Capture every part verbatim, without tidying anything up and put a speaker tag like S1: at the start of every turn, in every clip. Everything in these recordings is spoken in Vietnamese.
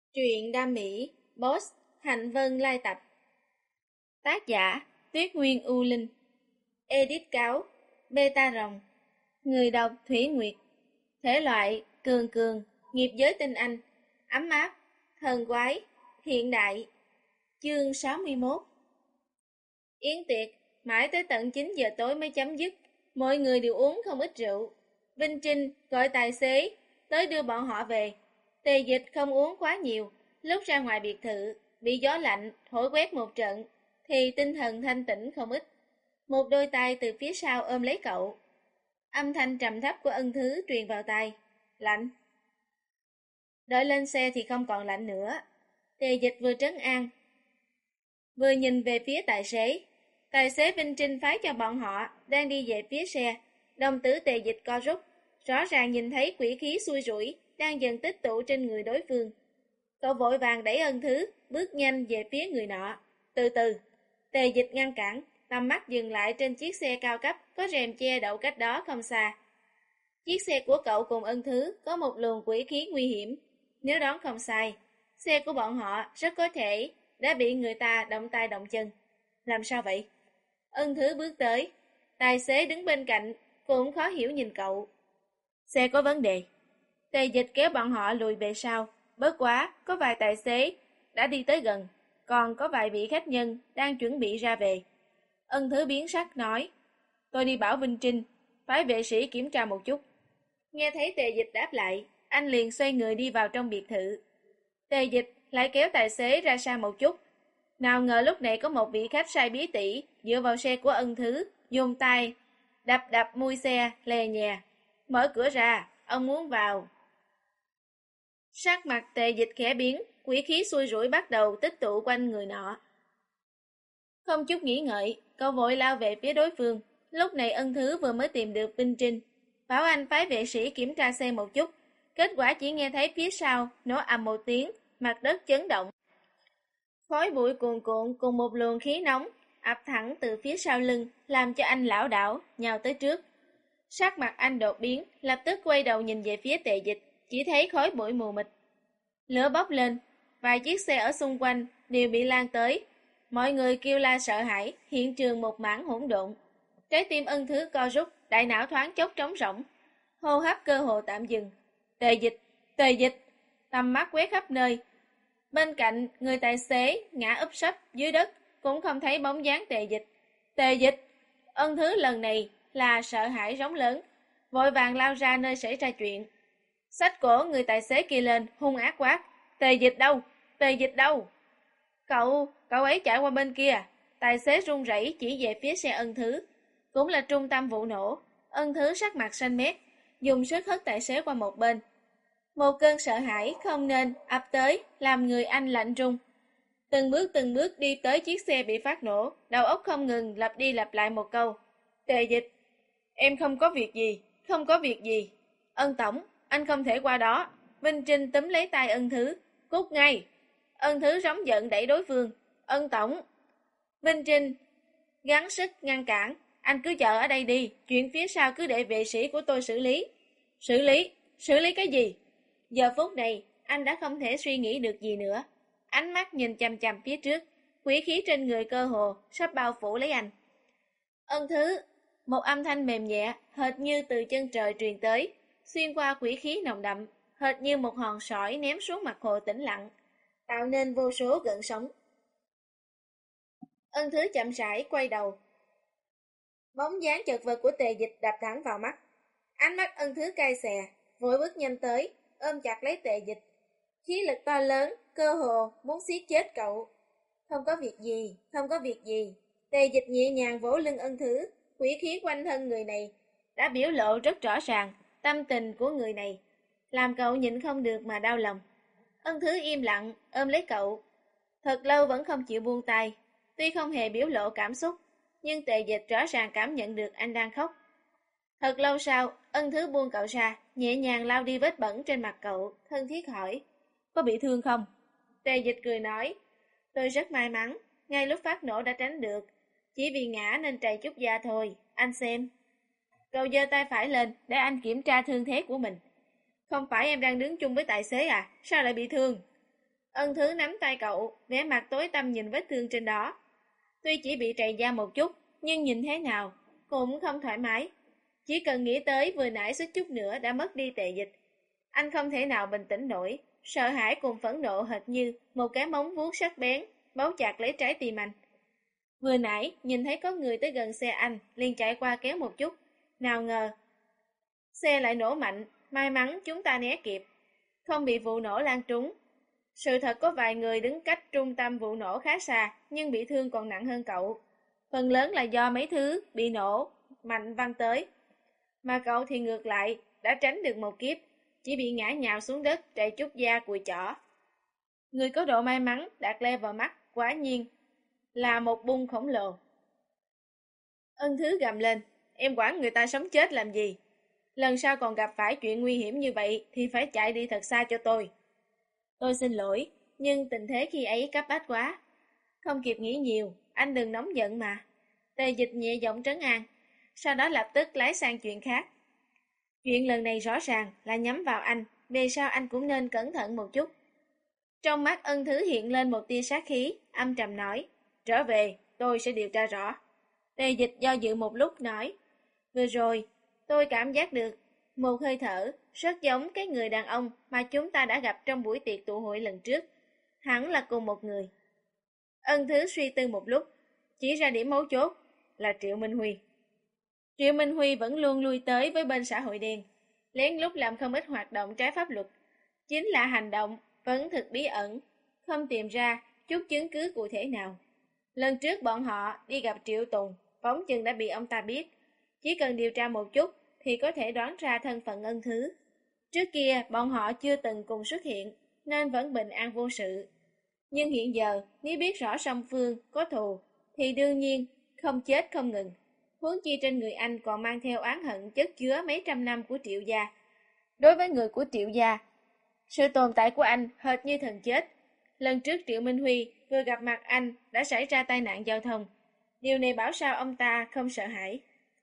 S1: Truyện đam mỹ, Boss, Hạnh Vân lai tập. Tác giả, Tuyết Nguyên U Linh. Edit cáo, Beta Rồng. Người đọc Thủy Nguyệt. Thể loại, cường cường, nghiệp giới tinh anh, ấm áp, thần quái, hiện đại. Chương sáu mươi mốt. Yến tiệc, mãi tới tận chín giờ tối mới chấm dứt. Mọi người đều uống không ít rượu. Vinh Trinh gọi tài xế tới đưa bọn họ về. Tề Dịch không uống quá nhiều, lúc ra ngoài biệt thự, bị gió lạnh thổi quét một trận, thì tinh thần thanh tĩnh không ít. Một đôi tay từ phía sau ôm lấy cậu. Âm thanh trầm thấp của Ân Thứ truyền vào tai. Lạnh. Đợi lên xe thì không còn lạnh nữa. Tề Dịch vừa trấn an, vừa nhìn về phía tài xế. Tài xế Vinh Trinh phái cho bọn họ đang đi về phía xe. Đồng tử Tề Dịch co rút, rõ ràng nhìn thấy quỷ khí xui rủi đang dần tích tụ trên người đối phương. Cậu vội vàng đẩy Ân Thứ, bước nhanh về phía người nọ. Từ từ, Tề Dịch ngăn cản, tầm mắt dừng lại trên chiếc xe cao cấp có rèm che đậu cách đó không xa. Chiếc xe của cậu cùng Ân Thứ có một luồng quỷ khí nguy hiểm. Nếu đoán không sai, xe của bọn họ rất có thể đã bị người ta động tay động chân. Làm sao vậy? Ân Thứ bước tới, tài xế đứng bên cạnh cũng khó hiểu nhìn cậu. Xe có vấn đề. Tề Dịch kéo bọn họ lùi về sau. Bớt quá, có vài tài xế đã đi tới gần, còn có vài vị khách nhân đang chuẩn bị ra về. Ân Thứ biến sắc nói, tôi đi bảo Vinh Trinh, phái vệ sĩ kiểm tra một chút. Nghe thấy Tề Dịch đáp lại, anh liền xoay người đi vào trong biệt thự. Tề Dịch lại kéo tài xế ra xa một chút. Nào ngờ lúc này có một vị khách sai bí tỉ dựa vào xe của Ân Thứ, dùng tay đập đập mui xe lè nhè. Mở cửa ra, ông muốn vào. Sắc mặt Tề Dịch khẽ biến, quỷ khí xui rủi bắt đầu tích tụ quanh người nọ. Không chút nghĩ ngợi, cậu vội lao về phía đối phương. Lúc này Ân Thứ vừa mới tìm được Vinh Trinh, bảo anh phái vệ sĩ kiểm tra xe một chút. Kết quả chỉ nghe thấy phía sau nổ ầm một tiếng, mặt đất chấn động. Khói bụi cuồn cuộn cùng một luồng khí nóng ập thẳng từ phía sau lưng, làm cho anh lảo đảo nhào tới trước. Sắc mặt anh đột biến, lập tức quay đầu nhìn về phía Tề Dịch, chỉ thấy khói bụi mù mịt. Lửa bốc lên, vài chiếc xe ở xung quanh đều bị lan tới. Mọi người kêu la sợ hãi, hiện trường một mảng hỗn độn. Trái tim Ân Thứ co rút, đại não thoáng chốc trống rỗng, hô hấp cơ hồ tạm dừng. Tề Dịch, Tề Dịch, tầm mắt quét khắp nơi. Bên cạnh, người tài xế ngã úp sấp dưới đất, cũng không thấy bóng dáng Tề Dịch. Tề Dịch, Ân Thứ lần này là sợ hãi rống lớn, vội vàng lao ra nơi xảy ra chuyện. Xách cổ người tài xế kia lên, hung ác quát. Tề Dịch đâu? Tề Dịch đâu? Cậu, cậu ấy chạy qua bên kia. Tài xế run rẩy chỉ về phía xe Ân Thứ. Cũng là trung tâm vụ nổ. Ân Thứ sắc mặt xanh mét, dùng sức hất tài xế qua một bên. Một cơn sợ hãi không nên ập tới, làm người anh lạnh run. Từng bước từng bước đi tới chiếc xe bị phát nổ, đầu óc không ngừng lặp đi lặp lại một câu. Tề Dịch, em không có việc gì, không có việc gì. Ân tổng, anh không thể qua đó. Vinh Trinh túm lấy tay Ân Thứ, cút ngay. Ân Thứ rống giận đẩy đối phương. Ân tổng. Vinh Trinh gắng sức ngăn cản. Anh cứ chờ ở đây đi, chuyện phía sau cứ để vệ sĩ của tôi xử lý. Xử lý? Xử lý cái gì? Giờ phút này, anh đã không thể suy nghĩ được gì nữa. Ánh mắt nhìn chằm chằm phía trước, quỷ khí trên người cơ hồ sắp bao phủ lấy anh. Ân Thứ, một âm thanh mềm nhẹ, hệt như từ chân trời truyền tới, xuyên qua quỷ khí nồng đậm, hệt như một hòn sỏi ném xuống mặt hồ tĩnh lặng, tạo nên vô số gợn sóng. Ân Thứ chậm rãi quay đầu. Bóng dáng chật vật của Tề Dịch đập thẳng vào mắt. Ánh mắt Ân Thứ cay xè, vội bước nhanh tới, ôm chặt lấy Tề Dịch. Khí lực to lớn, cơ hồ muốn siết chết cậu. Không có việc gì, không có việc gì. Tề Dịch nhẹ nhàng vỗ lưng Ân Thứ, quỷ khí quanh thân người này đã biểu lộ rất rõ ràng tâm tình của người này, làm cậu nhịn không được mà đau lòng. Ân Thứ im lặng ôm lấy cậu, thật lâu vẫn không chịu buông tay. Tuy không hề biểu lộ cảm xúc, nhưng Tề Dịch rõ ràng cảm nhận được anh đang khóc. Thật lâu sau, Ân Thứ buông cậu ra, nhẹ nhàng lau đi vết bẩn trên mặt cậu, thân thiết hỏi, có bị thương không? Tề Dịch cười nói, tôi rất may mắn, ngay lúc phát nổ đã tránh được, chỉ vì ngã nên trầy chút da thôi, anh xem. Cậu giơ tay phải lên để anh kiểm tra thương thế của mình. Không phải em đang đứng chung với tài xế à, sao lại bị thương? Ân Thứ nắm tay cậu, vẻ mặt tối tăm nhìn vết thương trên đó. Tuy chỉ bị trầy da một chút, nhưng nhìn thế nào cũng không thoải mái. Chỉ cần nghĩ tới vừa nãy suýt chút nữa đã mất đi tề dịch. Anh không thể nào bình tĩnh nổi, sợ hãi cùng phẫn nộ hệt như một cái móng vuốt sắc bén, bấu chặt lấy trái tim anh. Vừa nãy nhìn thấy có người tới gần xe anh, liền chạy qua kéo một chút. Nào ngờ, xe lại nổ mạnh, may mắn chúng ta né kịp, không bị vụ nổ lan trúng. Sự thật có vài người đứng cách trung tâm vụ nổ khá xa, nhưng bị thương còn nặng hơn cậu. Phần lớn là do mấy thứ bị nổ mạnh văng tới. Mà cậu thì ngược lại, đã tránh được một kiếp, chỉ bị ngã nhào xuống đất trầy chút da cùi chỏ. Người có độ may mắn đạt le vào mắt, quả nhiên là một bung khổng lồ. Ân Thứ gầm lên, em quản người ta sống chết làm gì? Lần sau còn gặp phải chuyện nguy hiểm như vậy thì phải chạy đi thật xa cho tôi. Tôi xin lỗi, nhưng tình thế khi ấy cấp bách quá. Không kịp nghĩ nhiều, anh đừng nóng giận mà. Tề Dịch nhẹ giọng trấn an, sau đó lập tức lái sang chuyện khác. Chuyện lần này rõ ràng là nhắm vào anh, về sau anh cũng nên cẩn thận một chút. Trong mắt Ân Thứ hiện lên một tia sát khí, âm trầm nói, trở về, tôi sẽ điều tra rõ. Tề Dịch do dự một lúc nói, vừa rồi, tôi cảm giác được một hơi thở rất giống cái người đàn ông mà chúng ta đã gặp trong buổi tiệc tụ hội lần trước. Hẳn là cùng một người. Ân Thứ suy tư một lúc, chỉ ra điểm mấu chốt là Triệu Minh Huy. Triệu Minh Huy vẫn luôn lui tới với bên xã hội đen, lén lút làm không ít hoạt động trái pháp luật. Chính là hành động vẫn thực bí ẩn, không tìm ra chút chứng cứ cụ thể nào. Lần trước bọn họ đi gặp Triệu Tùng, phóng chừng đã bị ông ta biết. Chỉ cần điều tra một chút thì có thể đoán ra thân phận Ân Thứ. Trước kia bọn họ chưa từng cùng xuất hiện, nên vẫn bình an vô sự. Nhưng hiện giờ, nếu biết rõ song phương có thù, thì đương nhiên không chết không ngừng. Huống chi trên người anh còn mang theo oán hận chất chứa mấy trăm năm của Triệu gia. Đối với người của Triệu gia, sự tồn tại của anh hệt như thần chết. Lần trước Triệu Minh Huy vừa gặp mặt anh đã xảy ra tai nạn giao thông. Điều này bảo sao ông ta không sợ hãi.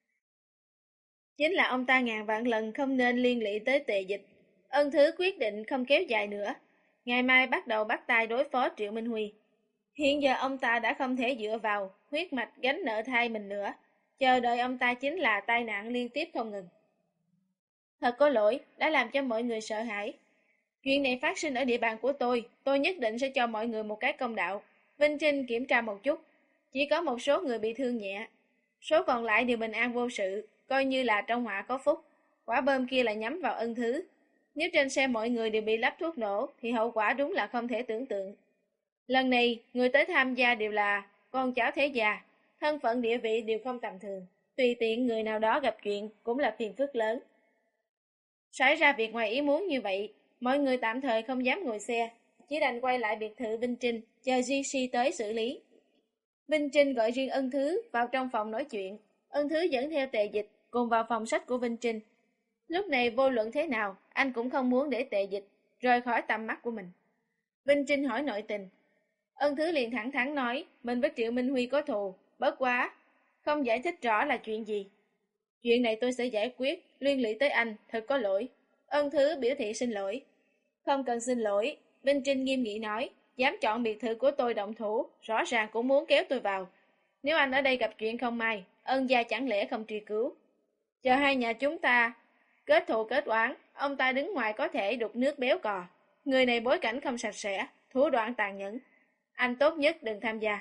S1: Chính là ông ta ngàn vạn lần không nên liên lụy tới Tề Dịch. Ân Thứ quyết định không kéo dài nữa. Ngày mai bắt đầu bắt tay đối phó Triệu Minh Huy. Hiện giờ ông ta đã không thể dựa vào huyết mạch gánh nợ thay mình nữa. Chờ đợi ông ta chính là tai nạn liên tiếp không ngừng. Thật có lỗi, đã làm cho mọi người sợ hãi. Chuyện này phát sinh ở địa bàn của tôi, tôi nhất định sẽ cho mọi người một cái công đạo. Vinh Trinh kiểm tra một chút, chỉ có một số người bị thương nhẹ. Số còn lại đều bình an vô sự, coi như là trong họa có phúc. Quả bom kia là nhắm vào Ân Thứ. Nếu trên xe mọi người đều bị lắp thuốc nổ, thì hậu quả đúng là không thể tưởng tượng. Lần này, người tới tham gia đều là con cháu thế già, thân phận địa vị đều không tầm thường. Tùy tiện người nào đó gặp chuyện cũng là phiền phức lớn. Xảy ra việc ngoài ý muốn như vậy, mọi người tạm thời không dám ngồi xe, chỉ đành quay lại biệt thự Vinh Trinh, chờ giê xê tới xử lý. Vinh Trinh gọi riêng Ân Thứ vào trong phòng nói chuyện. Ân Thứ dẫn theo Tề Dịch cùng vào phòng sách của Vinh Trinh. Lúc này vô luận thế nào, anh cũng không muốn để Tề Dịch rời khỏi tầm mắt của mình. Vinh Trinh hỏi nội tình. Ân Thứ liền thẳng thắn nói mình với Triệu Minh Huy có thù, bất quá, không giải thích rõ là chuyện gì. Chuyện này tôi sẽ giải quyết, liên lụy tới anh, thật có lỗi. Ân Thứ biểu thị xin lỗi. Không cần xin lỗi, Vinh Trinh nghiêm nghị nói, dám chọn biệt thự của tôi động thủ, rõ ràng cũng muốn kéo tôi vào. Nếu anh ở đây gặp chuyện không may, Ân gia chẳng lẽ không truy cứu. Chờ hai nhà chúng ta kết thù kết oán, ông ta đứng ngoài có thể đục nước béo cò. Người này bối cảnh không sạch sẽ, thủ đoạn tàn nhẫn. Anh tốt nhất đừng tham gia.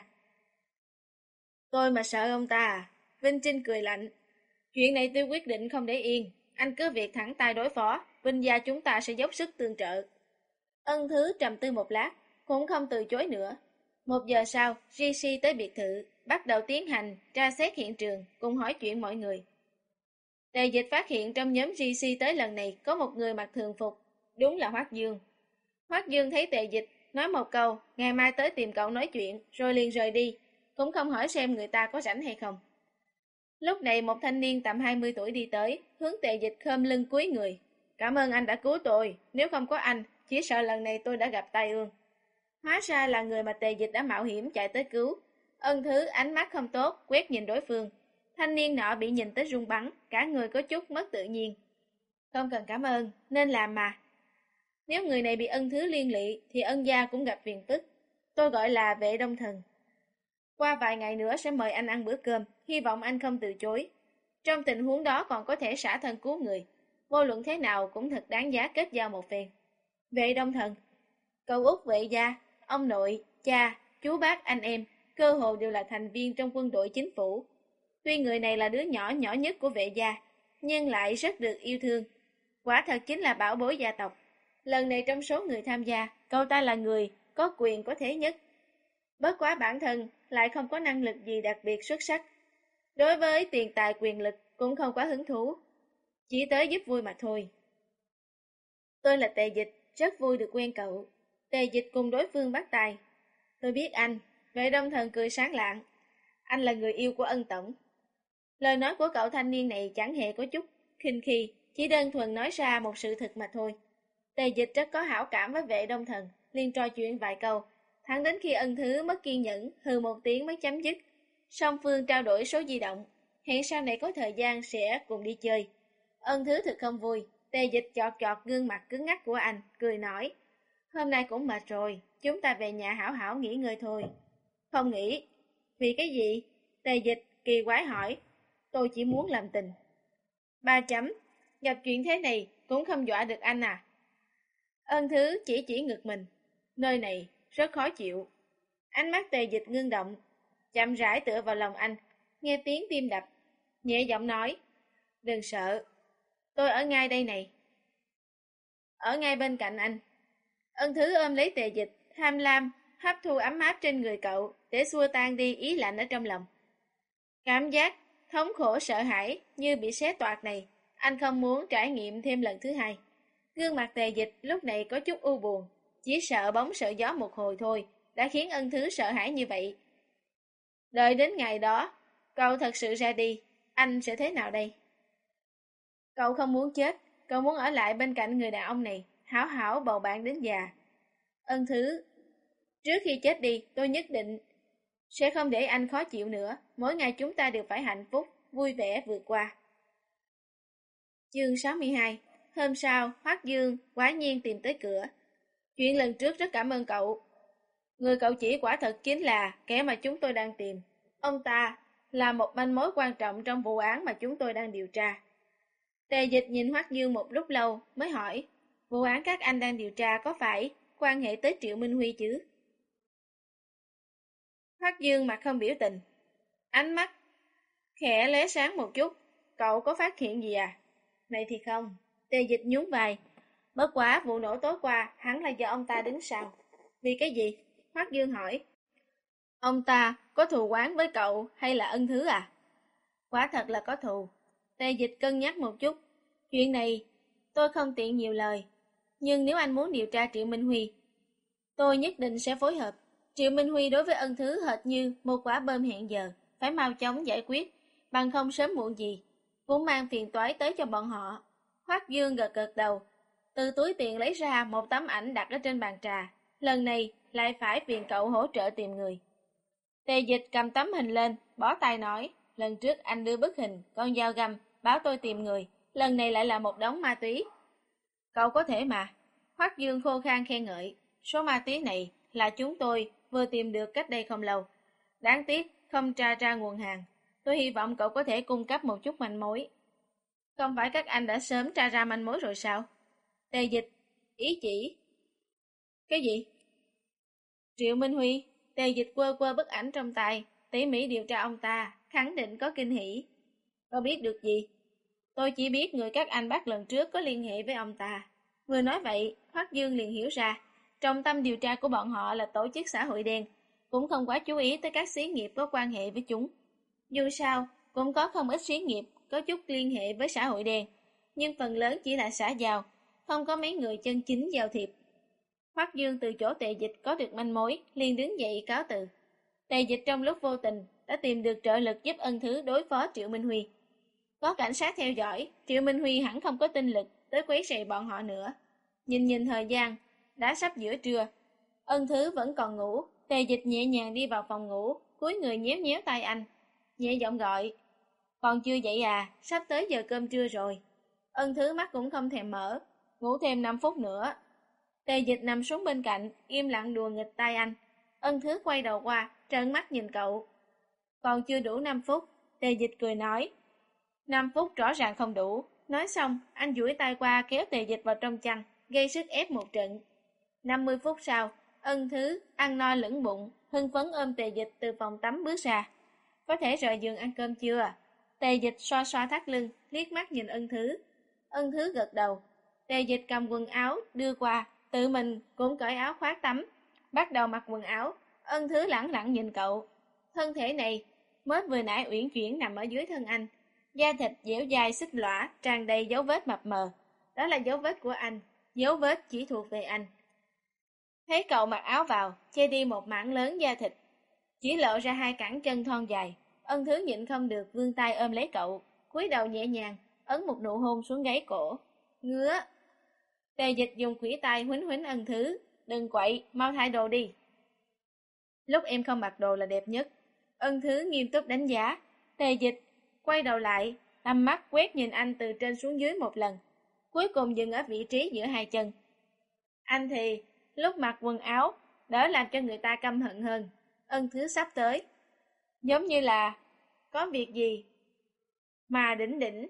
S1: Tôi mà sợ ông ta à? Vinh Trinh cười lạnh. Chuyện này tôi quyết định không để yên. Anh cứ việc thẳng tay đối phó, Vinh gia chúng ta sẽ dốc sức tương trợ. Ân Thứ trầm tư một lát, cũng không từ chối nữa. Một giờ sau, giê xê tới biệt thự, bắt đầu tiến hành tra xét hiện trường, cùng hỏi chuyện mọi người. Tề Dịch phát hiện trong nhóm giê xê tới lần này có một người mặc thường phục, đúng là Hoắc Dương. Hoắc Dương thấy Tề Dịch, nói một câu, ngày mai tới tìm cậu nói chuyện, rồi liền rời đi, cũng không hỏi xem người ta có rảnh hay không. Lúc này một thanh niên tầm hai mươi tuổi đi tới, hướng Tề Dịch khom lưng cúi người. Cảm ơn anh đã cứu tôi, nếu không có anh, chỉ sợ lần này tôi đã gặp tai ương. Hóa ra là người mà Tề Dịch đã mạo hiểm chạy tới cứu. Ân Thứ ánh mắt không tốt, quét nhìn đối phương. Thanh niên nọ bị nhìn tới run bắn, cả người có chút mất tự nhiên. Không cần cảm ơn, nên làm mà. Nếu người này bị Ân Thứ liên lụy thì Ân gia cũng gặp phiền phức. Tôi gọi là Vệ Đông Thần. Qua vài ngày nữa sẽ mời anh ăn bữa cơm, hy vọng anh không từ chối. Trong tình huống đó còn có thể xả thân cứu người. Vô luận thế nào cũng thật đáng giá kết giao một phen. Vệ Đông Thần, cậu út Vệ gia, ông nội, cha, chú bác, anh em, cơ hồ đều là thành viên trong quân đội chính phủ. Tuy người này là đứa nhỏ nhỏ nhất của Vệ gia, nhưng lại rất được yêu thương. Quả thật chính là bảo bối gia tộc. Lần này trong số người tham gia, cậu ta là người có quyền có thế nhất. Bất quá bản thân lại không có năng lực gì đặc biệt xuất sắc. Đối với tiền tài quyền lực cũng không quá hứng thú. Chỉ tới giúp vui mà thôi. Tôi là Tề Dịch, rất vui được quen cậu. Tề Dịch cùng đối phương bắt tay. Tôi biết anh. Vệ Đông Thần cười sáng lạng. Anh là người yêu của Ân tổng. Lời nói của cậu thanh niên này chẳng hề có chút khinh khi, chỉ đơn thuần nói ra một sự thật mà thôi. Tề Dịch rất có hảo cảm với Vệ Đông Thần, liên trò chuyện vài câu, thẳng đến khi Ân Thứ mất kiên nhẫn, hừ một tiếng mới chấm dứt. Song phương trao đổi số di động, hẹn sau này có thời gian sẽ cùng đi chơi. Ân Thứ thật không vui, Tề Dịch chọt chọt gương mặt cứng ngắc của anh, cười nói: "Hôm nay cũng mệt rồi, chúng ta về nhà hảo hảo nghỉ ngơi thôi." "Không nghỉ." "Vì cái gì?" Tề Dịch kỳ quái hỏi. "Tôi chỉ muốn làm tình." Ba chấm. Gặp chuyện thế này cũng không dọa được anh à? Ân Thứ chỉ chỉ ngực mình. Nơi này rất khó chịu. Ánh mắt Tề Dịch ngưng động, chậm rãi tựa vào lòng anh, nghe tiếng tim đập, nhẹ giọng nói: "Đừng sợ, tôi ở ngay đây này." Ở ngay bên cạnh anh. Ân Thứ ôm lấy Tề Dịch, tham lam hấp thu ấm áp trên người cậu để xua tan đi ý lạnh ở trong lòng. Cảm giác thống khổ sợ hãi như bị xé toạc này, anh không muốn trải nghiệm thêm lần thứ hai. Gương mặt Tề Dịch lúc này có chút u buồn, chỉ sợ bóng sợ gió một hồi thôi đã khiến Ân Thứ sợ hãi như vậy. Đợi đến ngày đó, cậu thật sự ra đi, anh sẽ thế nào đây? Cậu không muốn chết, cậu muốn ở lại bên cạnh người đàn ông này, hảo hảo bầu bạn đến già. Ân Thứ, trước khi chết đi, tôi nhất định sẽ không để anh khó chịu nữa, mỗi ngày chúng ta đều phải hạnh phúc, vui vẻ vượt qua. Chương sáu mươi hai. Hôm sau, Hoắc Dương quả nhiên tìm tới cửa. Chuyện lần trước rất cảm ơn cậu. Người cậu chỉ quả thật chính là kẻ mà chúng tôi đang tìm. Ông ta là một manh mối quan trọng trong vụ án mà chúng tôi đang điều tra. Tề Dịch nhìn Hoắc Dương một lúc lâu mới hỏi, vụ án các anh đang điều tra có phải quan hệ tới Triệu Minh Huy chứ? Hoắc Dương mặt không biểu tình, ánh mắt khẽ lóe sáng một chút. Cậu có phát hiện gì à? Này thì không. Tề Dịch nhún vai. Bất quá vụ nổ tối qua hẳn là do ông ta đứng sau. Vì cái gì? Hoắc Dương hỏi. Ông ta có thù oán với cậu hay là Ân Thứ à? Quả thật là có thù. Tề Dịch cân nhắc một chút. Chuyện này tôi không tiện nhiều lời. Nhưng nếu anh muốn điều tra Triệu Minh Huy, tôi nhất định sẽ phối hợp. Triệu Minh Huy đối với Ân Thứ hệt như một quả bom hẹn giờ, phải mau chóng giải quyết, bằng không sớm muộn gì cũng mang phiền toái tới cho bọn họ. Hoắc Dương gật gật đầu, từ túi tiền lấy ra một tấm ảnh đặt ở trên bàn trà. Lần này lại phải phiền cậu hỗ trợ tìm người. Tề Dịch cầm tấm hình lên, bó tay nói, lần trước anh đưa bức hình, con dao găm, báo tôi tìm người, lần này lại là một đống ma túy. Cậu có thể mà. Hoắc Dương khô khan khen ngợi, số ma túy này là chúng tôi vừa tìm được cách đây không lâu. Đáng tiếc không tra ra nguồn hàng. Tôi hy vọng cậu có thể cung cấp một chút manh mối. Không phải các anh đã sớm tra ra manh mối rồi sao? Tề Dịch ý chỉ. Cái gì? Triệu Minh Huy. Tề Dịch quơ quơ bức ảnh trong tay, tỉ mỉ điều tra ông ta, khẳng định có kinh hỉ. Có biết được gì? Tôi chỉ biết người các anh bắt lần trước có liên hệ với ông ta. Vừa nói vậy, Hoắc Dương liền hiểu ra, trọng tâm điều tra của bọn họ là tổ chức xã hội đen, cũng không quá chú ý tới các xí nghiệp có quan hệ với chúng. Dù sao, cũng có không ít xí nghiệp có chút liên hệ với xã hội đen, nhưng phần lớn chỉ là xã giao, không có mấy người chân chính giao thiệp. Hoắc Dương từ chỗ Tề Dịch có được manh mối, liền đứng dậy cáo từ. Tề Dịch trong lúc vô tình đã tìm được trợ lực giúp Ân Thứ đối phó Triệu Minh Huy. Có cảnh sát theo dõi, Triệu Minh Huy hẳn không có tinh lực tới quấy rầy bọn họ nữa. Nhìn nhìn thời gian, đã sắp giữa trưa. Ân Thứ vẫn còn ngủ, Tề Dịch nhẹ nhàng đi vào phòng ngủ, cúi người nhéo nhéo tay anh, nhẹ giọng gọi, còn chưa dậy à, sắp tới giờ cơm trưa rồi. Ân Thứ mắt cũng không thèm mở, ngủ thêm năm phút nữa. Tề Dịch nằm xuống bên cạnh, im lặng đùa nghịch tay anh. Ân Thứ quay đầu qua, trợn mắt nhìn cậu. Còn chưa đủ năm phút, Tề Dịch cười nói. Năm phút rõ ràng không đủ. Nói xong, anh duỗi tay qua kéo Tề Dịch vào trong chăn, gây sức ép một trận. Năm mươi phút sau, Ân Thứ ăn no lửng bụng, hưng phấn ôm Tề Dịch từ phòng tắm bước ra. Có thể rời giường ăn cơm chưa? Tề Dịch xoa xoa thắt lưng, liếc mắt nhìn Ân Thứ. Ân Thứ gật đầu. Tề Dịch cầm quần áo đưa qua, tự mình cũng cởi áo khoác tắm, bắt đầu mặc quần áo. Ân Thứ lẳng lặng nhìn cậu. Thân thể này, mới vừa nãy uyển chuyển nằm ở dưới thân anh. Da thịt dẻo dai xích lõa, tràn đầy dấu vết mập mờ. Đó là dấu vết của anh, dấu vết chỉ thuộc về anh. Thấy cậu mặc áo vào, che đi một mảng lớn da thịt, chỉ lộ ra hai cẳng chân thon dài. Ân Thứ nhịn không được vươn tay ôm lấy cậu, cúi đầu nhẹ nhàng, ấn một nụ hôn xuống gáy cổ. Ngứa. Tề Dịch dùng khuỷu tay huýnh huýnh Ân Thứ. Đừng quậy, mau thay đồ đi. Lúc em không mặc đồ là đẹp nhất. Ân Thứ nghiêm túc đánh giá. Tề Dịch quay đầu lại, tầm mắt quét nhìn anh từ trên xuống dưới một lần, cuối cùng dừng ở vị trí giữa hai chân. Anh thì lúc mặc quần áo đỡ làm cho người ta căm hận hơn. Ân Thứ sắp tới, giống như là có việc gì mà đỉnh đỉnh.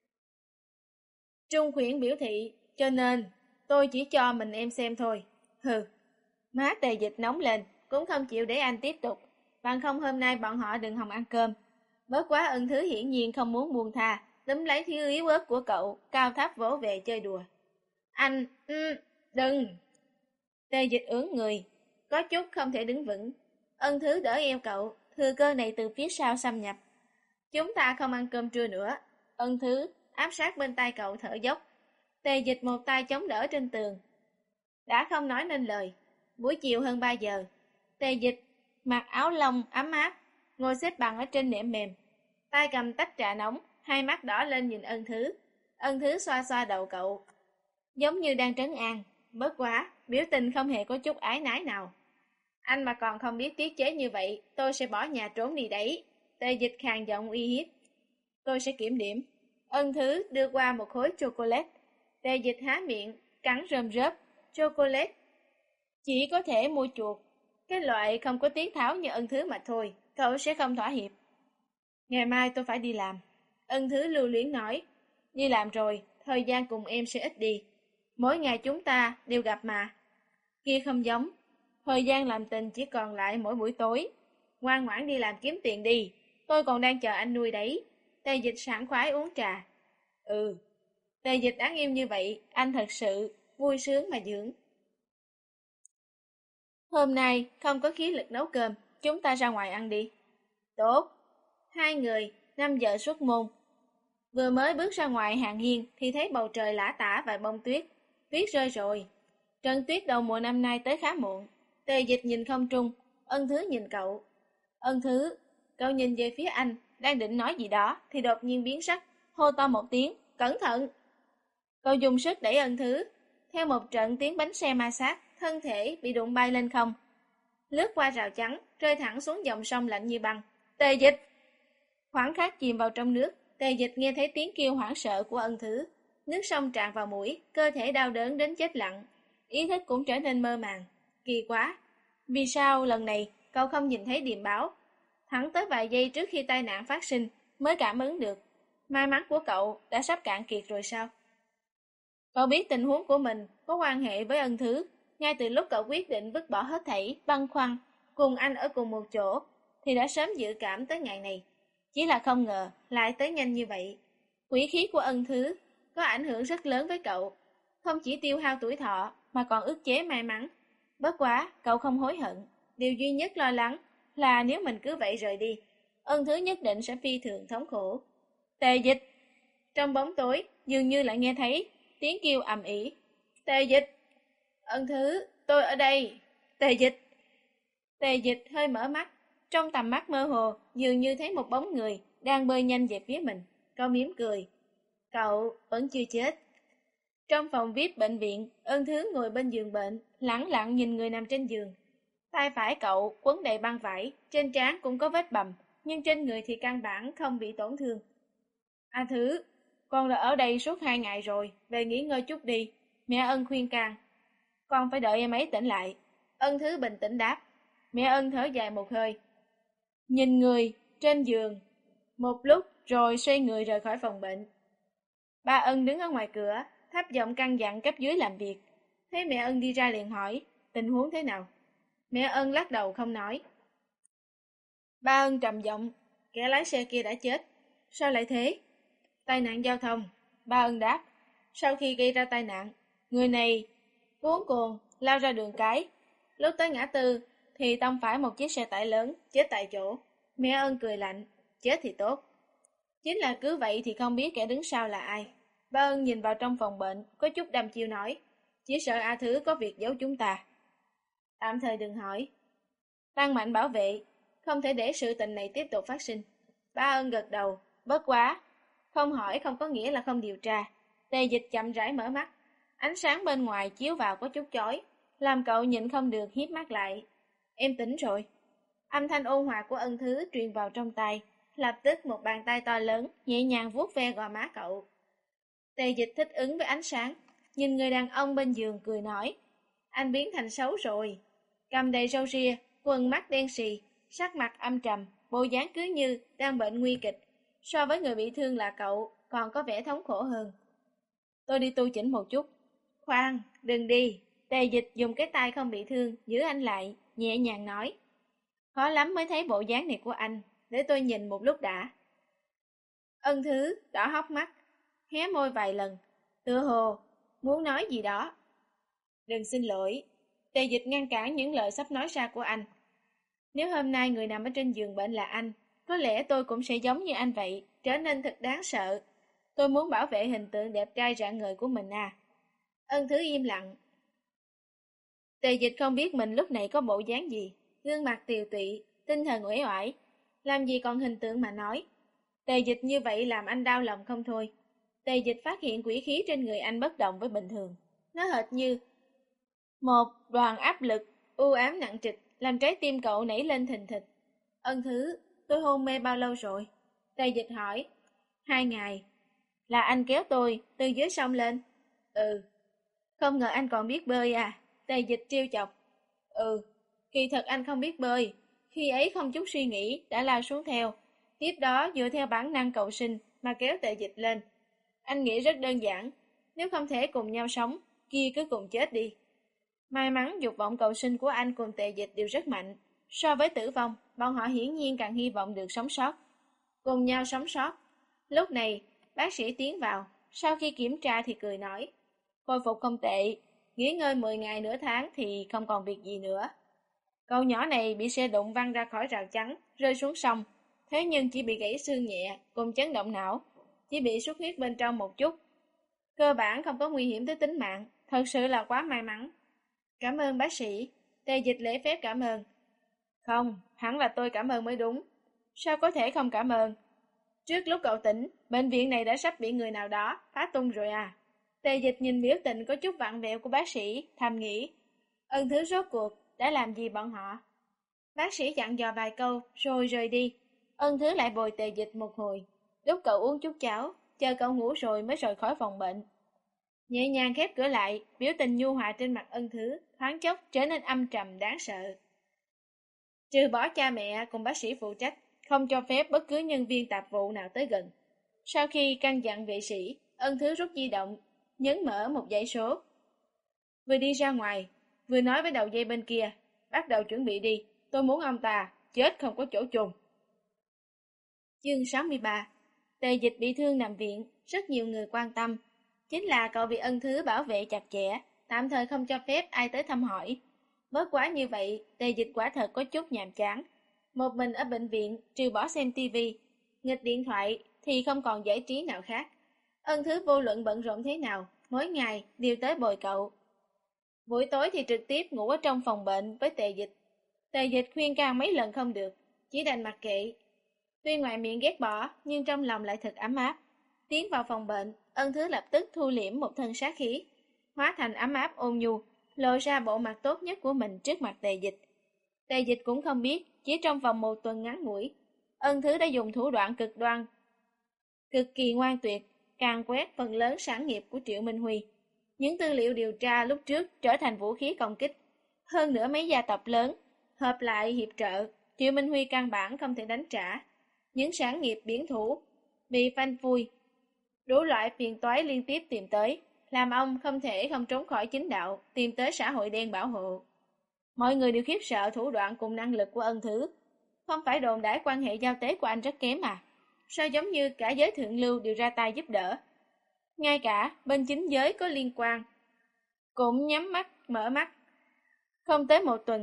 S1: Trung Khuyển biểu thị, cho nên tôi chỉ cho mình em xem thôi. Hừ. Má Tề Dịch nóng lên, cũng không chịu để anh tiếp tục, bằng không hôm nay bọn họ đừng hòng ăn cơm. Bớt quá. Ân Thứ hiển nhiên không muốn buông tha, túm lấy thiếu yếu ớt của cậu, cao thấp vỗ về chơi đùa. Anh, ừ, đừng. Tề Dịch ưỡn người, có chút không thể đứng vững. Ân Thứ đỡ eo cậu, thừa cơ này từ phía sau xâm nhập. Chúng ta không ăn cơm trưa nữa. Ân Thứ áp sát bên tay cậu thở dốc. Tề Dịch một tay chống đỡ trên tường, đã không nói nên lời. Buổi chiều hơn ba giờ, Tề Dịch mặc áo lông ấm áp, ngồi xếp bằng ở trên nệm mềm, tay cầm tách trà nóng, hai mắt đỏ lên nhìn Ân Thứ. Ân Thứ xoa xoa đầu cậu, giống như đang trấn an. Bớt quá, biểu tình không hề có chút ái nái nào. Anh mà còn không biết tiết chế như vậy, tôi sẽ bỏ nhà trốn đi đấy. Tề Dịch khàn giọng uy hiếp. Tôi sẽ kiểm điểm. Ân Thứ đưa qua một khối chocolate. Tề Dịch há miệng, cắn rơm rớp. Chocolate chỉ có thể mua chuột, cái loại không có tiếng tháo như Ân Thứ mà thôi. Cậu sẽ không thỏa hiệp. Ngày mai tôi phải đi làm. Ân Thứ lưu luyến nói. Đi làm rồi, thời gian cùng em sẽ ít đi. Mỗi ngày chúng ta đều gặp mà. Kia không giống. Thời gian làm tình chỉ còn lại mỗi buổi tối. Ngoan ngoãn đi làm kiếm tiền đi. Tôi còn đang chờ anh nuôi đấy. Tề Dịch sảng khoái uống trà. Ừ. Tề Dịch đáng yêu như vậy, anh thật sự vui sướng mà dưỡng. Hôm nay không có khí lực nấu cơm, chúng ta ra ngoài ăn đi. Tốt. Hai người, năm giờ xuất môn. Vừa mới bước ra ngoài hàng hiên thì thấy bầu trời lã tả vài bông tuyết. Tuyết rơi rồi. Trận tuyết đầu mùa năm nay tới khá muộn. Tề Dịch nhìn không trung, Ân Thứ nhìn cậu. Ân Thứ, cậu nhìn về phía anh, đang định nói gì đó thì đột nhiên biến sắc, hô to một tiếng, cẩn thận. Cậu dùng sức đẩy Ân Thứ, theo một trận tiếng bánh xe ma sát, thân thể bị đụng bay lên không, lướt qua rào chắn, rơi thẳng xuống dòng sông lạnh như băng. Tề Dịch! Khoảng khắc chìm vào trong nước, Tề Dịch nghe thấy tiếng kêu hoảng sợ của Ân Thứ. Nước sông tràn vào mũi, cơ thể đau đớn đến chết lặng, ý thức cũng trở nên mơ màng. Kỳ quá! Vì sao lần này cậu không nhìn thấy điềm báo? Thẳng tới vài giây trước khi tai nạn phát sinh mới cảm ứng được. May mắn của cậu đã sắp cạn kiệt rồi sao? Cậu biết tình huống của mình có quan hệ với Ân Thứ. Ngay từ lúc cậu quyết định vứt bỏ hết thảy, băn khoăn, cùng anh ở cùng một chỗ, thì đã sớm dự cảm tới ngày này. Chỉ là không ngờ lại tới nhanh như vậy. Quỷ khí của Ân Thứ có ảnh hưởng rất lớn với cậu. Không chỉ tiêu hao tuổi thọ mà còn ức chế may mắn. Bất quá, cậu không hối hận. Điều duy nhất lo lắng là nếu mình cứ vậy rời đi, Ân Thứ nhất định sẽ phi thường thống khổ. Tề Dịch! Trong bóng tối, dường như lại nghe thấy tiếng kêu ầm ĩ. Tề Dịch! Ân Thứ, tôi ở đây! Tề Dịch! Tề Dịch hơi mở mắt. Trong tầm mắt mơ hồ, dường như thấy một bóng người đang bơi nhanh về phía mình. Cậu mỉm cười. Cậu vẫn chưa chết. Trong phòng vi ai pi bệnh viện, Ân Thứ ngồi bên giường bệnh, lẳng lặng nhìn người nằm trên giường. Tay phải cậu quấn đầy băng vải, trên trán cũng có vết bầm, nhưng trên người thì căn bản không bị tổn thương. A Thứ, con đã ở đây suốt hai ngày rồi, về nghỉ ngơi chút đi. Mẹ Ân khuyên can. Con phải đợi em ấy tỉnh lại. Ân Thứ bình tĩnh đáp. Mẹ Ân thở dài một hơi. Nhìn người trên giường một lúc rồi xoay người rời khỏi phòng bệnh. Ba Ân đứng ở ngoài cửa, thấp giọng căn dặn cấp dưới làm việc. Thấy mẹ Ân đi ra liền hỏi, tình huống thế nào? Mẹ Ân lắc đầu không nói. Ba Ân trầm giọng, kẻ lái xe kia đã chết. Sao lại thế? Tai nạn giao thông. Ba Ân đáp. Sau khi gây ra tai nạn, người này cuống cuồng lao ra đường cái. Lúc tới ngã tư thì tông phải một chiếc xe tải lớn, chết tại chỗ. Mẹ Ân cười lạnh, chết thì tốt. Chính là cứ vậy thì không biết kẻ đứng sau là ai. Ba Ân nhìn vào trong phòng bệnh, có chút đăm chiêu nói, chỉ sợ A Thứ có việc giấu chúng ta. Tạm thời đừng hỏi. Tăng mạnh bảo vệ, không thể để sự tình này tiếp tục phát sinh. Ba Ân gật đầu, bất quá. Không hỏi không có nghĩa là không điều tra. Tề Dịch chậm rãi mở mắt. Ánh sáng bên ngoài chiếu vào có chút chói, làm cậu nhịn không được híp mắt lại. Em tỉnh rồi. Âm thanh ôn hòa của Ân Thứ truyền vào trong tai. Lập tức một bàn tay to lớn nhẹ nhàng vuốt ve gò má cậu. Tề Dịch thích ứng với ánh sáng, nhìn người đàn ông bên giường cười nói, anh biến thành xấu rồi. Cầm đầy râu ria, quần mắt đen xì, sắc mặt âm trầm, bộ dáng cứ như đang bệnh nguy kịch. So với người bị thương là cậu, còn có vẻ thống khổ hơn. Tôi đi tu chỉnh một chút. Khoan, đừng đi. Tề Dịch dùng cái tay không bị thương giữ anh lại, nhẹ nhàng nói, khó lắm mới thấy bộ dáng này của anh, để tôi nhìn một lúc đã. Ân Thứ đỏ hốc mắt, hé môi vài lần, tựa hồ muốn nói gì đó. Đừng xin lỗi. Tề Dịch ngăn cản những lời sắp nói ra của anh. Nếu hôm nay người nằm ở trên giường bệnh là anh, có lẽ tôi cũng sẽ giống như anh vậy, trở nên thật đáng sợ. Tôi muốn bảo vệ hình tượng đẹp trai rạng ngời của mình à. Ân Thứ im lặng. Tề Dịch không biết mình lúc này có bộ dáng gì, gương mặt tiều tụy, tinh thần uể oải, làm gì còn hình tượng mà nói. Tề Dịch như vậy làm anh đau lòng không thôi. Tề Dịch phát hiện quỷ khí trên người anh bất động với bình thường, nó hệt như một đoàn áp lực u ám nặng trịch, làm trái tim cậu nảy lên thình thịch. Ân Thứ, tôi hôn mê bao lâu rồi? Tề Dịch hỏi. Hai ngày. Là anh kéo tôi từ dưới sông lên? Ừ. Không ngờ anh còn biết bơi à? Tề Dịch trêu chọc. Ừ, kỳ thật anh không biết bơi. Khi ấy không chút suy nghĩ đã lao xuống theo. Tiếp đó dựa theo bản năng cầu sinh mà kéo Tề Dịch lên. Anh nghĩ rất đơn giản. Nếu không thể cùng nhau sống, kia cứ cùng chết đi. May mắn dục vọng cầu sinh của anh cùng Tề Dịch đều rất mạnh. So với tử vong, bọn họ hiển nhiên càng hy vọng được sống sót. Cùng nhau sống sót. Lúc này, bác sĩ tiến vào. Sau khi kiểm tra thì cười nói, khôi phục không tệ, nghỉ ngơi mười ngày nửa tháng thì không còn việc gì nữa. Cậu nhỏ này bị xe đụng văng ra khỏi rào chắn, rơi xuống sông. Thế nhưng chỉ bị gãy xương nhẹ, cùng chấn động não, chỉ bị xuất huyết bên trong một chút. Cơ bản không có nguy hiểm tới tính mạng, thật sự là quá may mắn. Cảm ơn bác sĩ. Tề Dịch lễ phép cảm ơn. Không, hẳn là tôi cảm ơn mới đúng. Sao có thể không cảm ơn? Trước lúc cậu tỉnh, bệnh viện này đã sắp bị người nào đó phá tung rồi à. Tề Dịch nhìn biểu tình có chút vặn vẹo của bác sĩ, thầm nghĩ, Ân Thứ rốt cuộc đã làm gì bọn họ? Bác sĩ dặn dò vài câu rồi rời đi. Ân Thứ lại bồi Tề Dịch một hồi, lúc cậu uống chút cháo, chờ cậu ngủ rồi mới rời khỏi phòng bệnh. Nhẹ nhàng khép cửa lại, biểu tình nhu hòa trên mặt Ân Thứ thoáng chốc trở nên âm trầm đáng sợ. Trừ bỏ cha mẹ cùng bác sĩ phụ trách, không cho phép bất cứ nhân viên tạp vụ nào tới gần. Sau khi căn dặn vệ sĩ, Ân Thứ rút di động, nhấn mở một dãy số. Vừa đi ra ngoài, vừa nói với đầu dây bên kia, bắt đầu chuẩn bị đi, tôi muốn ông ta chết không có chỗ chôn. Chương sáu mươi ba. Tề Dịch bị thương nằm viện, rất nhiều người quan tâm. Chính là cậu bị Ân Thứ bảo vệ chặt chẽ, tạm thời không cho phép ai tới thăm hỏi. Bớt quá như vậy, Tề Dịch quả thật có chút nhàm chán. Một mình ở bệnh viện, trừ bỏ xem tivi, nghịch điện thoại thì không còn giải trí nào khác. Ân Thứ vô luận bận rộn thế nào, mỗi ngày đều tới bồi cậu. Buổi tối thì trực tiếp ngủ ở trong phòng bệnh với Tề Dịch. Tề Dịch khuyên can mấy lần không được, chỉ đành mặc kệ. Tuy ngoài miệng ghét bỏ, nhưng trong lòng lại thật ấm áp. Tiến vào phòng bệnh, Ân Thứ lập tức thu liễm một thân sát khí, hóa thành ấm áp ôn nhu, lộ ra bộ mặt tốt nhất của mình trước mặt Tề Dịch. Tề Dịch cũng không biết, chỉ trong vòng một tuần ngắn ngủi, Ân Thứ đã dùng thủ đoạn cực đoan, cực kỳ ngoan tuyệt, càn quét phần lớn sản nghiệp của Triệu Minh Huy. Những tư liệu điều tra lúc trước trở thành vũ khí công kích. Hơn nữa mấy gia tộc lớn, hợp lại hiệp trợ, Triệu Minh Huy căn bản không thể đánh trả. Những sản nghiệp biển thủ bị phanh phui, đủ loại phiền toái liên tiếp tìm tới, làm ông không thể không trốn khỏi chính đạo, tìm tới xã hội đen bảo hộ. Mọi người đều khiếp sợ thủ đoạn cùng năng lực của Ân Thứ. Không phải đồn đãi quan hệ giao tế của anh rất kém à? Sao giống như cả giới thượng lưu đều ra tay giúp đỡ? Ngay cả bên chính giới có liên quan cũng nhắm mắt mở mắt. Không tới một tuần,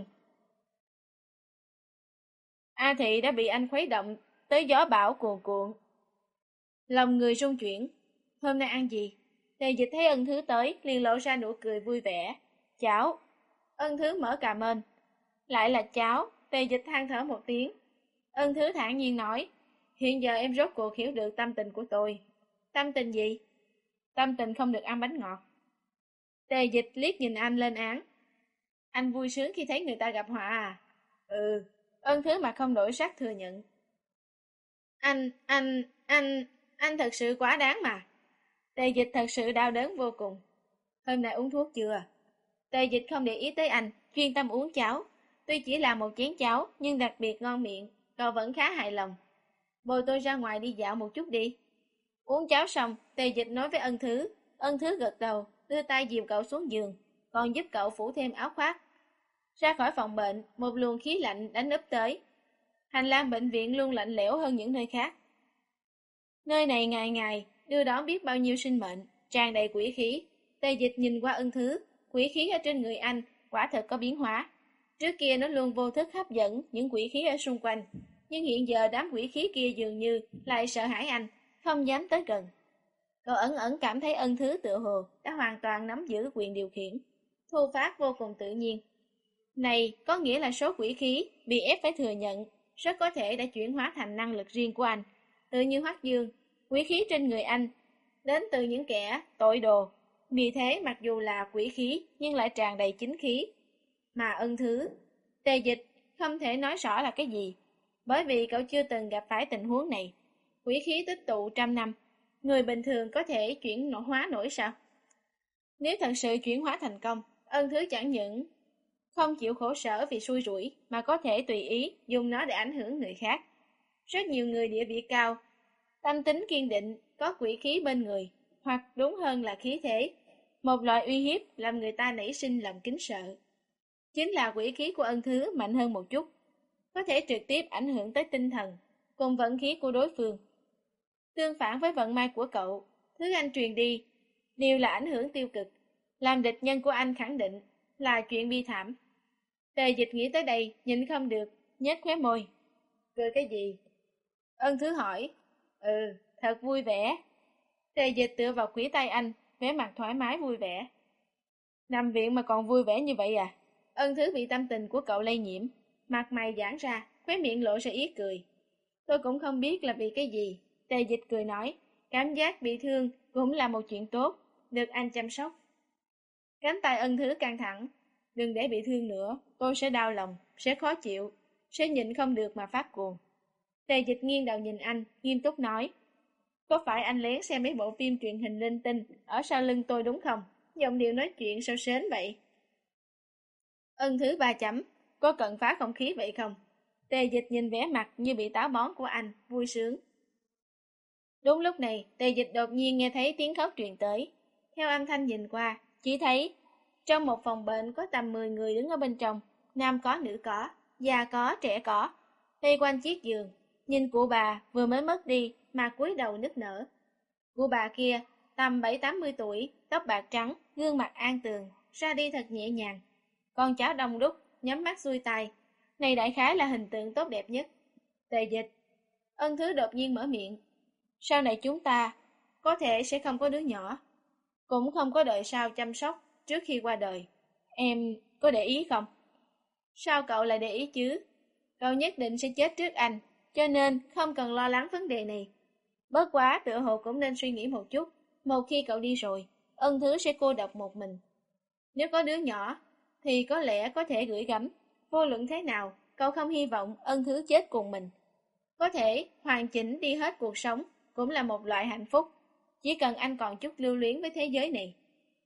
S1: A Thị đã bị anh khuấy động tới gió bão cuồn cuộn. Lòng người rung chuyển. Hôm nay ăn gì? Tề Dịch thấy Ân Thứ tới, liền lộ ra nụ cười vui vẻ. Cháo. Ân Thứ mở cà mên. Lại là cháo. Tề Dịch than thở một tiếng. Ân Thứ thản nhiên nói, hiện giờ em rốt cuộc hiểu được tâm tình của tôi. Tâm tình gì? Tâm tình không được ăn bánh ngọt. Tề Dịch liếc nhìn anh lên án. Anh vui sướng khi thấy người ta gặp họa à? Ừ. Ân Thứ mà không đổi sắc thừa nhận. Anh, anh, anh, anh thật sự quá đáng mà. Tề Dịch thật sự đau đớn vô cùng. Hôm nay uống thuốc chưa? Tề Dịch không để ý tới anh, chuyên tâm uống cháo. Tuy chỉ là một chén cháo, nhưng đặc biệt ngon miệng, cậu vẫn khá hài lòng. Bồi tôi ra ngoài đi dạo một chút đi. Uống cháo xong, Tề Dịch nói với Ân Thứ. Ân Thứ gật đầu, đưa tay dìu cậu xuống giường, còn giúp cậu phủ thêm áo khoác. Ra khỏi phòng bệnh, một luồng khí lạnh đánh úp tới. Hành lang bệnh viện luôn lạnh lẽo hơn những nơi khác. Nơi này ngày ngày đưa đón biết bao nhiêu sinh mệnh, tràn đầy quỷ khí. Tề Dịch nhìn qua Ân Thứ, quỷ khí ở trên người anh quả thật có biến hóa. Trước kia nó luôn vô thức hấp dẫn những quỷ khí ở xung quanh, nhưng hiện giờ đám quỷ khí kia dường như lại sợ hãi anh, không dám tới gần. Cậu ẩn ẩn cảm thấy Ân Thứ tựa hồ đã hoàn toàn nắm giữ quyền điều khiển, thu phát vô cùng tự nhiên. Này có nghĩa là số quỷ khí bị ép phải thừa nhận, rất có thể đã chuyển hóa thành năng lực riêng của anh. Tự như Hoắc Dương, quỷ khí trên người anh đến từ những kẻ tội đồ. Vì thế mặc dù là quỷ khí nhưng lại tràn đầy chính khí. Mà Ân Thứ, Tề Dịch không thể nói rõ là cái gì, bởi vì cậu chưa từng gặp phải tình huống này. Quỷ khí tích tụ trăm năm, người bình thường có thể chuyển hóa nổi sao? Nếu thật sự chuyển hóa thành công, Ân Thứ chẳng những không chịu khổ sở vì xui rủi, mà có thể tùy ý dùng nó để ảnh hưởng người khác. Rất nhiều người địa vị cao, tâm tính kiên định, có quỷ khí bên người, hoặc đúng hơn là khí thế, một loại uy hiếp làm người ta nảy sinh lòng kính sợ. Chính là quỷ khí của Ân Thứ mạnh hơn một chút, có thể trực tiếp ảnh hưởng tới tinh thần, cùng vận khí của đối phương. Tương phản với vận may của cậu, thứ anh truyền đi đều là ảnh hưởng tiêu cực, làm địch nhân của anh khẳng định là chuyện bi thảm. Tề Dịch nghĩ tới đây, nhịn không được, nhếch khóe môi. Cười cái gì? Ân Thứ hỏi. Ừ, thật vui vẻ. Tề Dịch tựa vào khuỷu tay anh, vẻ mặt thoải mái vui vẻ. Nằm viện mà còn vui vẻ như vậy à? Ân Thứ bị tâm tình của cậu lây nhiễm, mặt mày giãn ra, khóe miệng lộ ra ý cười. Tôi cũng không biết là vì cái gì. Tề Dịch cười nói, cảm giác bị thương cũng là một chuyện tốt, được anh chăm sóc. Cánh tay Ân Thứ căng thẳng. Đừng để bị thương nữa, tôi sẽ đau lòng, sẽ khó chịu, sẽ nhịn không được mà phát cuồng. Tề Dịch nghiêng đầu nhìn anh, nghiêm túc nói. Có phải anh lén xem mấy bộ phim truyền hình linh tinh ở sau lưng tôi đúng không? Giọng điệu nói chuyện sao sến vậy? Ân Thứ ba chấm, có cần phá không khí vậy không? Tề Dịch nhìn vẻ mặt như bị táo bón của anh, vui sướng. Đúng lúc này, Tề Dịch đột nhiên nghe thấy tiếng khóc truyền tới. Theo âm thanh nhìn qua, chỉ thấy trong một phòng bệnh có tầm mười người đứng ở bên trong, nam có nữ có, già có trẻ có, vây quanh chiếc giường. Nhìn cụ bà vừa mới mất đi mà cúi đầu nức nở. Cụ bà kia tầm bảy tám mươi tuổi, tóc bạc trắng, gương mặt an tường, ra đi thật nhẹ nhàng. Con cháu đông đúc, nhắm mắt xuôi tay. Này đại khái là hình tượng tốt đẹp nhất. Tề Dịch. Ân Thứ đột nhiên mở miệng. Sau này chúng ta có thể sẽ không có đứa nhỏ, cũng không có đợi sau chăm sóc trước khi qua đời. Em có để ý không? Sao cậu lại để ý chứ? Cậu nhất định sẽ chết trước anh, cho nên không cần lo lắng vấn đề này. Bớt quá tựa hồ cũng nên suy nghĩ một chút. Một khi cậu đi rồi, Ân Thứ sẽ cô độc một mình. Nếu có đứa nhỏ thì có lẽ có thể gửi gắm. Vô luận thế nào, cậu không hy vọng Ân Thứ chết cùng mình. Có thể hoàn chỉnh đi hết cuộc sống cũng là một loại hạnh phúc. Chỉ cần anh còn chút lưu luyến với thế giới này.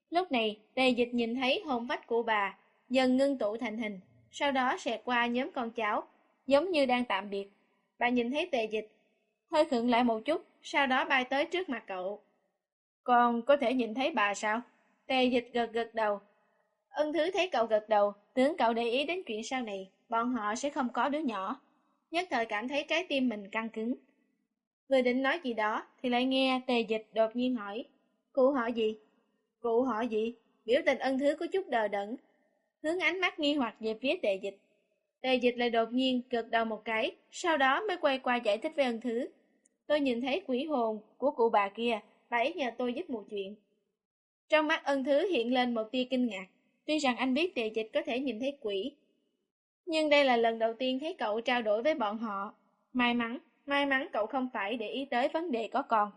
S1: Lúc này, Tề Dịch nhìn thấy hồn phách của bà dần ngưng tụ thành hình, sau đó xẹt qua nhóm con cháu, giống như đang tạm biệt. Bà nhìn thấy Tề Dịch, hơi khựng lại một chút, sau đó bay tới trước mặt cậu. Con có thể nhìn thấy bà sao? Tề Dịch gật gật đầu. Ân Thứ thấy cậu gật đầu, tưởng cậu để ý đến chuyện sau này, bọn họ sẽ không có đứa nhỏ. Nhất thời cảm thấy trái tim mình căng cứng. Vừa định nói gì đó, thì lại nghe Tề Dịch đột nhiên hỏi. Cụ họ gì? Cụ họ gì? Biểu tình Ân Thứ có chút đờ đẫn, hướng ánh mắt nghi hoặc về phía Tề Dịch. Tề Dịch lại đột nhiên gật đầu một cái, sau đó mới quay qua giải thích với Ân Thứ. Tôi nhìn thấy quỷ hồn của cụ bà kia, bà ấy nhờ tôi giúp một chuyện. Trong mắt Ân Thứ hiện lên một tia kinh ngạc, tuy rằng anh biết Tề Dịch có thể nhìn thấy quỷ. Nhưng đây là lần đầu tiên thấy cậu trao đổi với bọn họ. May mắn, may mắn cậu không phải để ý tới vấn đề có con.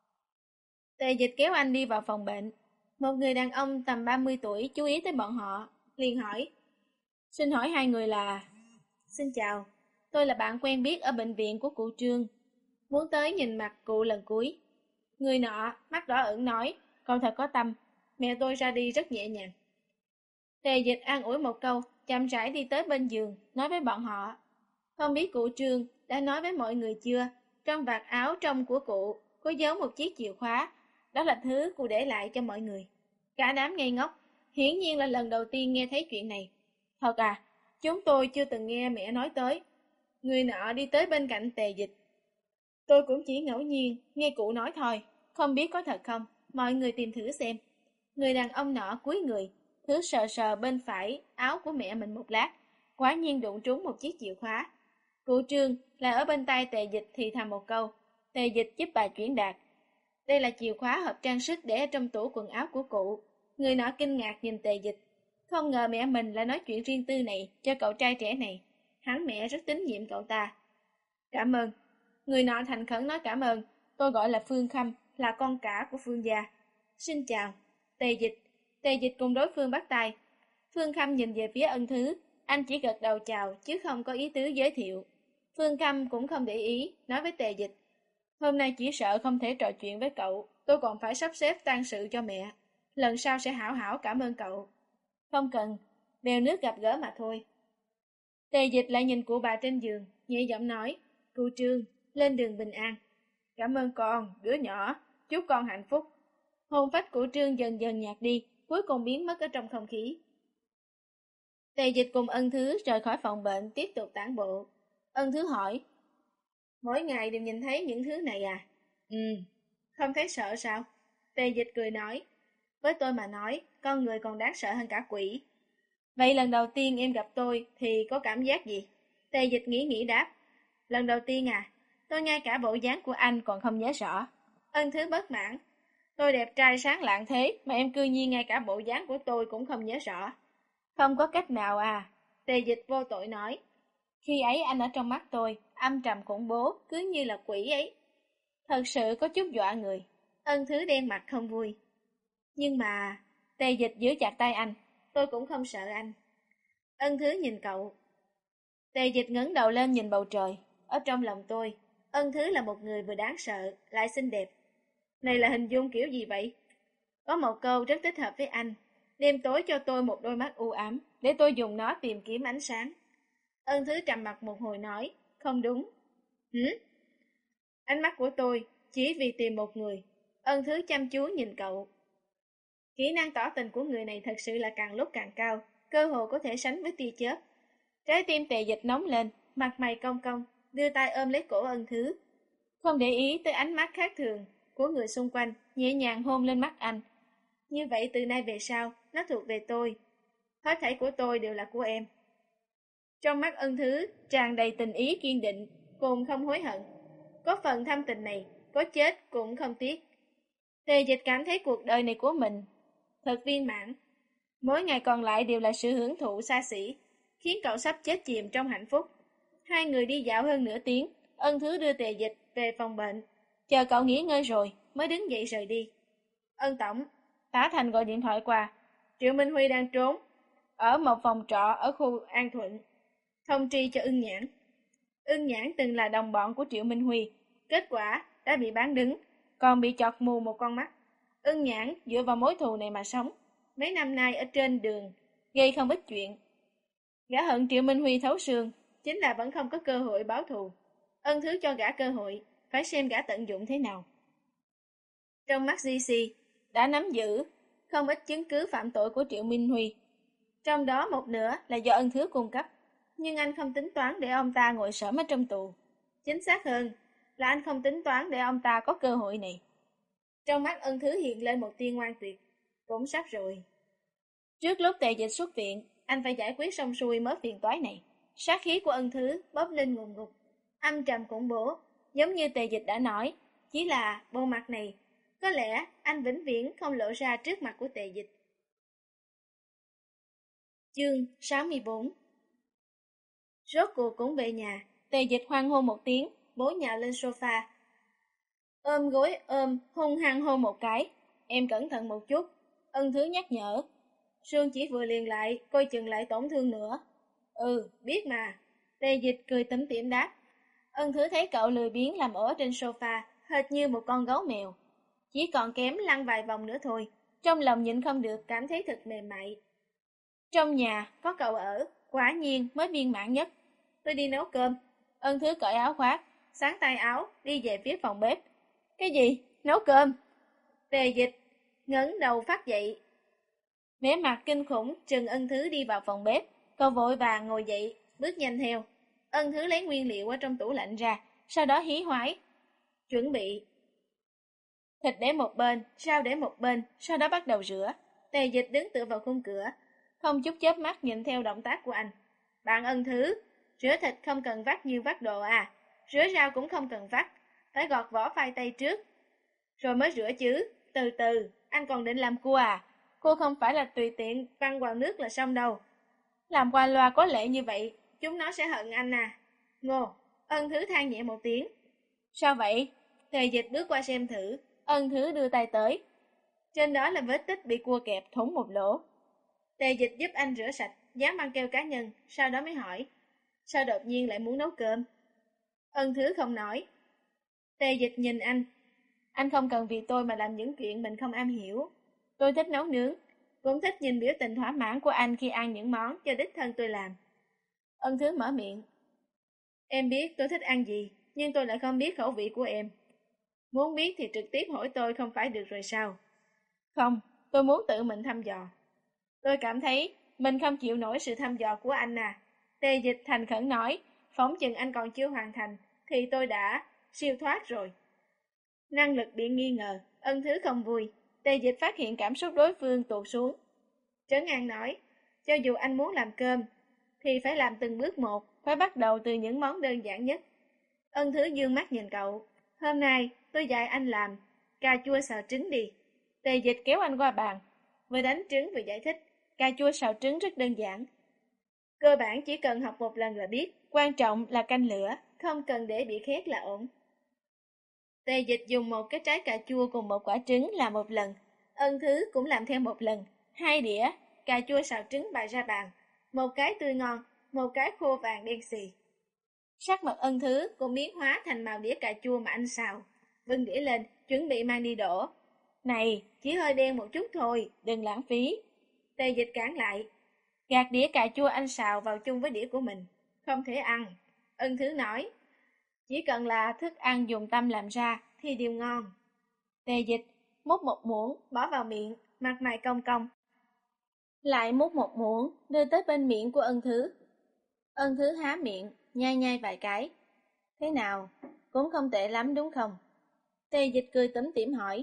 S1: Tề Dịch kéo anh đi vào phòng bệnh. Một người đàn ông tầm ba mươi tuổi chú ý tới bọn họ, liền hỏi. Xin hỏi hai người là... Xin chào, tôi là bạn quen biết ở bệnh viện của cụ Trương. Muốn tới nhìn mặt cụ lần cuối. Người nọ, mắt đỏ ửng nói, cậu thật có tâm, mẹ tôi ra đi rất nhẹ nhàng. Tề Dịch an ủi một câu, chậm rãi đi tới bên giường, nói với bọn họ. Không biết cụ Trương đã nói với mọi người chưa, trong vạt áo trong của cụ có giấu một chiếc chìa khóa, đó là thứ cụ để lại cho mọi người. Cả đám ngây ngốc, hiển nhiên là lần đầu tiên nghe thấy chuyện này. Thật à, chúng tôi chưa từng nghe mẹ nói tới. Người nọ đi tới bên cạnh Tề Dịch. Tôi cũng chỉ ngẫu nhiên nghe cụ nói thôi, không biết có thật không, mọi người tìm thử xem. Người đàn ông nọ cúi người, thứ sờ sờ bên phải áo của mẹ mình một lát, quả nhiên đụng trúng một chiếc chìa khóa. Cụ Trương là ở bên tay Tề Dịch thì thầm một câu, Tề Dịch giúp bà chuyển đạt. Đây là chìa khóa hộp trang sức để ở trong tủ quần áo của cụ. Người nọ kinh ngạc nhìn Tề Dịch, không ngờ mẹ mình lại nói chuyện riêng tư này cho cậu trai trẻ này. Hắn mẹ rất tín nhiệm cậu ta. Cảm ơn. Người nọ thành khẩn nói cảm ơn. Tôi gọi là Phương Khâm, là con cả của Phương gia. Xin chào. Tề Dịch. Tề Dịch cùng đối phương bắt tay. Phương Khâm nhìn về phía Ân Thứ. Anh chỉ gật đầu chào chứ không có ý tứ giới thiệu. Phương Khâm cũng không để ý, nói với Tề Dịch. Hôm nay chỉ sợ không thể trò chuyện với cậu, tôi còn phải sắp xếp tang sự cho mẹ. Lần sau sẽ hảo hảo cảm ơn cậu. Không cần, bèo nước gặp gỡ mà thôi. Tề Dịch lại nhìn cụ bà trên giường, nhẹ giọng nói, cụ Trương, lên đường bình an. Cảm ơn con, đứa nhỏ, chúc con hạnh phúc. Hồn phách của Trương dần dần nhạt đi, cuối cùng biến mất ở trong không khí. Tề Dịch cùng Ân Thứ rời khỏi phòng bệnh tiếp tục tản bộ. Ân Thứ hỏi, mỗi ngày đều nhìn thấy những thứ này à? Ừ, không thấy sợ sao? Tề Dịch cười nói, với tôi mà nói, con người còn đáng sợ hơn cả quỷ. Vậy lần đầu tiên em gặp tôi thì có cảm giác gì? Tề Dịch nghĩ nghĩ đáp, lần đầu tiên à, tôi ngay cả bộ dáng của anh còn không nhớ rõ. Ân Thứ bất mãn, tôi đẹp trai sáng lạng thế mà em cư nhiên ngay cả bộ dáng của tôi cũng không nhớ rõ. Không có cách nào à? Tề Dịch vô tội nói, khi ấy anh ở trong mắt tôi, âm trầm khủng bố, cứ như là quỷ ấy. Thật sự có chút dọa người. Ân Thứ đen mặt không vui. Nhưng mà... Tề Dịch giữ chặt tay anh. Tôi cũng không sợ anh. Ân Thứ nhìn cậu. Tề Dịch ngẩng đầu lên nhìn bầu trời. Ở trong lòng tôi, Ân Thứ là một người vừa đáng sợ, lại xinh đẹp. Này là hình dung kiểu gì vậy? Có một câu rất thích hợp với anh. Đêm tối cho tôi một đôi mắt u ám, để tôi dùng nó tìm kiếm ánh sáng. Ân Thứ trầm mặt một hồi nói, không đúng. Hử? Ánh mắt của tôi chỉ vì tìm một người. Ân Thứ chăm chú nhìn cậu. Kỹ năng tỏ tình của người này thật sự là càng lúc càng cao, cơ hồ có thể sánh với tia chớp. Trái tim Tề Dịch nóng lên, mặt mày cong cong, đưa tay ôm lấy cổ Ân Thứ. Không để ý tới ánh mắt khác thường của người xung quanh, nhẹ nhàng hôn lên mắt anh. Như vậy từ nay về sau, nó thuộc về tôi. Hết thảy của tôi đều là của em. Trong mắt Ân Thứ tràn đầy tình ý kiên định, cùng không hối hận. Có phần thâm tình này, có chết cũng không tiếc. Tề Dịch cảm thấy cuộc đời này của mình thật viên mãn. Mỗi ngày còn lại đều là sự hưởng thụ xa xỉ, khiến cậu sắp chết chìm trong hạnh phúc. Hai người đi dạo hơn nửa tiếng, Ân Thứ đưa Tề Dịch về phòng bệnh, chờ cậu nghỉ ngơi rồi mới đứng dậy rời đi. Ân tổng, Tả Thành gọi điện thoại qua, Triệu Minh Huy đang trốn ở một phòng trọ ở khu An Thuận, thông tri cho Ưng Nhãn. Ưng Nhãn từng là đồng bọn của Triệu Minh Huy, kết quả đã bị bán đứng, còn bị chọt mù một con mắt. Ưng Nhãn dựa vào mối thù này mà sống. mấy năm nay ở trên đường, gây không ít chuyện. Gã hận Triệu Minh Huy thấu xương, chính là vẫn không có cơ hội báo thù. Ân Thứ cho gã cơ hội, phải xem gã tận dụng thế nào. Trong mắt giê xê, đã nắm giữ không ít chứng cứ phạm tội của Triệu Minh Huy. Trong đó một nửa là do Ân Thứ cung cấp, nhưng anh không tính toán để ông ta ngồi sớm ở trong tù. Chính xác hơn là anh không tính toán để ông ta có cơ hội này. Trong mắt Ân Thứ hiện lên một tia ngoan tuyệt, cũng sắp rồi. Trước lúc Tề Dịch xuất viện, anh phải giải quyết xong xuôi mớ phiền toái này. Sát khí của Ân Thứ bốc lên ngùn ngụt, âm trầm khủng bố, giống như Tề Dịch đã nói, chỉ là bộ mặt này, có lẽ anh vĩnh viễn không lộ ra trước mặt của Tề Dịch. Chương sáu mươi bốn. Rốt cuộc cũng về nhà, Tề Dịch hoan hô một tiếng, bố nhào lên sofa. Ôm gối ôm, hung hăng hôn một cái. Em cẩn thận một chút, Ân Thứ nhắc nhở. Sương chỉ vừa liền lại, coi chừng lại tổn thương nữa. Ừ, biết mà. Tề Dịch cười tủm tỉm đáp. Ân Thứ thấy cậu lười biếng làm ổ trên sofa, hệt như một con gấu mèo. Chỉ còn kém lăn vài vòng nữa thôi, trong lòng nhịn không được cảm thấy thật mềm mại. Trong nhà có cậu ở, quả nhiên mới viên mãn nhất. Tôi đi nấu cơm. Ân Thứ cởi áo khoác, xán tay áo, đi về phía phòng bếp. Cái gì? Nấu cơm? Tề Dịch ngẩng đầu phát dậy, vẻ mặt kinh khủng trừng Ân Thứ đi vào phòng bếp. Cậu vội vàng ngồi dậy, bước nhanh theo. Ân Thứ lấy nguyên liệu ở trong tủ lạnh ra, sau đó hí hoái chuẩn bị. Thịt để một bên, rau để một bên, sau đó bắt đầu rửa. Tề Dịch đứng tựa vào khung cửa, không chút chớp mắt nhìn theo động tác của anh. Bạn Ân Thứ, rửa thịt không cần vắt như vắt đồ à, rửa rau cũng không cần vắt, phải gọt vỏ khoai tây trước, rồi mới rửa chứ. Từ từ, anh còn định làm cua à? Cô không phải là tùy tiện văng vào nước là xong đâu. Làm qua loa có lệ như vậy, chúng nó sẽ hận anh à. Ngô, Ân Thứ than nhẹ một tiếng. Sao vậy? Tề Dịch bước qua xem thử. Ân Thứ đưa tay tới. Trên đó là vết tích bị cua kẹp thủng một lỗ. Tề Dịch giúp anh rửa sạch, dán băng keo cá nhân, sau đó mới hỏi. Sao đột nhiên lại muốn nấu cơm? Ân Thứ không nói. Tề Dịch nhìn anh. Anh không cần vì tôi mà làm những chuyện mình không am hiểu. Tôi thích nấu nướng, cũng thích nhìn biểu tình thỏa mãn của anh khi ăn những món do đích thân tôi làm. Ân Thứ mở miệng. Em biết tôi thích ăn gì, nhưng tôi lại không biết khẩu vị của em. Muốn biết thì trực tiếp hỏi tôi không phải được rồi sao? Không, tôi muốn tự mình thăm dò. Tôi cảm thấy mình không chịu nổi sự thăm dò của anh à. Tề Dịch thành khẩn nói, phóng chừng anh còn chưa hoàn thành, thì tôi đã siêu thoát rồi. Năng lực bị nghi ngờ, Ân Thứ không vui. Tề Dịch phát hiện cảm xúc đối phương tụt xuống. Trấn An nói, cho dù anh muốn làm cơm, thì phải làm từng bước một, phải bắt đầu từ những món đơn giản nhất. Ân Thứ dương mắt nhìn cậu. Hôm nay, tôi dạy anh làm cà chua xào trứng đi. Tề Dịch kéo anh qua bàn, vừa đánh trứng vừa giải thích. Cà chua xào trứng rất đơn giản. Cơ bản chỉ cần học một lần là biết, quan trọng là canh lửa, không cần để bị khét là ổn. Tề Dịch dùng một cái trái cà chua cùng một quả trứng làm một lần. Ân Thứ cũng làm theo một lần. Hai đĩa cà chua xào trứng bày ra bàn. Một cái tươi ngon, một cái khô vàng đen xì. Sắc mặt Ân Thứ cũng biến hóa thành màu đĩa cà chua mà anh xào. Vâng đĩa lên, chuẩn bị mang đi đổ. Này, chỉ hơi đen một chút thôi, đừng lãng phí. Tề Dịch cản lại. Gạt đĩa cà chua anh xào vào chung với đĩa của mình. Không thể ăn. Ân Thứ nói. Chỉ cần là thức ăn dùng tâm làm ra thì đều ngon. Tề Dịch múc một muỗng bỏ vào miệng, mặt mày cong cong. Lại múc một muỗng đưa tới bên miệng của Ân Thứ. Ân Thứ há miệng, nhai nhai vài cái. Thế nào? Cũng không tệ lắm đúng không? Tề Dịch cười tủm tỉm hỏi.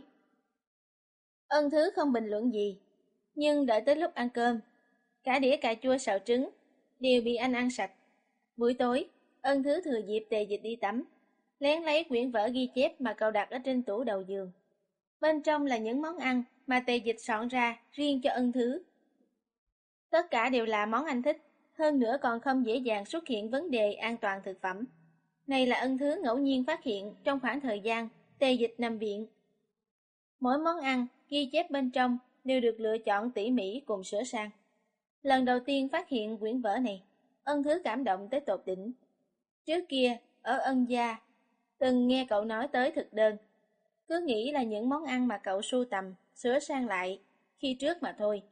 S1: Ân Thứ không bình luận gì, nhưng đợi tới lúc ăn cơm, cả đĩa cà chua xào trứng đều bị anh ăn sạch. Buổi tối, Ân Thứ thừa dịp Tề Dịch đi tắm, lén lấy quyển vở ghi chép mà cậu đặt ở trên tủ đầu giường. Bên trong là những món ăn mà Tề Dịch soạn ra riêng cho Ân Thứ. Tất cả đều là món anh thích, hơn nữa còn không dễ dàng xuất hiện vấn đề an toàn thực phẩm. Này là Ân Thứ ngẫu nhiên phát hiện trong khoảng thời gian Tề Dịch nằm viện. Mỗi món ăn ghi chép bên trong đều được lựa chọn tỉ mỉ cùng sửa sang. Lần đầu tiên phát hiện quyển vở này, Ân Thứ cảm động tới tột đỉnh. Trước kia, ở Ân gia, từng nghe cậu nói tới thực đơn, cứ nghĩ là những món ăn mà cậu sưu tầm, sửa sang lại khi trước mà thôi.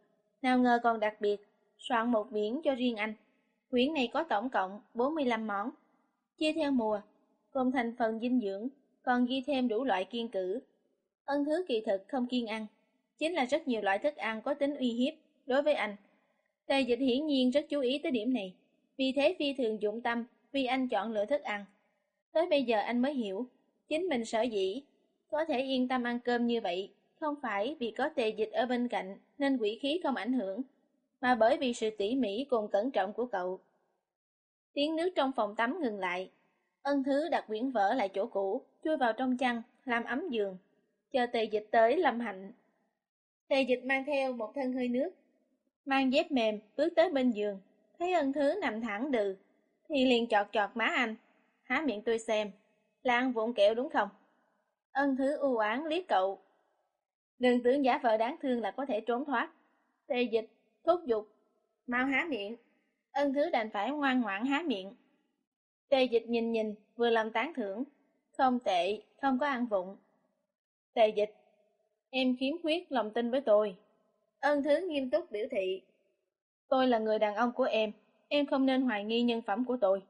S1: Nào ngờ còn đặc biệt, soạn một quyển cho riêng anh. Quyển này có tổng cộng bốn mươi lăm món, chia theo mùa, gồm thành phần dinh dưỡng, còn ghi thêm đủ loại kiêng cữ. Ân Thứ kỳ thực không kiêng ăn, chính là rất nhiều loại thức ăn có tính uy hiếp đối với anh. Tề Dịch hiển nhiên rất chú ý tới điểm này, vì thế phi thường dụng tâm vì anh chọn lựa thức ăn. Tới bây giờ anh mới hiểu, chính mình sở dĩ có thể yên tâm ăn cơm như vậy, không phải vì có Tề Dịch ở bên cạnh nên quỷ khí không ảnh hưởng, mà bởi vì sự tỉ mỉ cùng cẩn trọng của cậu. Tiếng nước trong phòng tắm ngừng lại. Ân Thứ đặt quyển vở lại chỗ cũ, chui vào trong chăn, làm ấm giường, chờ Tề Dịch tới lâm hạnh. Tề Dịch mang theo một thân hơi nước, mang dép mềm bước tới bên giường, thấy Ân Thứ nằm thẳng đừ, thì liền chọt chọt má anh, há miệng tôi xem, là ăn vụn kẹo đúng không? Ân Thứ u oán liếc cậu. Đừng tưởng giả vờ đáng thương là có thể trốn thoát. Tề Dịch thúc giục, mau há miệng. Ân Thứ đành phải ngoan ngoãn há miệng. Tề Dịch nhìn nhìn, vừa làm tán thưởng. Không tệ, không có ăn vụng. Tề Dịch, em khiếm khuyết lòng tin với tôi. Ân Thứ nghiêm túc biểu thị. Tôi là người đàn ông của em, em không nên hoài nghi nhân phẩm của tôi.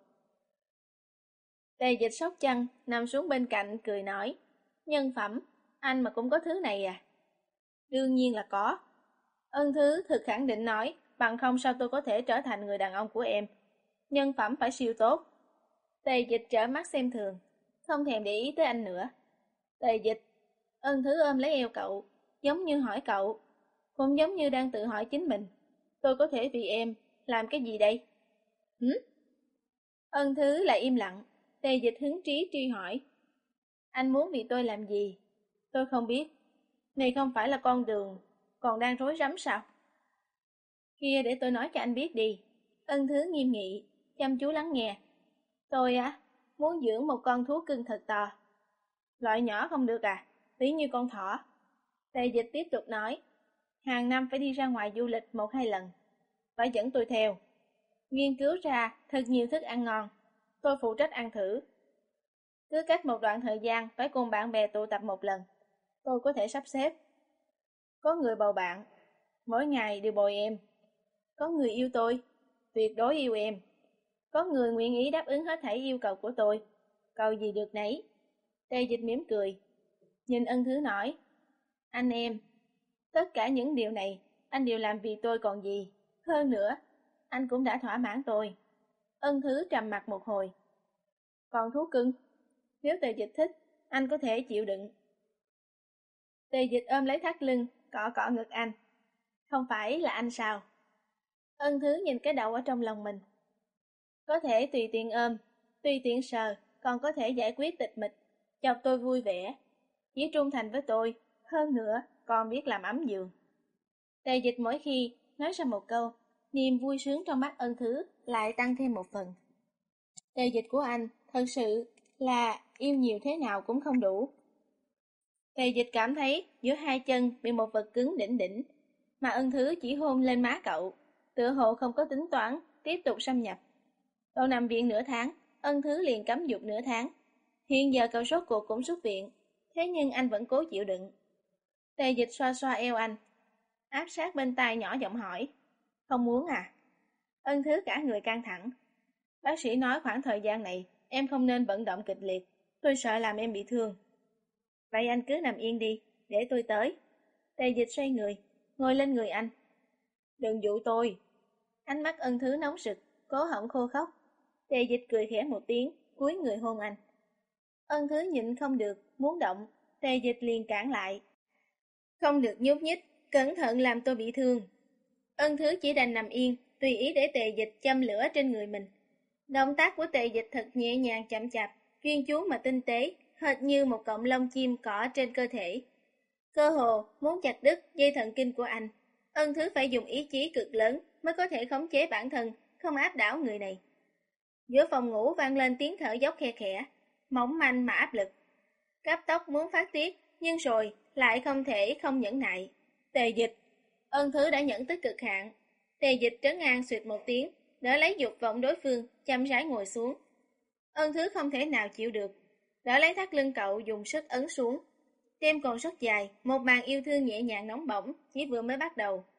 S1: Tề Dịch sốc chăn, nằm xuống bên cạnh, cười nói. Nhân phẩm, anh mà cũng có thứ này à? Đương nhiên là có. Ân Thứ thực khẳng định nói, bằng không sao tôi có thể trở thành người đàn ông của em. Nhân phẩm phải siêu tốt. Tề Dịch trở mắt xem thường, không thèm để ý tới anh nữa. Tề Dịch, Ân Thứ ôm lấy eo cậu, giống như hỏi cậu, cũng giống như đang tự hỏi chính mình. Tôi có thể vì em làm cái gì đây? Hử? Ân Thứ lại im lặng. Tề Dịch hứng trí truy hỏi. Anh muốn vì tôi làm gì? Tôi không biết. Này không phải là con đường, còn đang rối rắm sao? Kia để tôi nói cho anh biết đi. Ân Thứ nghiêm nghị, chăm chú lắng nghe. Tôi á, muốn dưỡng một con thú cưng thật to. Loại nhỏ không được à, ví như con thỏ. Tề Dịch tiếp tục nói. Hàng năm phải đi ra ngoài du lịch một hai lần. Phải dẫn tôi theo. Nghiên cứu ra thật nhiều thức ăn ngon. Tôi phụ trách ăn thử. Cứ cách một đoạn thời gian phải cùng bạn bè tụ tập một lần. Tôi có thể sắp xếp. Có người bầu bạn, mỗi ngày đều bồi em. Có người yêu tôi, tuyệt đối yêu em. Có người nguyện ý đáp ứng hết thảy yêu cầu của tôi. Cầu gì được nấy. Tề Dịch mỉm cười, nhìn Ân Thứ nói. Anh em, tất cả những điều này anh đều làm vì tôi còn gì. Hơn nữa, anh cũng đã thỏa mãn tôi. Ân Thứ trầm mặt một hồi. Còn thú cưng, nếu Tề Dịch thích, anh có thể chịu đựng. Tề Dịch ôm lấy thắt lưng, cọ cọ ngực anh. Không phải là anh sao? Ân Thứ nhìn cái đầu ở trong lòng mình. Có thể tùy tiện ôm, tùy tiện sờ, còn có thể giải quyết tịch mịch, chọc tôi vui vẻ. Chỉ trung thành với tôi, hơn nữa còn biết làm ấm giường. Tề Dịch mỗi khi nói ra một câu, niềm vui sướng trong mắt Ân Thứ lại tăng thêm một phần. Tề Dịch của anh thật sự là yêu nhiều thế nào cũng không đủ. Tề Dịch cảm thấy giữa hai chân bị một vật cứng đỉnh đỉnh, mà Ân Thứ chỉ hôn lên má cậu, tựa hồ không có tính toán tiếp tục xâm nhập. Cậu nằm viện nửa tháng, Ân Thứ liền cấm dục nửa tháng. Hiện giờ cậu sốt cuộc cũng xuất viện, thế nhưng anh vẫn cố chịu đựng. Tề Dịch xoa xoa eo anh, áp sát bên tai nhỏ giọng hỏi. Không muốn à? Ân Thứ cả người căng thẳng. Bác sĩ nói khoảng thời gian này em không nên vận động kịch liệt, tôi sợ làm em bị thương. Vậy anh cứ nằm yên đi, để tôi tới. Tề Dịch xoay người, ngồi lên người anh. Đừng dụ tôi. Ánh mắt Ân Thứ nóng sực, cố họng khô khóc. Tề Dịch cười khẽ một tiếng, cúi người hôn anh. Ân Thứ nhịn không được, muốn động, Tề Dịch liền cản lại. Không được nhúc nhích, cẩn thận làm tôi bị thương. Ân Thứ chỉ đành nằm yên, tùy ý để Tề Dịch châm lửa trên người mình. Động tác của Tề Dịch thật nhẹ nhàng chậm chạp, chuyên chú mà tinh tế, hệt như một cọng lông chim cỏ trên cơ thể. Cơ hồ muốn chặt đứt dây thần kinh của anh. Ân Thứ phải dùng ý chí cực lớn mới có thể khống chế bản thân, không áp đảo người này. Giữa phòng ngủ vang lên tiếng thở dốc khe khẽ, mỏng manh mà áp lực. Cấp tốc muốn phát tiết, nhưng rồi lại không thể không nhẫn nại. Tề Dịch, Ân Thứ đã nhẫn tới cực hạn. Tề Dịch trấn an suyệt một tiếng, đỡ lấy dục vọng đối phương, chậm rãi ngồi xuống. Ân Thứ không thể nào chịu được, đỡ lấy thắt lưng cậu dùng sức ấn xuống. Đêm còn rất dài, một màn yêu thương nhẹ nhàng nóng bỏng chỉ vừa mới bắt đầu.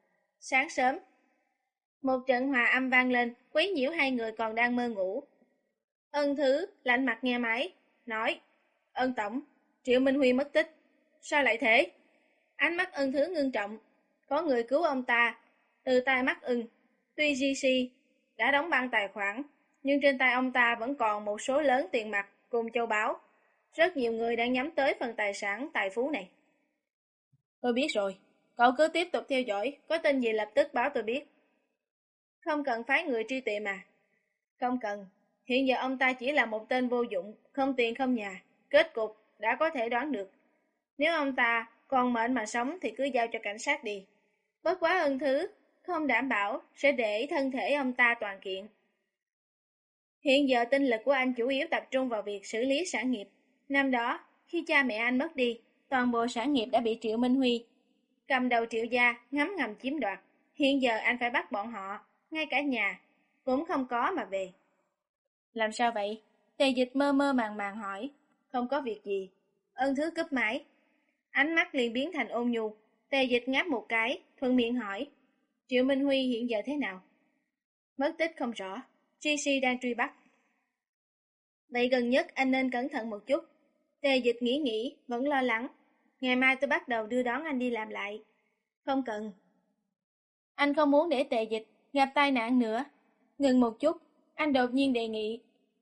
S1: Sáng sớm, một trận hòa âm vang lên, quấy nhiễu hai người còn đang mơ ngủ. Ân Thứ lạnh mặt nghe máy, nói: Ân Tổng, Triệu Minh Huy mất tích. Sao lại thế? Ánh mắt Ân Thứ ngưng trọng. Có người cứu ông ta từ tay mắt ưng. Tuy giê xê đã đóng băng tài khoản, nhưng trên tay ông ta vẫn còn một số lớn tiền mặt cùng châu báu. Rất nhiều người đang nhắm tới phần tài sản tài phú này. Tôi biết rồi. Cậu cứ tiếp tục theo dõi, có tin gì lập tức báo tôi biết. Không cần phái người truy tìm mà. Không cần. Hiện giờ ông ta chỉ là một tên vô dụng, không tiền không nhà. Kết cục đã có thể đoán được. Nếu ông ta còn mệnh mà sống thì cứ giao cho cảnh sát đi. Bất quá Ân Thứ không đảm bảo sẽ để thân thể ông ta toàn kiện. Hiện giờ tinh lực của anh chủ yếu tập trung vào việc xử lý sản nghiệp. Năm đó, khi cha mẹ anh mất đi, toàn bộ sản nghiệp đã bị Triệu Minh Huy cầm đầu Triệu gia ngấm ngầm chiếm đoạt. Hiện giờ anh phải bắt bọn họ, ngay cả nhà cũng không có mà về. Làm sao vậy? Tề Dịch mơ mơ màng màng hỏi. Không có việc gì. Ân Thứ cúp máy. Ánh mắt liền biến thành ôn nhu. Tề Dịch ngáp một cái, thuận miệng hỏi. Triệu Minh Huy hiện giờ thế nào? Mất tích không rõ. giê xê đang truy bắt. Vậy gần nhất anh nên cẩn thận một chút. Tề Dịch nghĩ nghĩ, vẫn lo lắng. Ngày mai tôi bắt đầu đưa đón anh đi làm lại. Không cần. Anh không muốn để Tề Dịch gặp tai nạn nữa. Ngừng một chút, anh đột nhiên đề nghị.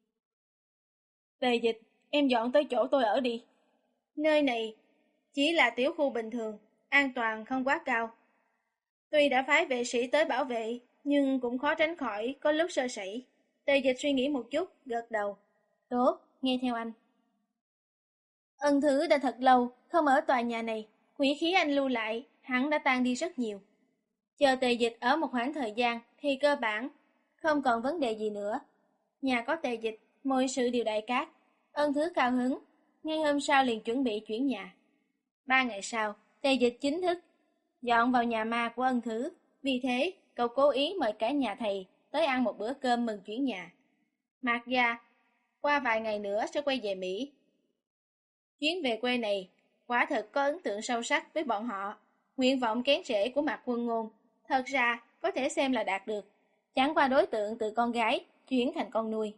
S1: Tề Dịch, em dọn tới chỗ tôi ở đi. Nơi này chỉ là tiểu khu bình thường, an toàn không quá cao. Tuy đã phái vệ sĩ tới bảo vệ, nhưng cũng khó tránh khỏi có lúc sơ sẩy. Tề Dịch suy nghĩ một chút, gật đầu. Tốt, nghe theo anh. Ân Thứ đã thật lâu không ở tòa nhà này, quỷ khí anh lưu lại hẳn đã tan đi rất nhiều. Chờ Tề Dịch ở một khoảng thời gian thì cơ bản không còn vấn đề gì nữa. Nhà có Tề Dịch, mọi sự đều đại cát. Ân Thứ cao hứng, ngay hôm sau liền chuẩn bị chuyển nhà. Ba ngày sau, Tề Dịch chính thức dọn vào nhà ma của Ân Thứ. Vì thế, cậu cố ý mời cả nhà thầy tới ăn một bữa cơm mừng chuyển nhà. Mạc gia qua vài ngày nữa sẽ quay về Mỹ. Chuyến về quê này quả thực có ấn tượng sâu sắc với bọn họ. Nguyện vọng kén rễ của Mạc Quân Ngôn thật ra có thể xem là đạt được. Chẳng qua đối tượng từ con gái chuyển thành con nuôi.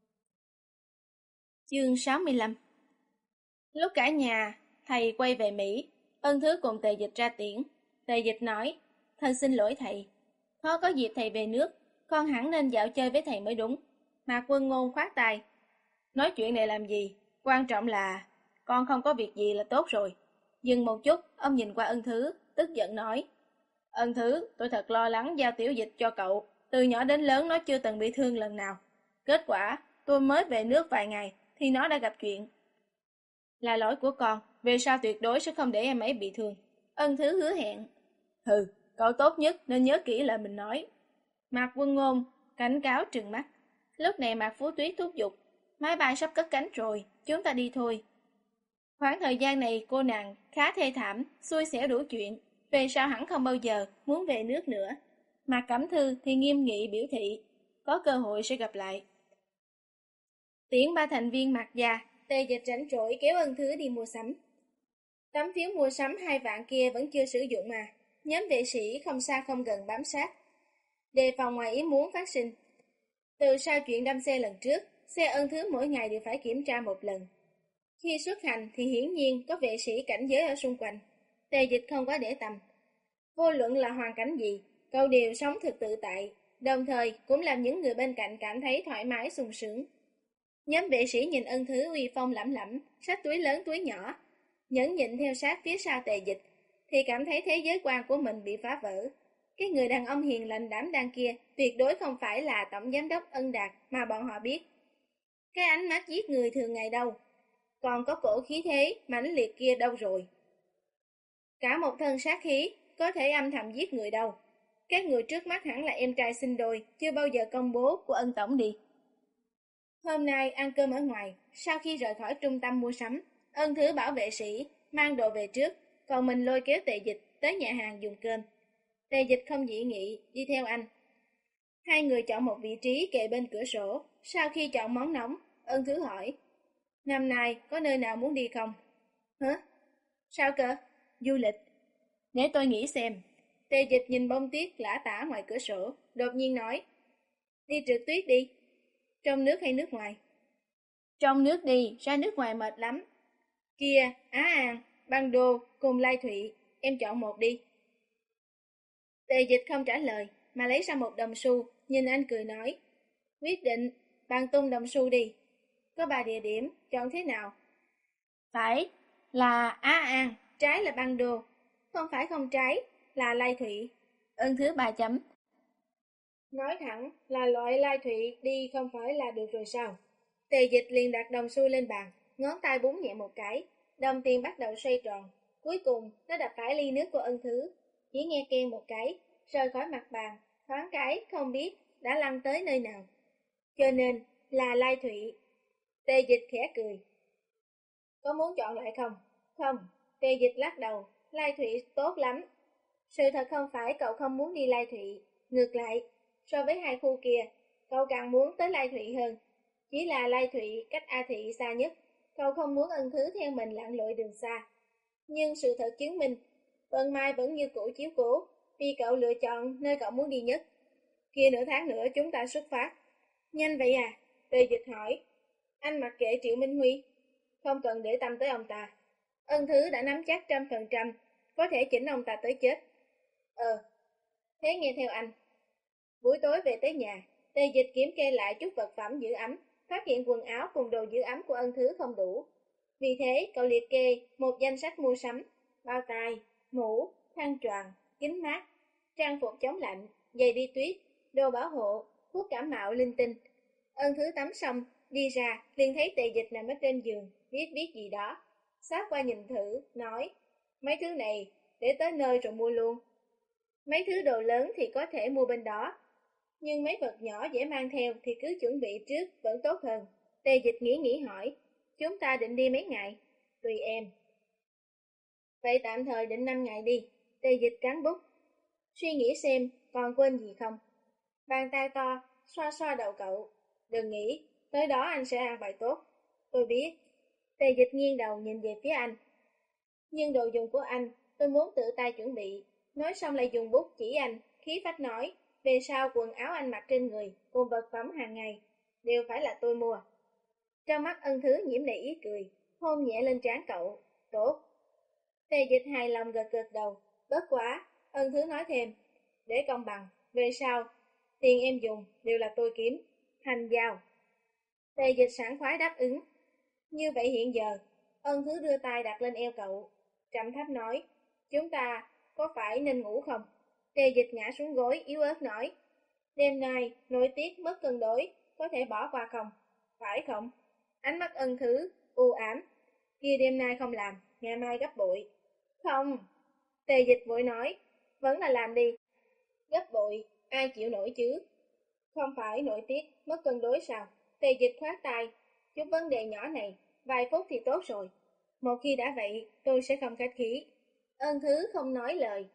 S1: Chương sáu mươi lăm. Lúc cả nhà thầy quay về Mỹ, Ân Thứ cùng Tề Dịch ra tiễn. Tề Dịch nói, thật xin lỗi thầy, khó có dịp thầy về nước, con hẳn nên dạo chơi với thầy mới đúng. Mạc Quân Ngôn khoát tay, nói chuyện này làm gì, quan trọng là con không có việc gì là tốt rồi. Dừng một chút, ông nhìn qua Ân Thứ, tức giận nói, Ân Thứ, tôi thật lo lắng giao Tiểu Dịch cho cậu, từ nhỏ đến lớn nó chưa từng bị thương lần nào. Kết quả, tôi mới về nước vài ngày, thì nó đã gặp chuyện. Là lỗi của con, về sau tuyệt đối sẽ không để em ấy bị thương. Ân Thứ hứa hẹn. Hừ, cậu tốt nhất nên nhớ kỹ lời mình nói. Mạc Quân Ngôn cảnh cáo trừng mắt. Lúc này Mạc Phú Tuyết thúc giục, máy bay sắp cất cánh rồi, chúng ta đi thôi. Khoảng thời gian này cô nàng khá thê thảm, xui xẻo đủ chuyện, về sau hẳn không bao giờ muốn về nước nữa. Mạc Cẩm Thư thì nghiêm nghị biểu thị, có cơ hội sẽ gặp lại. Tiễn ba thành viên Mạc gia, Tề Dịch rảnh rỗi kéo Ân Thứ đi mua sắm. Tấm phiếu mua sắm hai vạn kia vẫn chưa sử dụng mà. Nhóm vệ sĩ không xa không gần bám sát, đề phòng ngoài ý muốn phát sinh. Từ sau chuyện đâm xe lần trước, xe Ân Thứ mỗi ngày đều phải kiểm tra một lần. Khi xuất hành thì hiển nhiên có vệ sĩ cảnh giới ở xung quanh. Tề Dịch không có để tâm. Vô luận là hoàn cảnh gì, cậu đều sống thực tự tại, đồng thời cũng làm những người bên cạnh cảm thấy thoải mái sung sướng. Nhóm vệ sĩ nhìn Ân Thứ uy phong lẫm lẫm, xách túi lớn túi nhỏ, nhẫn nhịn theo sát phía sau Tề Dịch, thì cảm thấy thế giới quan của mình bị phá vỡ. Cái người đàn ông hiền lành đảm đang kia tuyệt đối không phải là tổng giám đốc Ân Đạt mà bọn họ biết. Cái ánh mắt giết người thường ngày đâu, còn có cổ khí thế mãnh liệt kia đâu rồi. Cả một thân sát khí có thể âm thầm giết người đâu. Các người trước mắt hẳn là em trai sinh đôi chưa bao giờ công bố của Ân tổng đi. Hôm nay ăn cơm ở ngoài, sau khi rời khỏi trung tâm mua sắm, Ân Thứ bảo vệ sĩ mang đồ về trước, còn mình lôi kéo Tề Dịch tới nhà hàng dùng cơm. Tề Dịch không dị nghị, đi theo anh. Hai người chọn một vị trí kề bên cửa sổ. Sau khi chọn món nóng, Ân Thứ hỏi, năm nay có nơi nào muốn đi không? Hả? Sao cơ? Du lịch. Để tôi nghĩ xem. Tề Tề Dịch nhìn bông tuyết lả tả ngoài cửa sổ, đột nhiên nói, đi trượt tuyết đi. Trong nước hay nước ngoài? Trong nước đi, ra nước ngoài mệt lắm. Kia, Á An, Băng Đô cùng Lai Thụy, em chọn một đi. Tề Dịch không trả lời, mà lấy ra một đồng xu, nhìn anh cười nói, quyết định, bạn tung đồng xu đi. Có ba địa điểm, chọn thế nào? Phải là Á An, trái là Băng Đô. Không phải không trái, là Lai Thụy. Ân Thứ ba chấm. Nói thẳng là loại Lai Thụy đi không phải là được rồi sao? Tề Dịch liền đặt đồng xu lên bàn, ngón tay búng nhẹ một cái, đồng tiền bắt đầu xoay tròn. Cuối cùng, nó đập phải ly nước của Ân Thứ, chỉ nghe keng một cái, rơi khỏi mặt bàn, thoáng cái không biết đã lăn tới nơi nào. Cho nên là Lai Thụy. Tề Dịch khẽ cười. Có muốn chọn lại không? Không. Tề Dịch lắc đầu. Lai Thụy tốt lắm. Sự thật không phải cậu không muốn đi Lai Thụy. Ngược lại, so với hai khu kia, cậu càng muốn tới Lai Thụy hơn. Chỉ là Lai Thụy cách A Thị xa nhất. Cậu không muốn Ân Thứ theo mình lặn lội đường xa. Nhưng sự thật chứng minh, Vận Mai vẫn như cũ chiếu cố, vì cậu lựa chọn nơi cậu muốn đi nhất. Kia nửa tháng nữa chúng ta xuất phát. Nhanh vậy à? Tề Dịch hỏi. Anh mặc kệ Triệu Minh Huy. Không cần để tâm tới ông ta. Ân Thứ đã nắm chắc trăm phần trăm, có thể chỉnh ông ta tới chết. Ờ, thế nghe theo anh. Buổi tối về tới nhà, Tề Dịch kiểm kê lại chút vật phẩm giữ ấm, phát hiện quần áo cùng đồ giữ ấm của Ân Thứ không đủ. Vì thế, cậu liệt kê một danh sách mua sắm, bao tay, mũ, khăn choàng, kính mát, trang phục chống lạnh, giày đi tuyết, đồ bảo hộ, thuốc cảm mạo linh tinh. Ân Thứ tắm xong, đi ra, liền thấy Tề Dịch nằm ở trên giường, viết viết gì đó. Sát qua nhìn thử, nói, mấy thứ này, để tới nơi rồi mua luôn. Mấy thứ đồ lớn thì có thể mua bên đó, nhưng mấy vật nhỏ dễ mang theo thì cứ chuẩn bị trước vẫn tốt hơn. Tề Dịch nghĩ nghĩ hỏi, chúng ta định đi mấy ngày? Tùy em. Vậy tạm thời định năm ngày đi. Tề Dịch cắn bút, suy nghĩ xem còn quên gì không. Bàn tay to, xoa xoa đầu cậu. Đừng nghĩ, tới đó anh sẽ ăn bài tốt. Tôi biết. Tề Dịch nghiêng đầu nhìn về phía anh. Nhưng đồ dùng của anh, tôi muốn tự tay chuẩn bị. Nói xong lại dùng bút chỉ anh, khí phách nói, về sau quần áo anh mặc trên người, cùng vật phẩm hàng ngày, đều phải là tôi mua. Trong mắt Ân Thứ nhiễm đầy ý cười, hôn nhẹ lên trán cậu. Tốt. Tề Dịch hài lòng gật gật đầu. Bất quá, Ân Thứ nói thêm, để công bằng, về sau, tiền em dùng đều là tôi kiếm. Thành giao. Tề Dịch sảng khoái đáp ứng. Như vậy hiện giờ, Ân Thứ đưa tay đặt lên eo cậu, trầm thấp nói, chúng ta có phải nên ngủ không? Tề Dịch ngã xuống gối, yếu ớt nói, đêm nay, nội tiết mất cân đối, có thể bỏ qua không? Phải không? Ánh mắt Ân Thứ, u ám, kia đêm nay không làm, ngày mai gấp bội. Không. Tề Dịch vội nói, vẫn là làm đi. Gấp bội, ai chịu nổi chứ? Không phải nội tiết, mất cân đối sao? Tề Dịch khoát tay, chút vấn đề nhỏ này, vài phút thì tốt rồi. Một khi đã vậy, tôi sẽ không khách khí. Ân Thứ không nói lời.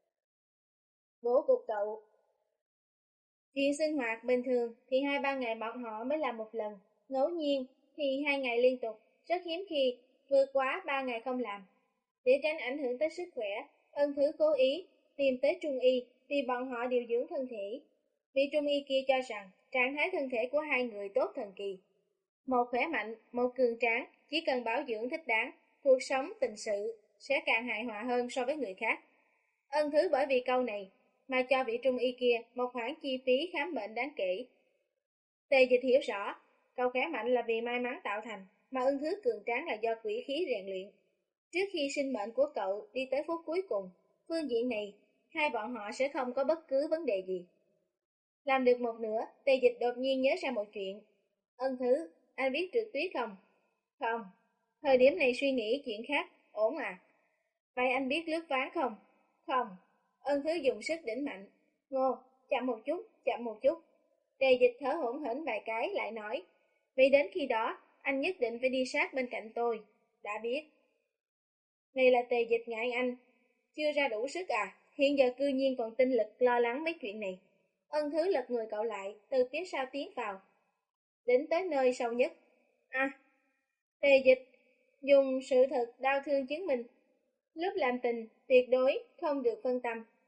S1: Bố cục cậu. Chuyện sinh hoạt bình thường thì hai ba ngày bọn họ mới làm một lần. Ngẫu nhiên thì hai ngày liên tục, rất hiếm khi vượt quá ba ngày không làm. Để tránh ảnh hưởng tới sức khỏe, Ân Thứ cố ý tìm tới Trung Y vì bọn họ điều dưỡng thân thể. Vị Trung Y kia cho rằng trạng thái thân thể của hai người tốt thần kỳ. Một khỏe mạnh, một cường tráng, chỉ cần bảo dưỡng thích đáng, cuộc sống, tình sự sẽ càng hài hòa hơn so với người khác. Ân Thứ bởi vì câu này mà cho vị Trung Y kia một khoản chi phí khám bệnh đáng kể. Tề Dịch hiểu rõ, cậu khỏe mạnh là vì may mắn tạo thành, mà Ân Thứ cường tráng là do quỷ khí rèn luyện. Trước khi sinh mệnh của cậu đi tới phút cuối cùng, phương diện này, hai bọn họ sẽ không có bất cứ vấn đề gì. Làm được một nửa, Tề Dịch đột nhiên nhớ ra một chuyện. Ân Thứ, anh biết trượt tuyết không? Không. Thời điểm này suy nghĩ chuyện khác, ổn à? Vậy anh biết lướt ván không? Không. Ân Thứ dùng sức đỉnh mạnh. Ngô, chậm một chút, chậm một chút. Tề Dịch thở hổn hển vài cái lại nói. Vì đến khi đó, anh nhất định phải đi sát bên cạnh tôi. Đã biết. Này là Tề Dịch ngại anh. Chưa ra đủ sức à? Hiện giờ cư nhiên còn tinh lực lo lắng mấy chuyện này. Ân Thứ lật người cậu lại, từ phía sau tiến vào. Đến tới nơi sâu nhất. À, Tề Dịch dùng sự thật đau thương chứng minh. Lúc làm tình, tuyệt đối không được phân tâm.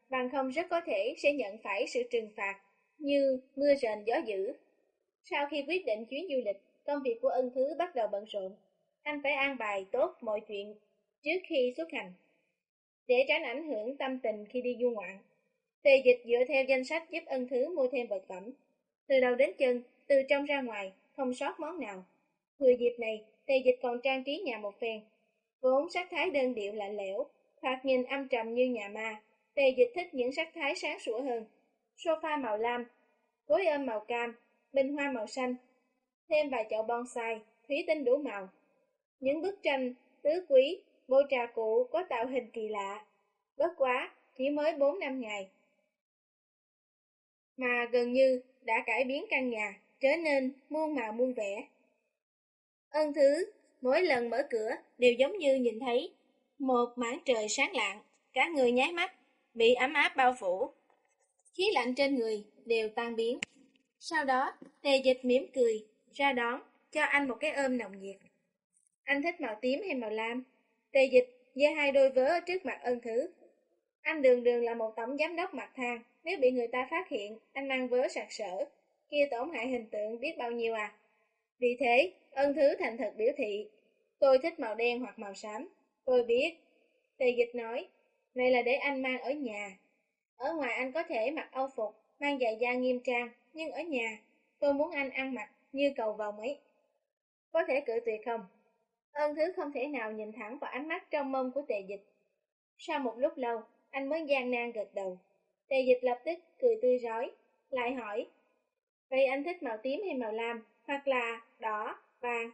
S1: bằng không rất có thể sẽ nhận phải sự trừng phạt như mưa rền gió dữ. Sau khi quyết định chuyến du lịch, công việc của Ân Thứ bắt đầu bận rộn. Anh phải an bài tốt mọi chuyện trước khi xuất hành, để tránh ảnh hưởng tâm tình khi đi du ngoạn. Tề Dịch dựa theo danh sách giúp Ân Thứ mua thêm vật phẩm. Từ đầu đến chân, từ trong ra ngoài, không sót món nào. Thừa dịp này, Tề Dịch còn trang trí nhà một phen. Vốn sắc thái đơn điệu lạnh lẽo, thoạt nhìn âm trầm như nhà ma. Tề Dịch thích những sắc thái sáng sủa hơn. Sofa màu lam, gối ôm màu cam, bình hoa màu xanh, thêm vài chậu bonsai, thủy tinh đủ màu. Những bức tranh, tứ quý, bộ trà cụ có tạo hình kỳ lạ. Bất quá, chỉ mới bốn năm ngày, mà gần như đã cải biến căn nhà, trở nên muôn màu muôn vẻ. Ân Thứ, mỗi lần mở cửa đều giống như nhìn thấy một mảng trời sáng lạng, cả người nháy mắt, bị ấm áp bao phủ. Khí lạnh trên người đều tan biến. Sau đó, Tề Dịch mỉm cười, ra đón, cho anh một cái ôm nồng nhiệt. Anh thích màu tím hay màu lam? Tề Dịch giơ hai đôi vớ ở trước mặt Ân Thứ. Anh đường đường là một tổng giám đốc mặt thang, nếu bị người ta phát hiện anh mang vớ sặc sỡ, kia tổn hại hình tượng biết bao nhiêu à. Vì thế, Ân Thứ thành thật biểu thị, tôi thích màu đen hoặc màu xám. Tôi biết. Tề Dịch nói, này là để anh mang ở nhà. Ở ngoài anh có thể mặc âu phục, mang giày da nghiêm trang, nhưng ở nhà, tôi muốn anh ăn mặc như cầu vồng ấy. Có thể cự tuyệt không? Ân Thứ không thể nào nhìn thẳng vào ánh mắt trong mông của Tề Dịch. Sau một lúc lâu, anh mới gian nan gật đầu. Tề Dịch lập tức cười tươi rói, lại hỏi, vậy anh thích màu tím hay màu lam, hoặc là đỏ, vàng?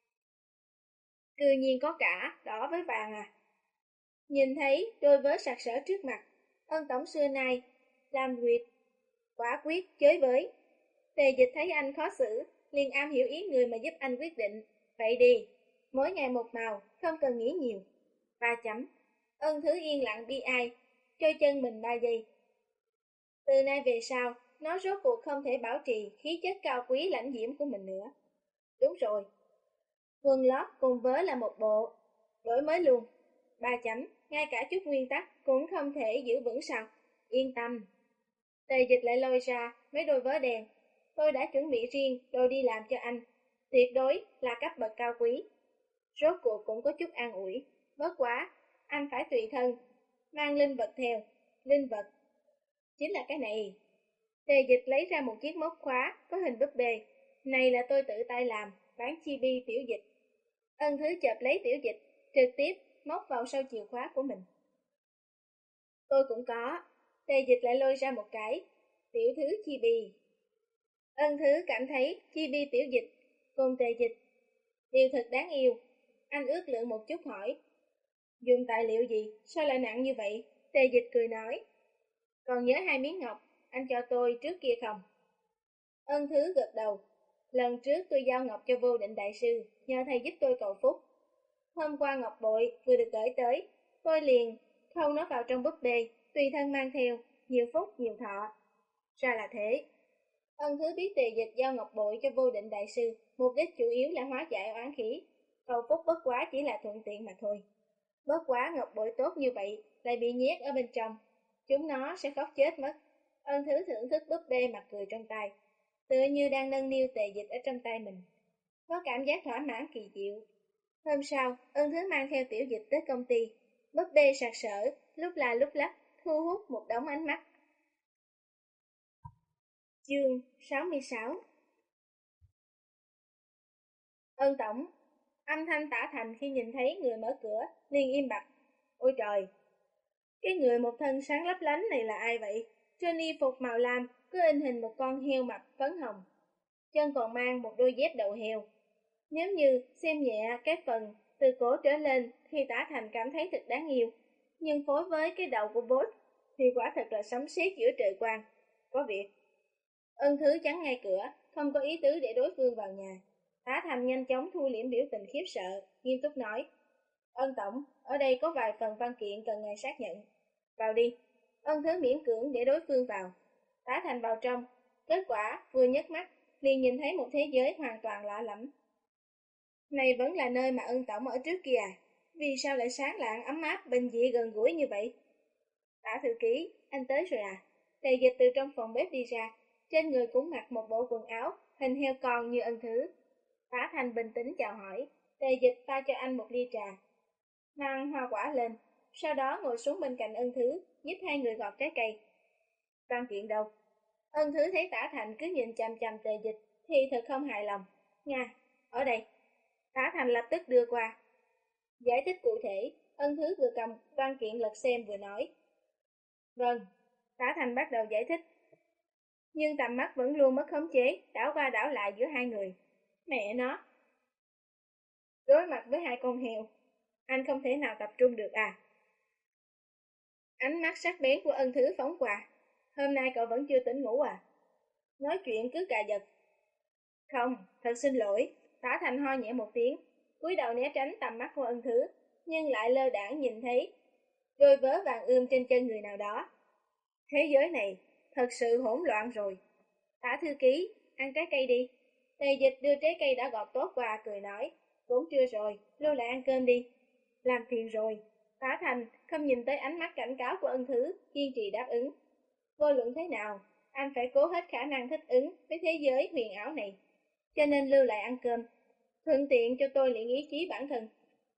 S1: Cư nhiên có cả đỏ với vàng à? Nhìn thấy đôi vớ sặc sỡ trước mặt, Ân tổng xưa nay làm việc quả quyết chới với. Tề Dịch thấy anh khó xử, liền am hiểu ý người mà giúp anh quyết định. Vậy đi, mỗi ngày một màu, không cần nghĩ nhiều. Ba chấm. Ân Thứ yên lặng bi ai, trôi chân mình ba giây. Từ nay về sau, nó rốt cuộc không thể bảo trì khí chất cao quý lãnh diễm của mình nữa. Đúng rồi. Quần lót cùng vớ là một bộ. Đổi mới luôn. Ba chấm. Ngay cả chút nguyên tắc cũng không thể giữ vững sao? Yên tâm. Tề Dịch lại lôi ra mấy đôi vớ đen. Tôi đã chuẩn bị riêng đôi đi làm cho anh. Tuyệt đối là cấp bậc cao quý. Rốt cuộc cũng có chút an ủi. Bất quá, anh phải tùy thân, mang linh vật theo. Linh vật chính là cái này. Tề Dịch lấy ra một chiếc móc khóa có hình búp bê. Này là tôi tự tay làm, bán chibi Tiểu Dịch. Ân Thứ chợp lấy Tiểu Dịch, trực tiếp móc vào sau chìa khóa của mình. Tôi cũng có. Tề Dịch lại lôi ra một cái. Tiểu Thứ chibi. Ân Thứ cảm thấy chibi Tiểu Dịch cùng Tề Dịch đều thật đáng yêu. Anh ước lượng một chút hỏi, dùng tài liệu gì, sao lại nặng như vậy? Tề Dịch cười nói, còn nhớ hai miếng ngọc anh cho tôi trước kia không? Ân Thứ gật đầu, lần trước tôi giao ngọc cho Vô Định đại sư, nhờ thầy giúp tôi cầu phúc. Hôm qua ngọc bội vừa được gửi tới, tôi liền khâu nó vào trong búp bê, tùy thân mang theo, nhiều phúc nhiều thọ. Ra là thế. Ân Thứ biết Tề Dịch giao ngọc bội cho Vô Định đại sư, mục đích chủ yếu là hóa giải oán khí, cầu phúc bất quá chỉ là thuận tiện mà thôi. Bất quá ngọc bội tốt như vậy, lại bị nhét ở bên trong, chúng nó sẽ khóc chết mất. Ân Thứ thưởng thức búp bê mặt cười trong tay, tựa như đang nâng niu Tề Dịch ở trong tay mình. Có cảm giác thỏa mãn kỳ diệu. Hôm sau, Ân Thứ mang theo Tiểu Dịch tới công ty. Búp bê sặc sỡ, lúc la lúc lắc, thu hút một đống ánh mắt. Chương sáu mươi sáu. Ân tổng. Âm thanh Tả Thành khi nhìn thấy người mở cửa, liền im bặt. Ôi trời! Cái người một thân sáng lấp lánh này là ai vậy? Trên y phục màu lam, có in hình một con heo mập phấn hồng. Chân còn mang một đôi dép đậu heo. Nếu như xem nhẹ cái phần từ cổ trở lên thì Tả Thành cảm thấy thật đáng yêu. Nhưng phối với cái đầu của Boss thì quả thật là sấm sét giữa trời quang. Có việc. Ân Thứ chắn ngay cửa, không có ý tứ để đối phương vào nhà. Tả Thành nhanh chóng thu liễm biểu tình khiếp sợ, nghiêm túc nói, Ân tổng, ở đây có vài phần văn kiện cần ngài xác nhận. Vào đi. Ân Thứ miễn cưỡng để đối phương vào. Tả Thành vào trong, kết quả vừa nhấc mắt, liền nhìn thấy một thế giới hoàn toàn lạ lẫm. Này vẫn là nơi mà Ân tổng ở trước kia à? Vì sao lại sáng lạng, ấm áp, bình dị gần gũi như vậy? Tả thư ký, anh tới rồi à? Tề Dịch từ trong phòng bếp đi ra, trên người cũng mặc một bộ quần áo, hình heo con như Ân Thứ. Tả Thành bình tĩnh chào hỏi, Tề Dịch pha cho anh một ly trà, mang hoa quả lên, sau đó ngồi xuống bên cạnh Ân Thứ, giúp hai người gọt trái cây. Văn kiện đâu? Ân Thứ thấy Tả Thành cứ nhìn chằm chằm Tề Dịch, thì thật không hài lòng. Nga, ở đây. Tả Thành lập tức đưa qua. Giải thích cụ thể, Ân Thứ vừa cầm văn kiện lật xem vừa nói. Vâng, Tả Thành bắt đầu giải thích. Nhưng tầm mắt vẫn luôn mất khống chế, đảo qua đảo lại giữa hai người. Mẹ nó! Đối mặt với hai con heo, anh không thể nào tập trung được à? Ánh mắt sắc bén của Ân Thứ phóng qua. Hôm nay cậu vẫn chưa tỉnh ngủ à? Nói chuyện cứ cà giật. Không, thật xin lỗi. Tả Thành ho nhẹ một tiếng, cúi đầu né tránh tầm mắt của Ân Thứ, nhưng lại lơ đãng nhìn thấy đôi vớ vàng ươm trên chân người nào đó. Thế giới này thật sự hỗn loạn rồi. Tả thư ký, ăn trái cây đi. Tề Dịch đưa trái cây đã gọt tốt qua, cười nói. Cũng trưa rồi, lưu lại ăn cơm đi. Làm phiền rồi. Tả Thành không nhìn tới ánh mắt cảnh cáo của Ân Thứ, kiên trì đáp ứng. Vô luận thế nào, anh phải cố hết khả năng thích ứng với thế giới huyền ảo này, cho nên lưu lại ăn cơm, thuận tiện cho tôi luyện ý chí bản thân.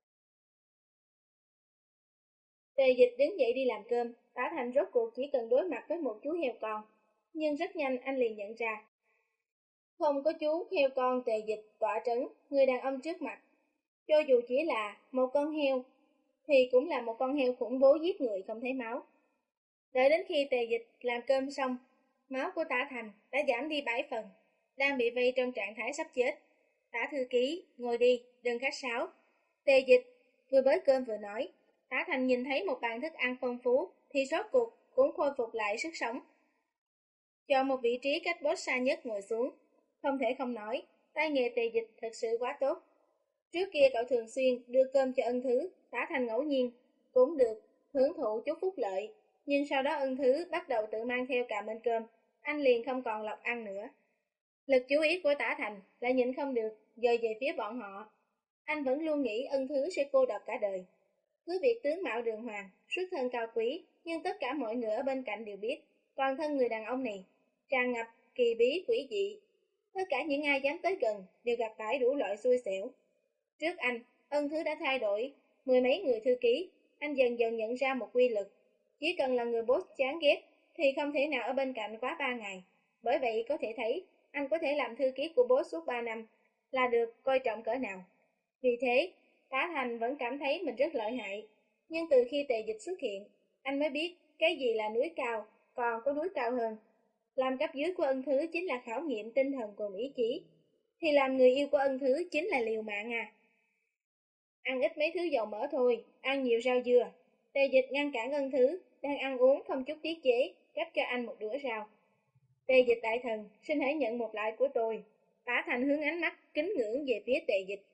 S1: Tề Dịch đứng dậy đi làm cơm. Tả Thành rốt cuộc chỉ cần đối mặt với một chú heo con, nhưng rất nhanh anh liền nhận ra, không có chú heo con Tề Dịch tọa trấn người đàn ông trước mặt, cho dù chỉ là một con heo, thì cũng là một con heo khủng bố giết người không thấy máu. Đợi đến khi Tề Dịch làm cơm xong, máu của Tả Thành đã giảm đi bảy phần, đang bị vây trong trạng thái sắp chết. Tả thư ký, ngồi đi, đừng khách sáo. Tề Dịch vừa bới cơm vừa nói. Tả Thành nhìn thấy một bàn thức ăn phong phú, thì rốt cuộc cũng khôi phục lại sức sống. Chọn một vị trí cách boss xa nhất ngồi xuống. Không thể không nói, tay nghề Tề Dịch thật sự quá tốt. Trước kia cậu thường xuyên đưa cơm cho Ân Thứ, Tả Thành ngẫu nhiên cũng được hưởng thụ chút phúc lợi. Nhưng sau đó Ân Thứ bắt đầu tự mang theo cả bên cơm, anh liền không còn lọc ăn nữa. Lực chú ý của Tả Thành lại nhịn không được dời về phía bọn họ. Anh vẫn luôn nghĩ Ân Thứ sẽ cô độc cả đời. Cứ việc tướng mạo đường hoàng, xuất thân cao quý, nhưng tất cả mọi người ở bên cạnh đều biết, toàn thân người đàn ông này tràn ngập kỳ bí quỷ dị. Tất cả những ai dám tới gần đều gặp phải đủ loại xui xẻo. Trước anh, Ân Thứ đã thay đổi mười mấy người thư ký. Anh dần dần nhận ra một quy luật, chỉ cần là người boss chán ghét thì không thể nào ở bên cạnh quá ba ngày. Bởi vậy có thể thấy anh có thể làm thư ký của boss suốt ba năm là được coi trọng cỡ nào. Vì thế, Tả Thành vẫn cảm thấy mình rất lợi hại. Nhưng từ khi Tề Dịch xuất hiện, anh mới biết cái gì là núi cao, còn có núi cao hơn. Làm cấp dưới của Ân Thứ chính là khảo nghiệm tinh thần cùng ý chí, thì làm người yêu của Ân Thứ chính là liều mạng à. Ăn ít mấy thứ dầu mỡ thôi, ăn nhiều rau dưa. Tề Dịch ngăn cản Ân Thứ đang ăn uống không chút tiết chế, gắp cho anh một đũa rau. Tề Dịch đại thần, xin hãy nhận một lại của tôi. Tả Thành hướng ánh mắt kính ngưỡng về phía Tề Dịch.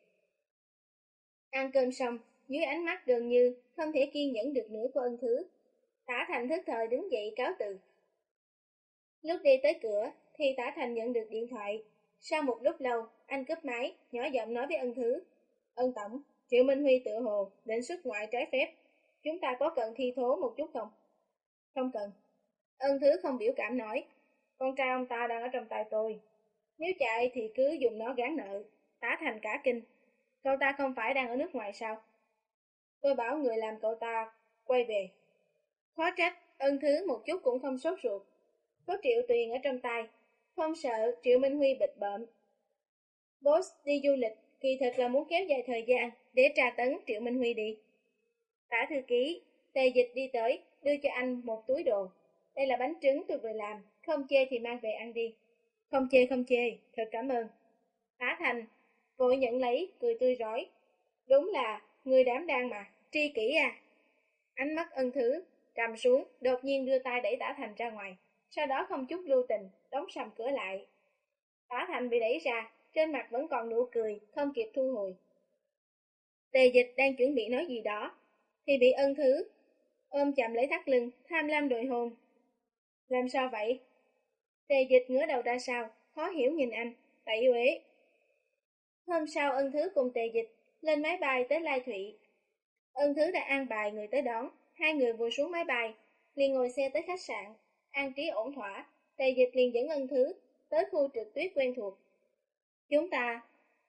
S1: Ăn cơm xong, dưới ánh mắt gần như không thể kiên nhẫn được nữa của Ân Thứ, Tả Thành thức thời đứng dậy cáo từ. Lúc đi tới cửa thì Tả Thành nhận được điện thoại. Sau một lúc lâu, anh cúp máy, nhỏ giọng nói với Ân Thứ. Ân Tổng, Triệu Minh Huy tự hồ định xuất ngoại trái phép. Chúng ta có cần thi thố một chút không? Không cần. Ân Thứ không biểu cảm nói. Con trai ông ta đang ở trong tay tôi. Nếu chạy thì cứ dùng nó gán nợ. Tả Thành cả kinh. Cậu ta không phải đang ở nước ngoài sao? Tôi bảo người làm cậu ta quay về. Khó trách, Ân Thứ một chút cũng không sốt ruột. Có Triệu Tuyền ở trong tay, không sợ Triệu Minh Huy bịch bợm. Boss đi du lịch kỳ thực là muốn kéo dài thời gian để tra tấn Triệu Minh Huy đi. Tả thư ký, Tề Dịch đi tới, đưa cho anh một túi đồ. Đây là bánh trứng tôi vừa làm, không chê thì mang về ăn đi. Không chê không chê, thật cảm ơn. Tả Thành vội nhận lấy, cười tươi rói. Đúng là người đảm đang mà, tri kỷ à. Ánh mắt Ân Thứ trầm xuống, đột nhiên đưa tay đẩy Tả Thành ra ngoài, sau đó không chút lưu tình đóng sầm cửa lại. Tả Thành bị đẩy ra, trên mặt vẫn còn nụ cười, không kịp thu hồi. Tề Dịch đang chuẩn bị nói gì đó, thì bị Ân Thứ ôm chậm lấy thắt lưng, tham lam đòi hôn. Làm sao vậy? Tề Dịch ngửa đầu ra sau, khó hiểu nhìn anh, tẩy uế. Hôm sau Ân Thứ cùng Tề Dịch lên máy bay tới Lai Thụy. Ân Thứ đã an bài người tới đón, hai người vừa xuống máy bay, liền ngồi xe tới khách sạn, an trí ổn thỏa. Tề Dịch liền dẫn Ân Thứ tới khu trượt tuyết quen thuộc. Chúng ta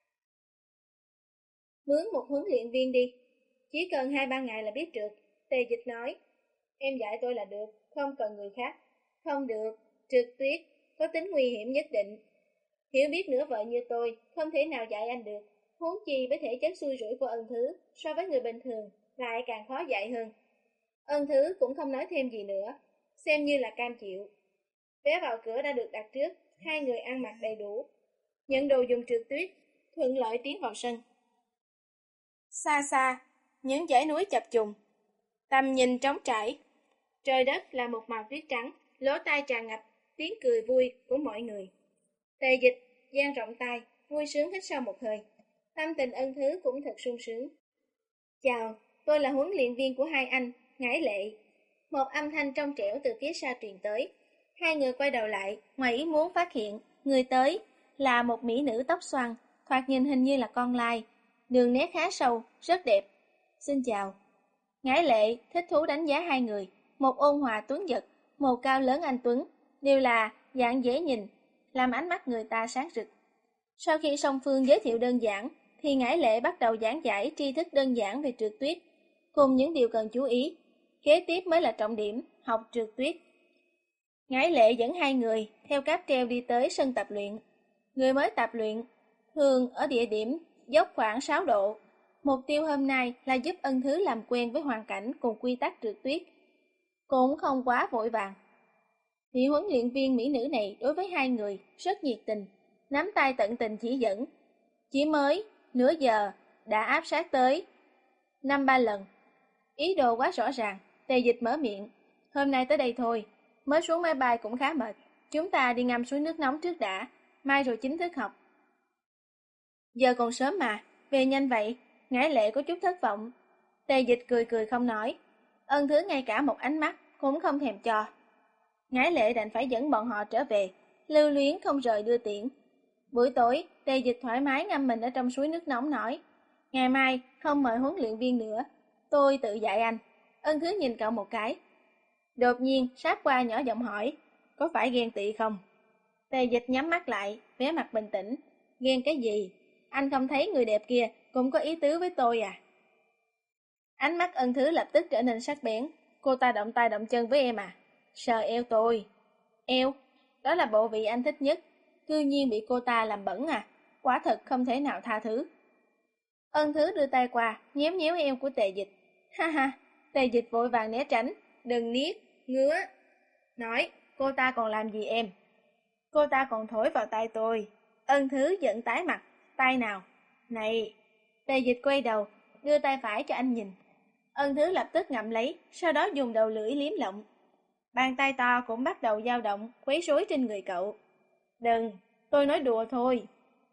S1: mướn một huấn luyện viên đi, chỉ cần hai ba ngày là biết trượt. Tề Dịch nói, em dạy tôi là được, không cần người khác. Không được, trượt tuyết có tính nguy hiểm nhất định. Hiểu biết nửa vời như tôi, không thể nào dạy anh được. Huống chi với thể chất xui rủi của Ân Thứ, so với người bình thường, lại càng khó dạy hơn. Ân Thứ cũng không nói thêm gì nữa, xem như là cam chịu. Vé vào cửa đã được đặt trước, hai người ăn mặc đầy đủ, nhận đồ dùng trượt tuyết, thuận lợi tiến vào sân. Xa xa, những dãy núi chập trùng, tầm nhìn trống trải. Trời đất là một màu tuyết trắng, lỗ tai tràn ngập tiếng cười vui của mọi người. Tề Dịch dang rộng tay, vui sướng hít sâu một hơi. Tâm tình Ân Thứ cũng thật sung sướng. Chào, tôi là huấn luyện viên của hai anh, Ngải Lệ. Một âm thanh trong trẻo từ phía sau truyền tới. Hai người quay đầu lại, ngoài ý muốn phát hiện, người tới là một mỹ nữ tóc xoăn, thoạt nhìn hình như là con lai. Đường nét khá sâu, rất đẹp. Xin chào. Ngải Lệ thích thú đánh giá hai người, một ôn hòa tuấn giật, một cao lớn anh tuấn, đều là dạng dễ nhìn, làm ánh mắt người ta sáng rực. Sau khi song phương giới thiệu đơn giản, thì Ngải Lệ bắt đầu giảng giải tri thức đơn giản về trượt tuyết, cùng những điều cần chú ý. Kế tiếp mới là trọng điểm, học trượt tuyết. Ngải Lệ dẫn hai người theo cáp treo đi tới sân tập luyện. Người mới tập luyện thường ở địa điểm dốc khoảng sáu độ. Mục tiêu hôm nay là giúp Ân Thứ làm quen với hoàn cảnh cùng quy tắc trượt tuyết. Cũng không quá vội vàng. Vị huấn luyện viên mỹ nữ này đối với hai người rất nhiệt tình, nắm tay tận tình chỉ dẫn. Chỉ mới nửa giờ đã áp sát tới năm ba lần. Ý đồ quá rõ ràng. Tề Dịch mở miệng, hôm nay tới đây thôi, mới xuống máy bay cũng khá mệt, chúng ta đi ngâm suối nước nóng trước đã, mai rồi chính thức học. Giờ còn sớm mà, về nhanh vậy. Ngải Lệ có chút thất vọng. Tề Dịch cười cười không nói. Ân Thứ ngay cả một ánh mắt cũng không thèm cho. Ngải Lệ đành phải dẫn bọn họ trở về, lưu luyến không rời đưa tiễn. Buổi tối, Tề Dịch thoải mái ngâm mình ở trong suối nước nóng nói, ngày mai không mời huấn luyện viên nữa, tôi tự dạy anh. Ân Thứ nhìn cậu một cái. Đột nhiên sát qua nhỏ giọng hỏi, có phải ghen tị không? Tề Dịch nhắm mắt lại, vẻ mặt bình tĩnh. Ghen cái gì? Anh không thấy người đẹp kia cũng có ý tứ với tôi à? Ánh mắt Ân Thứ lập tức trở nên sắc bén. Cô ta động tay động chân với em à? Sờ eo tôi. Eo? Đó là bộ vị anh thích nhất. Cư nhiên bị cô ta làm bẩn à? Quả thật không thể nào tha thứ. Ân Thứ đưa tay qua, nhéo nhéo eo của Tề Dịch. Ha ha, Tề Dịch vội vàng né tránh. Đừng niết, ngứa. Nói, cô ta còn làm gì em? Cô ta còn thổi vào tay tôi. Ân Thứ giận tái mặt. Tay nào? Này! Tề Dịch quay đầu, đưa tay phải cho anh nhìn. Ân Thứ lập tức ngậm lấy, sau đó dùng đầu lưỡi liếm lộng. Bàn tay to cũng bắt đầu dao động, quấy rối trên người cậu. Đừng, tôi nói đùa thôi.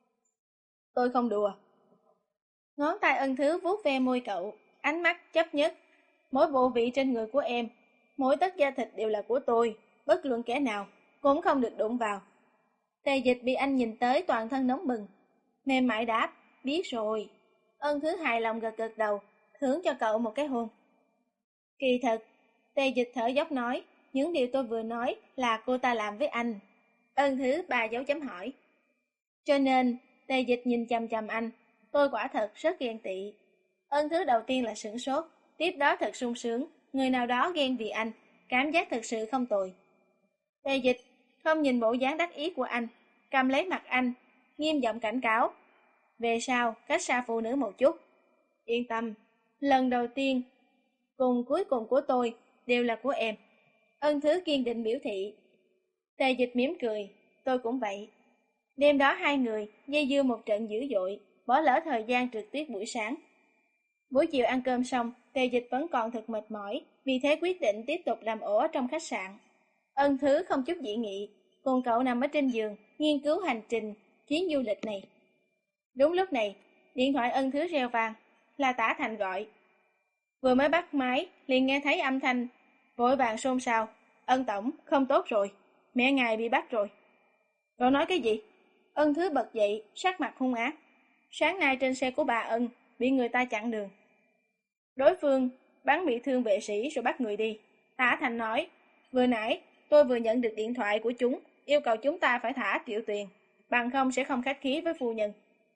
S1: Tôi không đùa. Ngón tay Ân Thứ vuốt ve môi cậu, ánh mắt chấp nhất. Mỗi bộ vị trên người của em, mỗi tấc da thịt đều là của tôi, bất luận kẻ nào, cũng không được đụng vào. Tề Dịch bị anh nhìn tới toàn thân nóng bừng. Mềm mại đáp, biết rồi. Ân Thứ hài lòng gật gật đầu, thưởng cho cậu một cái hôn. Kỳ thật, Tề Dịch thở dốc nói, những điều tôi vừa nói là cô ta làm với anh. Ân Thứ ba dấu chấm hỏi. Cho nên, Tề Dịch nhìn chằm chằm anh, tôi quả thật rất ghen tị. Ân Thứ đầu tiên là sửng sốt, tiếp đó thật sung sướng, người nào đó ghen vì anh, cảm giác thật sự không tồi. Tề Dịch không nhìn bộ dáng đắc ý của anh, cầm lấy mặt anh, nghiêm giọng cảnh cáo. Về sau, cách xa phụ nữ một chút. Yên tâm, lần đầu tiên cùng cuối cùng của tôi đều là của em. Ân Thứ kiên định biểu thị. Tề Dịch mỉm cười, tôi cũng vậy. Đêm đó hai người dây dưa một trận dữ dội, bỏ lỡ thời gian trượt tuyết buổi sáng. Buổi chiều ăn cơm xong, Tề Dịch vẫn còn thật mệt mỏi, vì thế quyết định tiếp tục làm ổ ở trong khách sạn. Ân Thứ không chút dị nghị, cùng cậu nằm ở trên giường, nghiên cứu hành trình chuyến du lịch này. Đúng lúc này, điện thoại Ân Thứ reo vang, là Tả Thành gọi. Vừa mới bắt máy, liền nghe thấy âm thanh, vội vàng xôn xao. Ân tổng, không tốt rồi, mẹ ngài bị bắt rồi. Cậu nói cái gì? Ân Thứ bật dậy, sắc mặt hung ác. Sáng nay trên xe của bà Ân, bị người ta chặn đường. Đối phương bắn bị thương vệ sĩ rồi bắt người đi. Tả Thành nói, vừa nãy tôi vừa nhận được điện thoại của chúng, yêu cầu chúng ta phải thả Triệu Tuyền, bằng không sẽ không khách khí với phu nhân.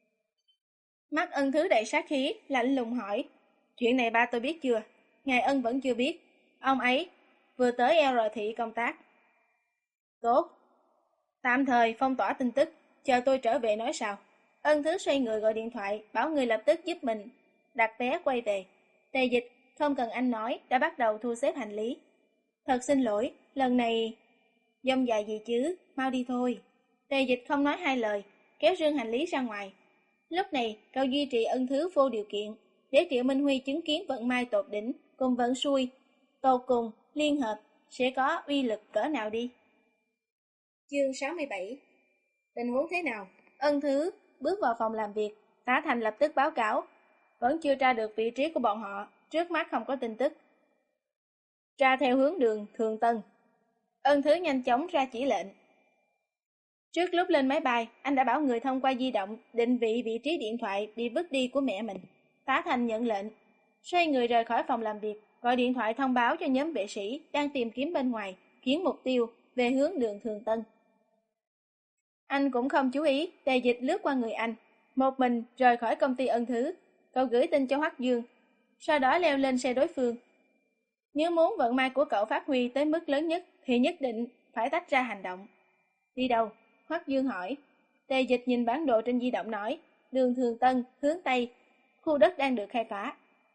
S1: Mắt Ân Thứ đầy sát khí, lạnh lùng hỏi, chuyện này ba tôi biết chưa? Ngài Ân vẫn chưa biết, ông ấy vừa tới lờ thị công tác. Tốt, tạm thời phong tỏa tin tức, chờ tôi trở về nói sao. Ân Thứ xoay người gọi điện thoại, bảo người lập tức giúp mình đặt vé quay về. Tề Dịch, không cần anh nói, đã bắt đầu thu xếp hành lý. Thật xin lỗi, lần này... Dông dài gì chứ, mau đi thôi. Tề Dịch không nói hai lời, kéo rương hành lý ra ngoài. Lúc này, cậu duy trì Ân Thứ vô điều kiện, để Triệu Minh Huy chứng kiến vận may tột đỉnh, cùng vận xui. Tột cùng, liên hợp, sẽ có uy lực cỡ nào đi. Chương sáu mươi bảy. Tình huống thế nào? Ân Thứ bước vào phòng làm việc, Tả Thành lập tức báo cáo. Vẫn chưa tra được vị trí của bọn họ, trước mắt không có tin tức. Tra theo hướng đường Thường Tân. Ân Thứ nhanh chóng ra chỉ lệnh. Trước lúc lên máy bay, anh đã bảo người thông qua di động định vị vị trí điện thoại bị vứt đi của mẹ mình. Tả Thành nhận lệnh, xoay người rời khỏi phòng làm việc, gọi điện thoại thông báo cho nhóm vệ sĩ đang tìm kiếm bên ngoài, khiến mục tiêu về hướng đường Thường Tân. Anh cũng không chú ý, Tề Dịch lướt qua người anh, một mình rời khỏi công ty Ân Thứ. Cậu gửi tin cho Hoắc Dương, sau đó leo lên xe đối phương. Nếu muốn vận may của cậu phát huy tới mức lớn nhất thì nhất định phải tách ra hành động. Đi đâu? Hoắc Dương hỏi. Tề Dịch nhìn bản đồ trên di động nói, đường Thường Tân, hướng Tây, khu đất đang được khai phá.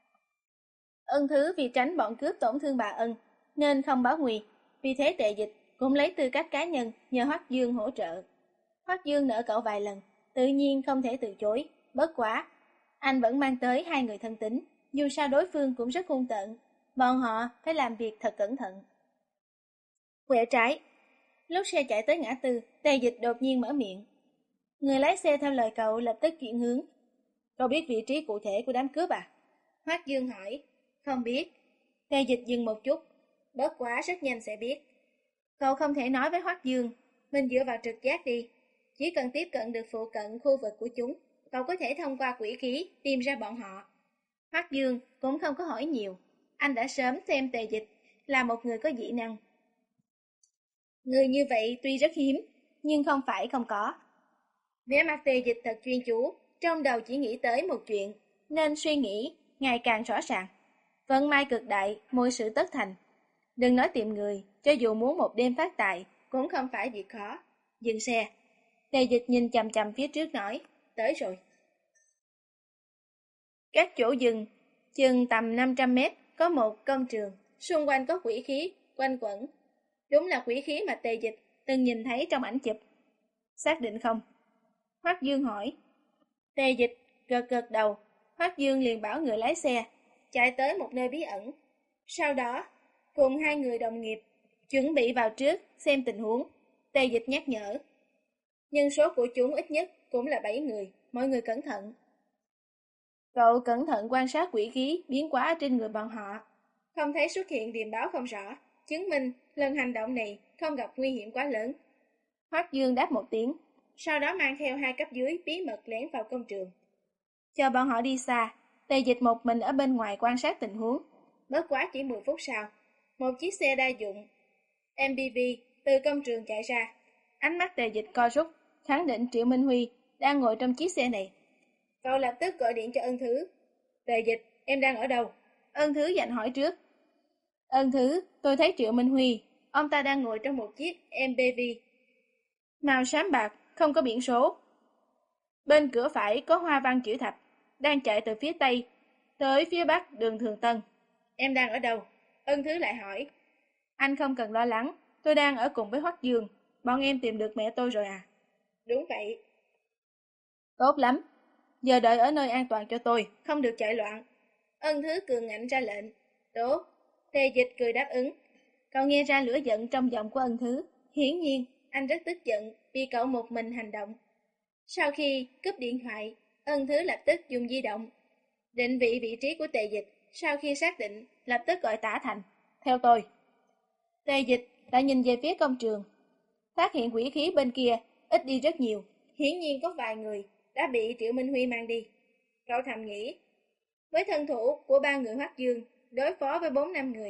S1: Ân Thứ vì tránh bọn cướp tổn thương bà Ân, nên không báo nguy. Vì thế Tề Dịch cũng lấy tư cách cá nhân nhờ Hoắc Dương hỗ trợ. Hoắc Dương nợ cậu vài lần, tự nhiên không thể từ chối, bất quá. Anh vẫn mang tới hai người thân tín, dù sao đối phương cũng rất hung tợn. Bọn họ phải làm việc thật cẩn thận. Quẹo trái. Lúc xe chạy tới ngã tư, Tề Dịch đột nhiên mở miệng. Người lái xe theo lời cậu lập tức chuyển hướng. Cậu biết vị trí cụ thể của đám cướp à? Hoắc Dương hỏi. Không biết. Tề Dịch dừng một chút. Bất quá rất nhanh sẽ biết. Cậu không thể nói với Hoắc Dương. Mình dựa vào trực giác đi. Chỉ cần tiếp cận được phụ cận khu vực của chúng, cậu có thể thông qua quỷ khí tìm ra bọn họ. Hoắc Dương cũng không có hỏi nhiều. Anh đã sớm xem Tề Dịch là một người có dị năng. Người như vậy tuy rất hiếm, nhưng không phải không có. Vẻ mặt Tề Dịch thật chuyên chú, trong đầu chỉ nghĩ tới một chuyện, nên suy nghĩ ngày càng rõ ràng. Vận may cực đại, mọi sự tất thành. Đừng nói tìm người, cho dù muốn một đêm phát tài, cũng không phải việc khó. Dừng xe. Tề Dịch nhìn chằm chằm phía trước nói, tới rồi. Các chỗ dừng, chừng tầm năm trăm mét, có một công trường, xung quanh có quỷ khí, quanh quẩn. Đúng là quỷ khí mà Tề Dịch từng nhìn thấy trong ảnh chụp. Xác định không? Hoắc Dương hỏi. Tề Dịch gật gật đầu, Hoắc Dương liền bảo người lái xe, chạy tới một nơi bí ẩn. Sau đó, cùng hai người đồng nghiệp, chuẩn bị vào trước, xem tình huống. Tề Dịch nhắc nhở. Nhân số của chúng ít nhất cũng là bảy người, mọi người cẩn thận. Cậu cẩn thận quan sát quỷ khí biến hóa trên người bọn họ. Không thấy xuất hiện điềm báo không rõ, chứng minh lần hành động này không gặp nguy hiểm quá lớn. Hoắc Dương đáp một tiếng, sau đó mang theo hai cấp dưới bí mật lén vào công trường. Chờ bọn họ đi xa, Tề Dịch một mình ở bên ngoài quan sát tình huống. Bất quá chỉ mười phút sau, một chiếc xe đa dụng em pê vê từ công trường chạy ra. Ánh mắt Tề Dịch co rút, khẳng định Triệu Minh Huy đang ngồi trong chiếc xe này. Cậu lập tức gọi điện cho Ân Thứ. Tề Dịch, em đang ở đâu? Ân Thứ dành hỏi trước. Ân Thứ, tôi thấy Triệu Minh Huy, ông ta đang ngồi trong một chiếc em pê vê. Màu xám bạc, không có biển số. Bên cửa phải có hoa văn chữ thập, đang chạy từ phía tây tới phía bắc đường Thường Tân. Em đang ở đâu? Ân Thứ lại hỏi. Anh không cần lo lắng, tôi đang ở cùng với Hoắc Dương. Bọn em tìm được mẹ tôi rồi à? Đúng vậy. Tốt lắm. Giờ đợi ở nơi an toàn cho tôi, không được chạy loạn. Ân Thứ cường ngạnh ra lệnh. Tốt. Tề Dịch cười đáp ứng. Cậu nghe ra lửa giận trong giọng của Ân Thứ. Hiển nhiên, anh rất tức giận vì cậu một mình hành động. Sau khi cúp điện thoại, Ân Thứ lập tức dùng di động định vị vị trí của Tề Dịch. Sau khi xác định, lập tức gọi Tả Thành. Theo tôi. Tề Dịch đã nhìn về phía công trường. Phát hiện quỷ khí bên kia ít đi rất nhiều. Hiển nhiên có vài người đã bị Triệu Minh Huy mang đi. Cậu thầm nghĩ, với thân thủ của ba người Hoắc Dương đối phó với bốn năm người,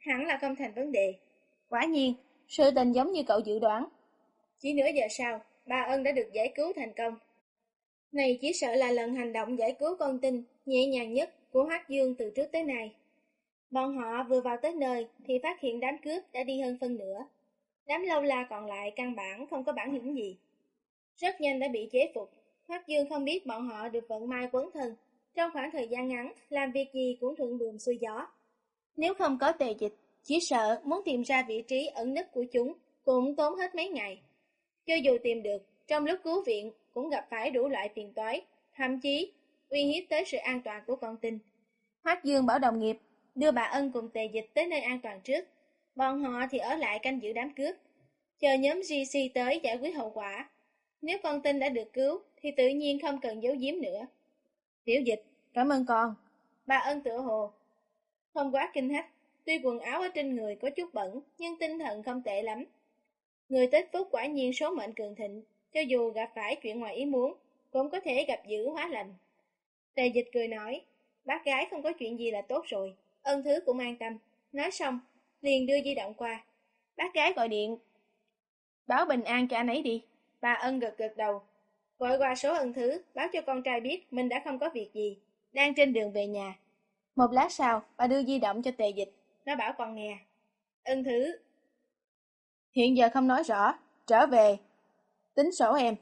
S1: hẳn là không thành vấn đề. Quả nhiên, sự tình giống như cậu dự đoán. Chỉ nửa giờ sau, bà Ân đã được giải cứu thành công. Này chỉ sợ là lần hành động giải cứu con tin nhẹ nhàng nhất của Hoắc Dương từ trước tới nay. Bọn họ vừa vào tới nơi thì phát hiện đám cướp đã đi hơn phân nửa. Đám lâu la còn lại căn bản không có bản lĩnh gì. Rất nhanh đã bị chế phục. Hoắc Dương không biết bọn họ được vận may quấn thân. Trong khoảng thời gian ngắn, làm việc gì cũng thuận buồm xuôi gió. Nếu không có Tề Dịch, chỉ sợ muốn tìm ra vị trí ẩn nấp của chúng cũng tốn hết mấy ngày. Cho dù tìm được, trong lúc cứu viện cũng gặp phải đủ loại phiền toái, thậm chí uy hiếp tới sự an toàn của con tin. Hoắc Dương bảo đồng nghiệp đưa bà Ân cùng Tề Dịch tới nơi an toàn trước, bọn họ thì ở lại canh giữ đám cướp, chờ nhóm giê xê tới giải quyết hậu quả. Nếu con tin đã được cứu thì tự nhiên không cần giấu giếm nữa. Tiểu Dịch, cảm ơn con. Bà Ân tựa hồ không quá kinh hách, tuy quần áo ở trên người có chút bẩn nhưng tinh thần không tệ lắm. Người Tích Phúc quả nhiên số mệnh cường thịnh, cho dù gặp phải chuyện ngoài ý muốn cũng có thể gặp dữ hóa lành. Tề Dịch cười nói, bác gái không có chuyện gì là tốt rồi, Ân Thứ cũng an tâm. Nói xong, liền đưa di động qua. Bác gái gọi điện báo bình an cho anh ấy đi. Bà Ân gật gật đầu, gọi qua số Ân Thứ, báo cho con trai biết mình đã không có việc gì, đang trên đường về nhà. Một lát sau, bà đưa di động cho Tề Dịch, nó bảo con nghe. Ân Thứ, hiện giờ không nói rõ, trở về, tính sổ em.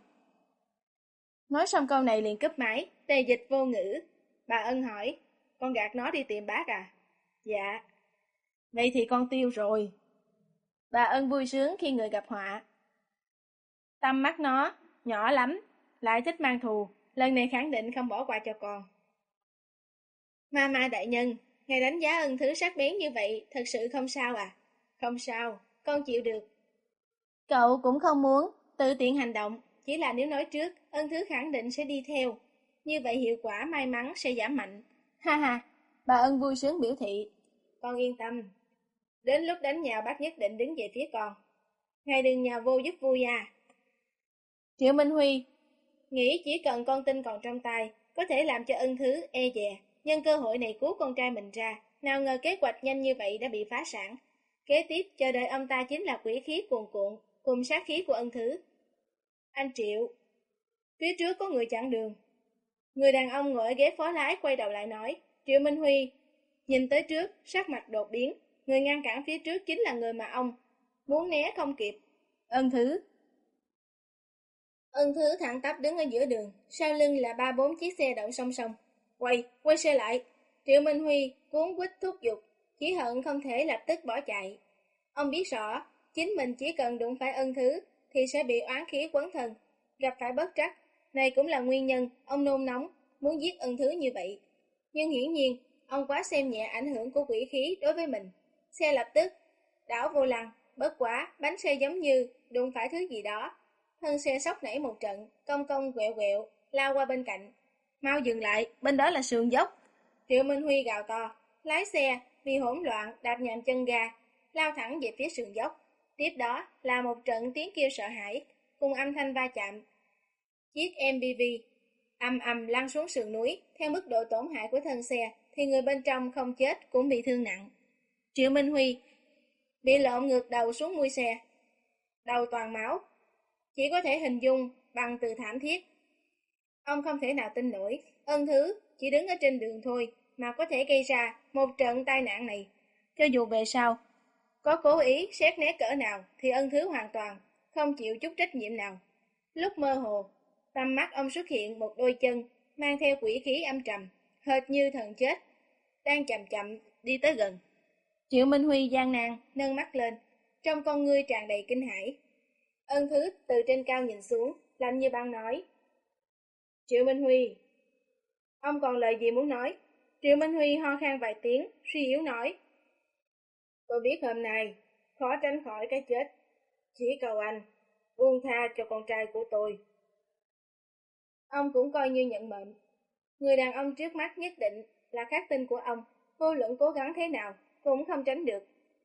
S1: Nói xong câu này liền cúp máy, Tề Dịch vô ngữ. Bà Ân hỏi, con gạt nó đi tìm bác à? Dạ. Vậy thì con tiêu rồi. Bà Ân vui sướng khi người gặp họa. Tâm mắt nó, nhỏ lắm, lại thích mang thù, lần này khẳng định không bỏ qua cho con. Mama đại nhân, ngài đánh giá Ân Thứ sắc bén như vậy, thật sự không sao à? Không sao, con chịu được. Cậu cũng không muốn tự tiện hành động, chỉ là nếu nói trước, Ân Thứ khẳng định sẽ đi theo. Như vậy hiệu quả may mắn sẽ giảm mạnh. Ha ha, bà Ân vui sướng biểu thị. Con yên tâm, đến lúc đánh nhau bác nhất định đứng về phía con. Ngài đừng nhào vô giúp vui à. Triệu Minh Huy nghĩ chỉ cần con tin còn trong tay, có thể làm cho Ân Thứ e dè, nhân cơ hội này cứu con trai mình ra. Nào ngờ kế hoạch nhanh như vậy đã bị phá sản. Kế tiếp chờ đợi ông ta chính là quỷ khí cuồn cuộn cùng sát khí của Ân Thứ. Anh Triệu, phía trước có người chặn đường. Người đàn ông ngồi ở ghế phó lái quay đầu lại nói. Triệu Minh Huy nhìn tới trước, sắc mặt đột biến. Người ngăn cản phía trước chính là người mà ông muốn né không kịp. Ân Thứ. Ân Thứ thẳng tắp đứng ở giữa đường, sau lưng là ba bốn chiếc xe đậu song song. Quay, quay xe lại. Triệu Minh Huy cuốn quýt thúc giục, chỉ hận không thể lập tức bỏ chạy. Ông biết rõ, chính mình chỉ cần đụng phải Ân Thứ thì sẽ bị oán khí quấn thân, gặp phải bất trắc. Này cũng là nguyên nhân ông nôn nóng muốn giết Ân Thứ như vậy. Nhưng hiển nhiên, ông quá xem nhẹ ảnh hưởng của quỷ khí đối với mình. Xe lập tức đảo vô lăng, bất quá bánh xe giống như đụng phải thứ gì đó. Thân xe sốc nảy một trận, cong cong quẹo quẹo lao qua bên cạnh. Mau dừng lại, bên đó là sườn dốc. Triệu Minh Huy gào to, lái xe vì hỗn loạn đạp nhầm chân ga, lao thẳng về phía sườn dốc. Tiếp đó là một trận tiếng kêu sợ hãi cùng âm thanh va chạm. Chiếc em pê vê ầm ầm lăn xuống sườn núi. Theo mức độ tổn hại của thân xe thì người bên trong không chết cũng bị thương nặng. Triệu Minh Huy bị lộn ngược đầu xuống mui xe, đầu toàn máu, chỉ có thể hình dung bằng từ thảm thiết. Ông không thể nào tin nổi, Ân Thứ chỉ đứng ở trên đường thôi mà có thể gây ra một trận tai nạn này. Cho dù về sau có cố ý xét né cỡ nào thì Ân Thứ hoàn toàn không chịu chút trách nhiệm nào. Lúc mơ hồ, tầm mắt ông xuất hiện một đôi chân mang theo quỷ khí âm trầm, hệt như thần chết, đang chậm chậm đi tới gần. Triệu Minh Huy gian nan nâng mắt lên, trong con ngươi tràn đầy kinh hãi. Ân Thứ từ trên cao nhìn xuống, lạnh như băng nói. Triệu Minh Huy, ông còn lời gì muốn nói? Triệu Minh Huy ho khan vài tiếng, suy yếu nói. Tôi biết hôm nay khó tránh khỏi cái chết, chỉ cầu anh buông tha cho con trai của tôi. Ông cũng coi như nhận mệnh. Người đàn ông trước mắt nhất định là khắc tinh của ông, vô luận cố gắng thế nào cũng không tránh được.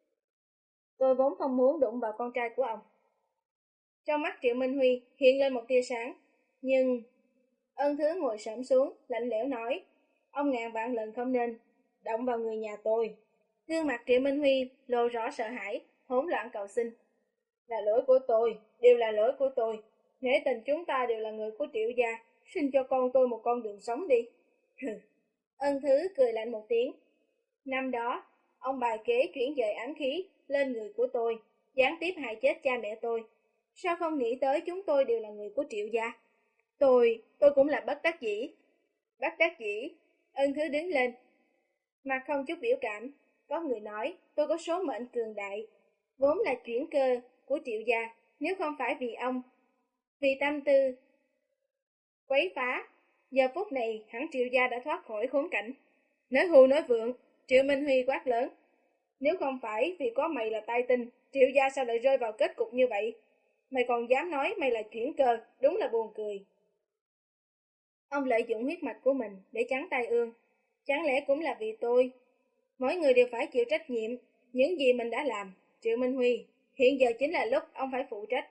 S1: Tôi vốn không muốn đụng vào con trai của ông. Trong mắt Triệu Minh Huy hiện lên một tia sáng, nhưng Ân Thứ ngồi xổm xuống, lạnh lẽo nói, ông ngàn vạn lần không nên động vào người nhà tôi. Gương mặt Triệu Minh Huy lộ rõ sợ hãi, hỗn loạn cầu xin. Là lỗi của tôi, đều là lỗi của tôi. Nể tình chúng ta đều là người của Triệu gia, xin cho con tôi một con đường sống đi. Hừ. Ân Thứ cười lạnh một tiếng. Năm đó, ông bài kế chuyển dời ám khí lên người của tôi, gián tiếp hại chết cha mẹ tôi. Sao không nghĩ tới chúng tôi đều là người của Triệu gia? Tôi, tôi cũng là bất đắc dĩ. Bất đắc dĩ, Ân Thứ đứng lên. Mặt không chút biểu cảm, có người nói tôi có số mệnh cường đại, vốn là chuyển cơ của Triệu gia, nếu không phải vì ông, vì tâm tư quấy phá, giờ phút này hẳn Triệu gia đã thoát khỏi khốn cảnh. Nói hưu nói vượng, Triệu Minh Huy quát lớn. Nếu không phải vì có mày là tai tinh, Triệu gia sao lại rơi vào kết cục như vậy? Mày còn dám nói mày là chuyển cơ, đúng là buồn cười. Ông lợi dụng huyết mạch của mình để trắng tai ương. Chẳng lẽ cũng là vì tôi? Mỗi người đều phải chịu trách nhiệm những gì mình đã làm. Triệu Minh Huy, hiện giờ chính là lúc ông phải phụ trách.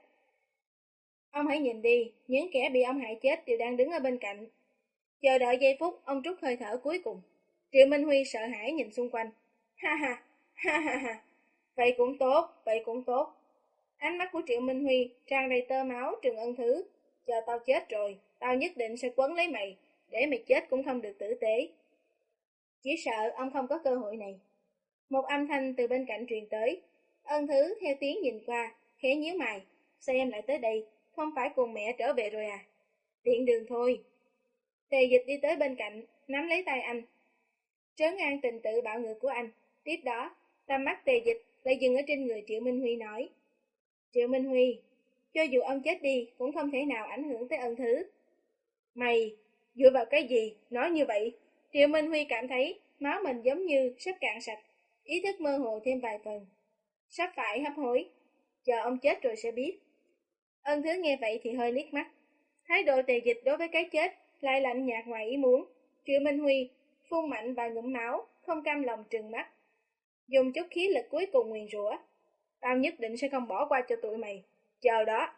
S1: Ông hãy nhìn đi, những kẻ bị ông hại chết đều đang đứng ở bên cạnh. Chờ đợi giây phút ông trút hơi thở cuối cùng. Triệu Minh Huy sợ hãi nhìn xung quanh. Ha ha, ha ha ha. Vậy cũng tốt, vậy cũng tốt. Ánh mắt của Triệu Minh Huy tràn đầy tơ máu trừng Ân Thứ. Chờ tao chết rồi, tao nhất định sẽ quấn lấy mày, để mày chết cũng không được tử tế. Chỉ sợ ông không có cơ hội này. Một âm thanh từ bên cạnh truyền tới. Ân Thứ theo tiếng nhìn qua, khẽ nhíu mày. Sao em lại tới đây, không phải cùng mẹ trở về rồi à? Tiện đường thôi. Tề Dịch đi tới bên cạnh, nắm lấy tay anh. Trấn an tình tự bạo ngược của anh. Tiếp đó, tầm mắt Tề Dịch lại dừng ở trên người Triệu Minh Huy nói. Triệu Minh Huy, cho dù ông chết đi cũng không thể nào ảnh hưởng tới Ân Thứ. Mày, dựa vào cái gì, nói như vậy? Triệu Minh Huy cảm thấy máu mình giống như sắp cạn sạch, ý thức mơ hồ thêm vài phần. Sắp phải hấp hối, chờ ông chết rồi sẽ biết. Ân Thứ nghe vậy thì hơi liếc mắt. Thái độ Tề Dịch đối với cái chết lại lạnh nhạt ngoài ý muốn. Triệu Minh Huy phun mạnh vài ngụm máu, không cam lòng trừng mắt. Dùng chút khí lực cuối cùng nguyền rủa. Tao nhất định sẽ không bỏ qua cho tụi mày. Chờ đó.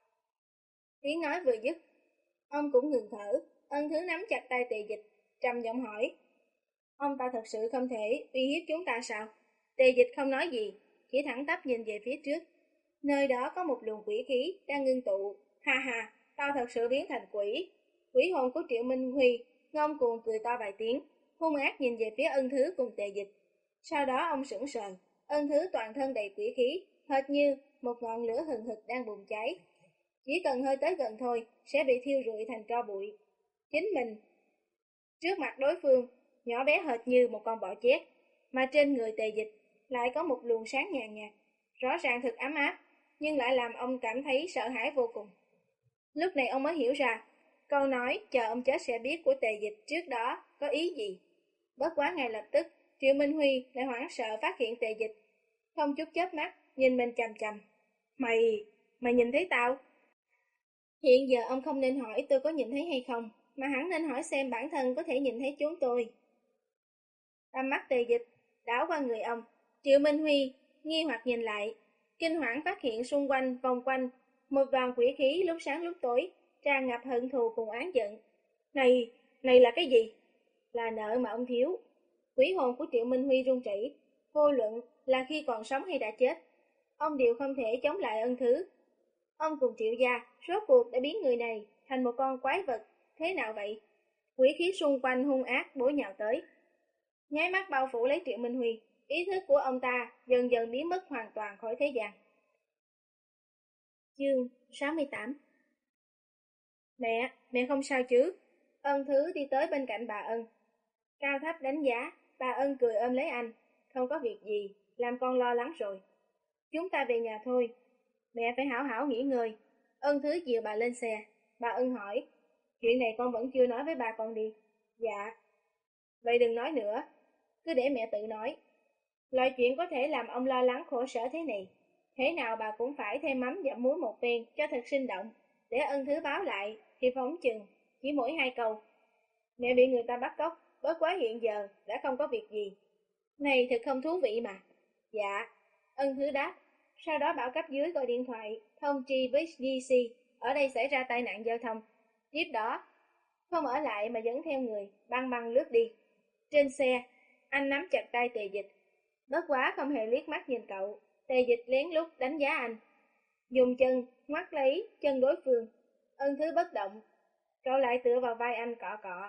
S1: Tiếng nói vừa dứt, ông cũng ngừng thở. Ân Thứ nắm chặt tay Tề Dịch, trầm giọng hỏi. Ông ta thật sự không thể uy hiếp chúng ta sao? Tề Dịch không nói gì, chỉ thẳng tắp nhìn về phía trước. Nơi đó có một luồng quỷ khí đang ngưng tụ. Ha ha, tao thật sự biến thành quỷ. Quỷ hồn của Triệu Minh Huy ngông cuồng cười to vài tiếng, hung ác nhìn về phía Ân Thứ cùng Tề Dịch. Sau đó ông sững sờ. Ân Thứ toàn thân đầy quỷ khí, hệt như một ngọn lửa hừng hực đang bùng cháy. Chỉ cần hơi tới gần thôi sẽ bị thiêu rụi thành tro bụi. Chính mình trước mặt đối phương nhỏ bé hệt như một con bọ chét, mà trên người Tề Dịch lại có một luồng sáng nhàn nhạt, rõ ràng thực ấm áp, nhưng lại làm ông cảm thấy sợ hãi vô cùng. Lúc này ông mới hiểu ra, câu nói chờ ông chết sẽ biết của Tề Dịch trước đó có ý gì. Bất quá ngay lập tức, Triệu Minh Huy lại hoảng sợ phát hiện Tề Dịch, không chút chớp mắt, nhìn mình chằm chằm. Mày, mày nhìn thấy tao? Hiện giờ ông không nên hỏi tôi có nhìn thấy hay không, mà hẳn nên hỏi xem bản thân có thể nhìn thấy chúng tôi. Tầm mắt Tề Dịch đảo qua người ông. Triệu Minh Huy nghi hoặc nhìn lại, kinh hoảng phát hiện xung quanh vòng quanh một đoàn quỷ khí lúc sáng lúc tối, tràn ngập hận thù cùng oán giận. Này, này là cái gì? Là nợ mà ông thiếu. Quỷ hồn của Triệu Minh Huy run rẩy, vô luận là khi còn sống hay đã chết, ông đều không thể chống lại Ân Thứ. Ông cùng Triệu gia rốt cuộc đã biến người này thành một con quái vật thế nào vậy? Quỷ khí xung quanh hung ác bổ nhào tới, nháy mắt bao phủ lấy Triệu Minh Huy. Ý thức của ông ta dần dần biến mất hoàn toàn khỏi thế gian. Chương sáu mươi tám. Mẹ, mẹ không sao chứ? Ân Thứ đi tới bên cạnh bà Ân, cao thấp đánh giá. Bà Ân cười ôm lấy anh. Không có việc gì, làm con lo lắng rồi. Chúng ta về nhà thôi. Mẹ phải hảo hảo nghỉ ngơi. Ân Thứ dìu bà lên xe. Bà Ân hỏi, chuyện này con vẫn chưa nói với bà con đi. Dạ. Vậy đừng nói nữa, cứ để mẹ tự nói. Loại chuyện có thể làm ông lo lắng khổ sở thế này, thế nào bà cũng phải thêm mắm dặm muối một phen cho thật sinh động. Để Ân Thứ báo lại thì phóng chừng chỉ mỗi hai câu. Mẹ bị người ta bắt cóc, bất quá hiện giờ đã không có việc gì. Này thật không thú vị mà. Dạ. Ân Thứ đáp. Sau đó bảo cấp dưới gọi điện thoại thông tri với đê xê ở đây xảy ra tai nạn giao thông. Tiếp đó không ở lại mà dẫn theo người băng băng lướt đi. Trên xe, anh nắm chặt tay Tề Dịch. bất quá không hề liếc mắt nhìn cậu. Tề Dịch lén lút đánh giá anh, dùng chân ngoắt lấy chân đối phương. Ân Thứ bất động, cậu lại tựa vào vai anh cọ cọ.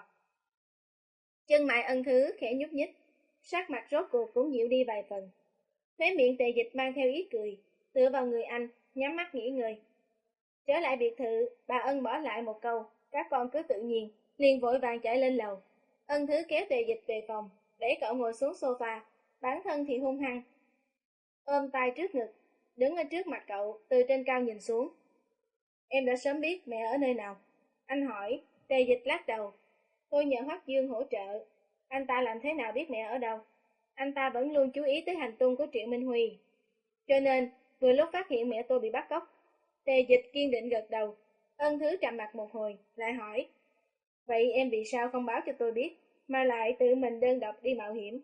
S1: Chân mại Ân Thứ khẽ nhúc nhích, sắc mặt rốt cuộc cũng dịu đi vài phần. Khóe miệng Tề Dịch mang theo ý cười, tựa vào người anh, nhắm mắt nghỉ ngơi. Trở lại biệt thự, bà Ân bỏ lại một câu, các con cứ tự nhiên, liền vội vàng chạy lên lầu. Ân Thứ kéo Tề Dịch về phòng, để cậu ngồi xuống sofa, bản thân thì hung hăng, ôm tay trước ngực, đứng ở trước mặt cậu, từ trên cao nhìn xuống. Em đã sớm biết mẹ ở nơi nào? Anh hỏi. Tề Dịch lắc đầu. Tôi nhờ Hoắc Dương hỗ trợ. Anh ta làm thế nào biết mẹ ở đâu? Anh ta vẫn luôn chú ý tới hành tung của Triệu Minh Huy. Cho nên, vừa lúc phát hiện mẹ tôi bị bắt cóc. Tề Dịch kiên định gật đầu. Ân Thứ trầm mặt một hồi, lại hỏi. Vậy em vì sao không báo cho tôi biết, mà lại tự mình đơn độc đi mạo hiểm?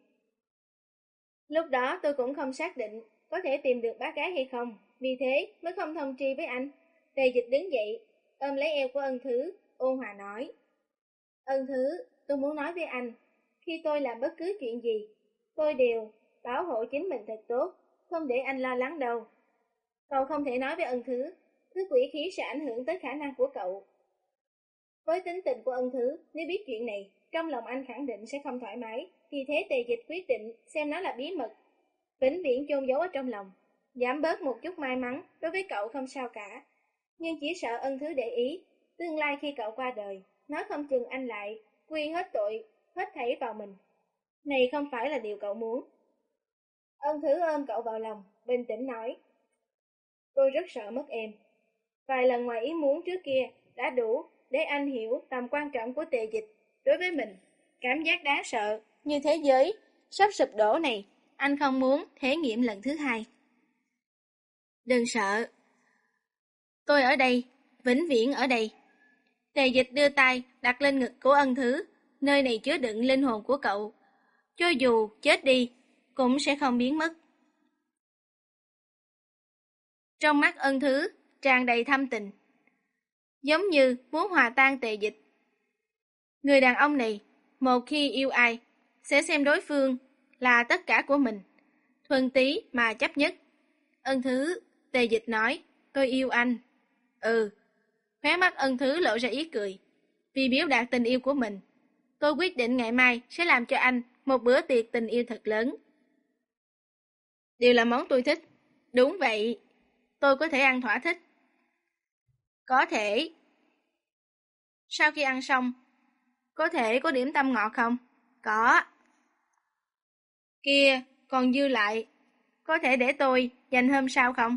S1: Lúc đó tôi cũng không xác định có thể tìm được bác gái hay không, vì thế mới không thông tri với anh. Tề Dịch đứng dậy, ôm lấy eo của Ân Thứ, ôn hòa nói. Ân Thứ, tôi muốn nói với anh, khi tôi làm bất cứ chuyện gì, tôi đều bảo hộ chính mình thật tốt, không để anh lo lắng đâu. Cậu không thể nói với Ân Thứ, thứ quỷ khí sẽ ảnh hưởng tới khả năng của cậu. Với tính tình của Ân Thứ, nếu biết chuyện này, trong lòng anh khẳng định sẽ không thoải mái, vì thế Tề Dịch quyết định xem nó là bí mật, vĩnh viễn chôn giấu ở trong lòng, giảm bớt một chút may mắn, đối với cậu không sao cả. Nhưng chỉ sợ Ân Thứ để ý, tương lai khi cậu qua đời, nói không chừng anh lại quy hết tội, hết thảy vào mình. Này không phải là điều cậu muốn. Ân Thứ ôm cậu vào lòng, bình tĩnh nói. Tôi rất sợ mất em. Vài lần ngoài ý muốn trước kia đã đủ để anh hiểu tầm quan trọng của Tề Dịch đối với mình. Cảm giác đáng sợ như thế giới sắp sụp đổ này, anh không muốn thể nghiệm lần thứ hai. Đừng sợ. Tôi ở đây, vĩnh viễn ở đây. Tề Dịch đưa tay đặt lên ngực của Ân Thứ, nơi này chứa đựng linh hồn của cậu. Cho dù chết đi, cũng sẽ không biến mất. Trong mắt Ân Thứ tràn đầy thâm tình, giống như muốn hòa tan Tề Dịch. Người đàn ông này, một khi yêu ai, sẽ xem đối phương là tất cả của mình, thuần túy mà chấp nhất. Ân Thứ, Tề Dịch nói, tôi yêu anh. Ừ, khóe mắt Ân Thứ lộ ra ý cười. Vì biểu đạt tình yêu của mình, tôi quyết định ngày mai sẽ làm cho anh một bữa tiệc tình yêu thật lớn. Đều là món tôi thích. Đúng vậy, tôi có thể ăn thỏa thích. Có thể. Sau khi ăn xong, có thể có điểm tâm ngọt không? Có. Kia, còn dư lại, có thể để tôi dành hôm sau không?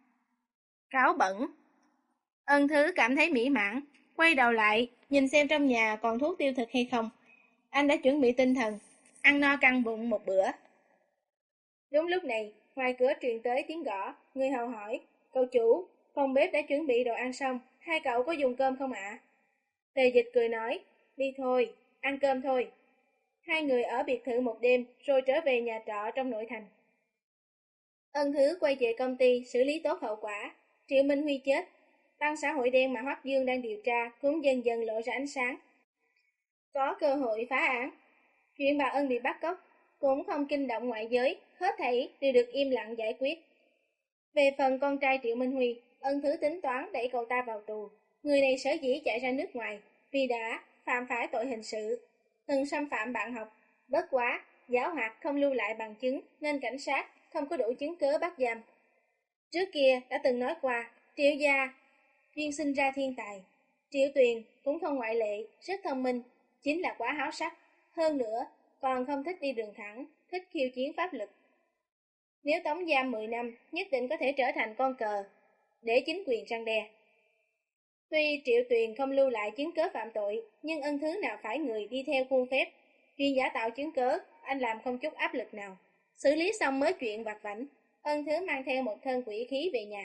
S1: Cáo bẩn. Ân Thứ cảm thấy mỹ mãn, quay đầu lại, nhìn xem trong nhà còn thuốc tiêu thực hay không. Anh đã chuẩn bị tinh thần, ăn no căng bụng một bữa. Đúng lúc này, ngoài cửa truyền tới tiếng gõ, người hầu hỏi, cậu chủ, phòng bếp đã chuẩn bị đồ ăn xong, hai cậu có dùng cơm không ạ? Tề Dịch cười nói, đi thôi, ăn cơm thôi. Hai người ở biệt thự một đêm, rồi trở về nhà trọ trong nội thành. Ân Thứ quay về công ty xử lý tốt hậu quả. Triệu Minh Huy chết, băng xã hội đen mà Hoắc Dương đang điều tra cũng dần dần lộ ra ánh sáng. Có cơ hội phá án. Chuyện bà Ân bị bắt cóc cũng không kinh động ngoại giới, hết thảy đều được im lặng giải quyết. Về phần con trai Triệu Minh Huy, Ân Thứ tính toán đẩy cậu ta vào tù. Người này sở dĩ chạy ra nước ngoài vì đã phạm phải tội hình sự, từng xâm phạm bạn học. Bất quá, giảo hoạt không lưu lại bằng chứng nên cảnh sát không có đủ chứng cớ bắt giam. Trước kia đã từng nói qua, Triệu gia duyên sinh ra thiên tài. Triệu Tuyền cũng không ngoại lệ, rất thông minh, chính là quá háo sắc. Hơn nữa, còn không thích đi đường thẳng, thích khiêu chiến pháp lực. Nếu tống giam mười năm, nhất định có thể trở thành con cờ, để chính quyền răn đe. Tuy Triệu Tuyền không lưu lại chứng cớ phạm tội, nhưng Ân Thứ nào phải người đi theo khuôn phép. Chuyên giả tạo chứng cớ, anh làm không chút áp lực nào. Xử lý xong mới chuyện vặt vãnh, Ân Thứ mang theo một thân quỷ khí về nhà.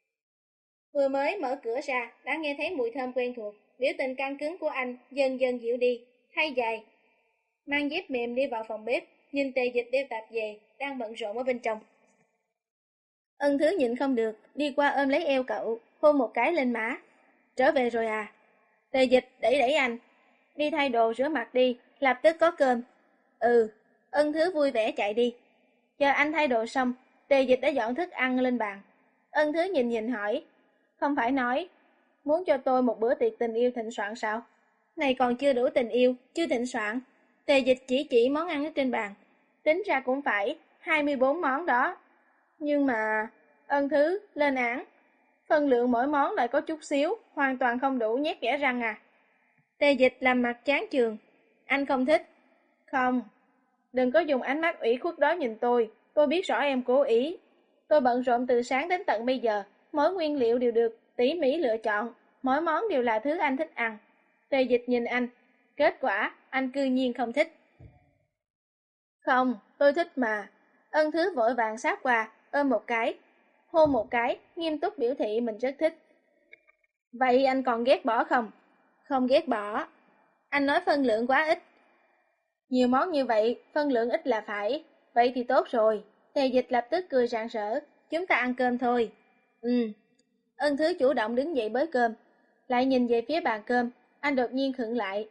S1: Vừa mới mở cửa ra, đã nghe thấy mùi thơm quen thuộc, biểu tình căng cứng của anh dần dần dịu đi, thay dài. Mang dép mềm đi vào phòng bếp, nhìn Tề Dịch đeo tạp dề, đang bận rộn ở bên trong. Ân Thứ nhịn không được, đi qua ôm lấy eo cậu, hôn một cái lên má. Trở về rồi à? Tề Dịch đẩy đẩy anh. Đi thay đồ rửa mặt đi, lập tức có cơm. Ừ, Ân Thứ vui vẻ chạy đi. Chờ anh thay đồ xong, Tề Dịch đã dọn thức ăn lên bàn. Ân Thứ nhìn nhìn hỏi, không phải nói muốn cho tôi một bữa tiệc tình yêu thịnh soạn sao? Này còn chưa đủ tình yêu, chưa thịnh soạn. Tề Dịch chỉ chỉ món ăn ở trên bàn. Tính ra cũng phải hai mươi bốn món đó. Nhưng mà... Ân Thứ lên án. Phân lượng mỗi món lại có chút xíu, hoàn toàn không đủ nhét kẽ răng à. Tề Dịch làm mặt chán chường. Anh không thích. Không. Đừng có dùng ánh mắt ủy khuất đó nhìn tôi. Tôi biết rõ em cố ý. Tôi bận rộn từ sáng đến tận bây giờ. Mỗi nguyên liệu đều được tỉ mỉ lựa chọn. Mỗi món đều là thứ anh thích ăn. Tề Dịch nhìn anh. Kết quả, anh cư nhiên không thích. Không, tôi thích mà. Ân Thứ vội vàng sát qua, ôm một cái. Hôn một cái, nghiêm túc biểu thị mình rất thích. Vậy anh còn ghét bỏ không? Không ghét bỏ. Anh nói phân lượng quá ít. Nhiều món như vậy, phân lượng ít là phải. Vậy thì tốt rồi. Tề Dịch lập tức cười rạng rỡ. Chúng ta ăn cơm thôi. Ừ. Ân Thứ chủ động đứng dậy bới cơm. Lại nhìn về phía bàn cơm. Anh đột nhiên khựng lại.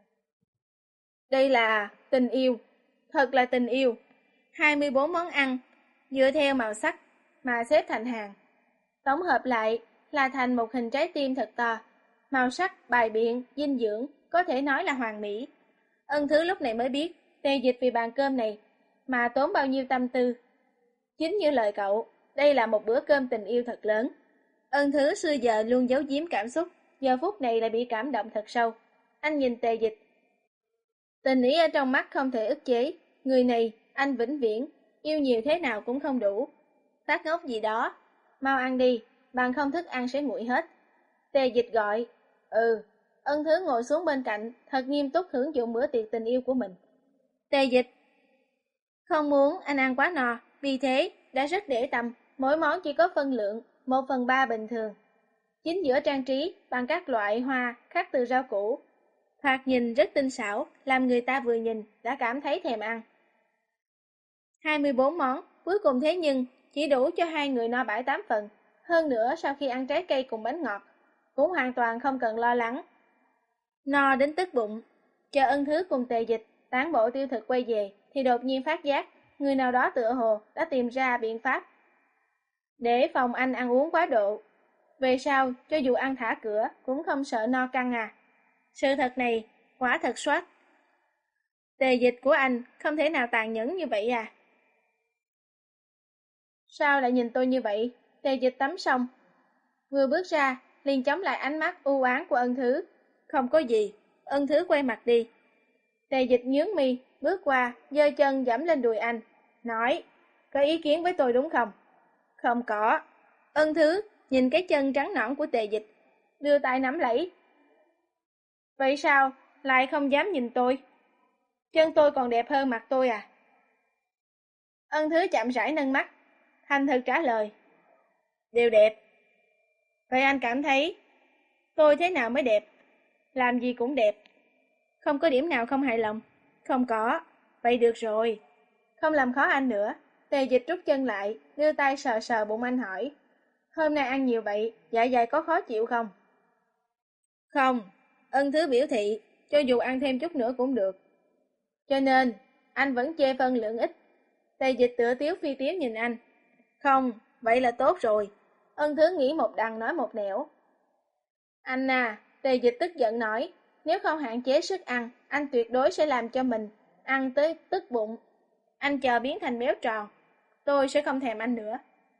S1: Đây là tình yêu. Thật là tình yêu. hai mươi bốn món ăn. Dựa theo màu sắc mà xếp thành hàng. Tổng hợp lại là thành một hình trái tim thật to. Màu sắc, bài biện, dinh dưỡng có thể nói là hoàn mỹ. Ân Thứ lúc này mới biết Tề Dịch vì bàn cơm này mà tốn bao nhiêu tâm tư. Chính như lời cậu, đây là một bữa cơm tình yêu thật lớn. Ân Thứ xưa giờ luôn giấu giếm cảm xúc, giờ phút này lại bị cảm động thật sâu. Anh nhìn Tề Dịch. Tình ý ở trong mắt không thể ức chế. Người này, anh vĩnh viễn, yêu nhiều thế nào cũng không đủ. Phát ngốc gì đó. Mau ăn đi, bằng không thức ăn sẽ nguội hết. Tề Dịch gọi. Ừ. Ân Thứ ngồi xuống bên cạnh, thật nghiêm túc hưởng dụng bữa tiệc tình yêu của mình. Tề Dịch không muốn anh ăn quá no, vì thế đã rất để tâm, mỗi món chỉ có phân lượng một phần ba bình thường. Chính giữa trang trí bằng các loại hoa khắc từ rau củ. Thoạt nhìn rất tinh xảo, làm người ta vừa nhìn đã cảm thấy thèm ăn. hai mươi bốn món, cuối cùng thế nhưng chỉ đủ cho hai người no bảy tám phần. Hơn nữa sau khi ăn trái cây cùng bánh ngọt, cũng hoàn toàn không cần lo lắng. No đến tức bụng, chờ Ân Thứ cùng Tề Dịch tán bộ tiêu thực quay về, thì đột nhiên phát giác, người nào đó tựa hồ đã tìm ra biện pháp để phòng anh ăn uống quá độ. Về sau, cho dù ăn thả cửa, cũng không sợ no căng à. Sự thật này, quả thật soát. Tề Dịch của anh không thể nào tàn nhẫn như vậy à. Sao lại nhìn tôi như vậy? Tề Dịch tắm xong, vừa bước ra, liền chống lại ánh mắt u oán của Ân Thứ. Không có gì. Ân Thứ quay mặt đi. Tề Dịch nhướng mi, bước qua, giơ chân giẫm lên đùi anh, nói, có ý kiến với tôi đúng không? Không có. Ân Thứ nhìn cái chân trắng nõn của Tề Dịch, đưa tay nắm lấy. Vậy sao lại không dám nhìn tôi? Chân tôi còn đẹp hơn mặt tôi à? Ân Thứ chậm rãi nâng mắt, thành thực trả lời, đều đẹp. Vậy anh cảm thấy tôi thế nào mới đẹp? Làm gì cũng đẹp. Không có điểm nào không hài lòng? Không có. Vậy được rồi. Không làm khó anh nữa. Tề Dịch rút chân lại, đưa tay sờ sờ bụng anh hỏi, hôm nay ăn nhiều vậy, dạ dày có khó chịu không? Không. Ân Thứ biểu thị, cho dù ăn thêm chút nữa cũng được. Cho nên, anh vẫn chê phân lượng ít. Tề Dịch tựa tiếu phi tiếu nhìn anh. Không, vậy là tốt rồi. Ân Thứ nghĩ một đằng nói một nẻo. Anh à, Tề Dịch tức giận nói, nếu không hạn chế sức ăn, anh tuyệt đối sẽ làm cho mình ăn tới tức bụng. Anh chờ biến thành béo tròn, tôi sẽ không thèm anh nữa.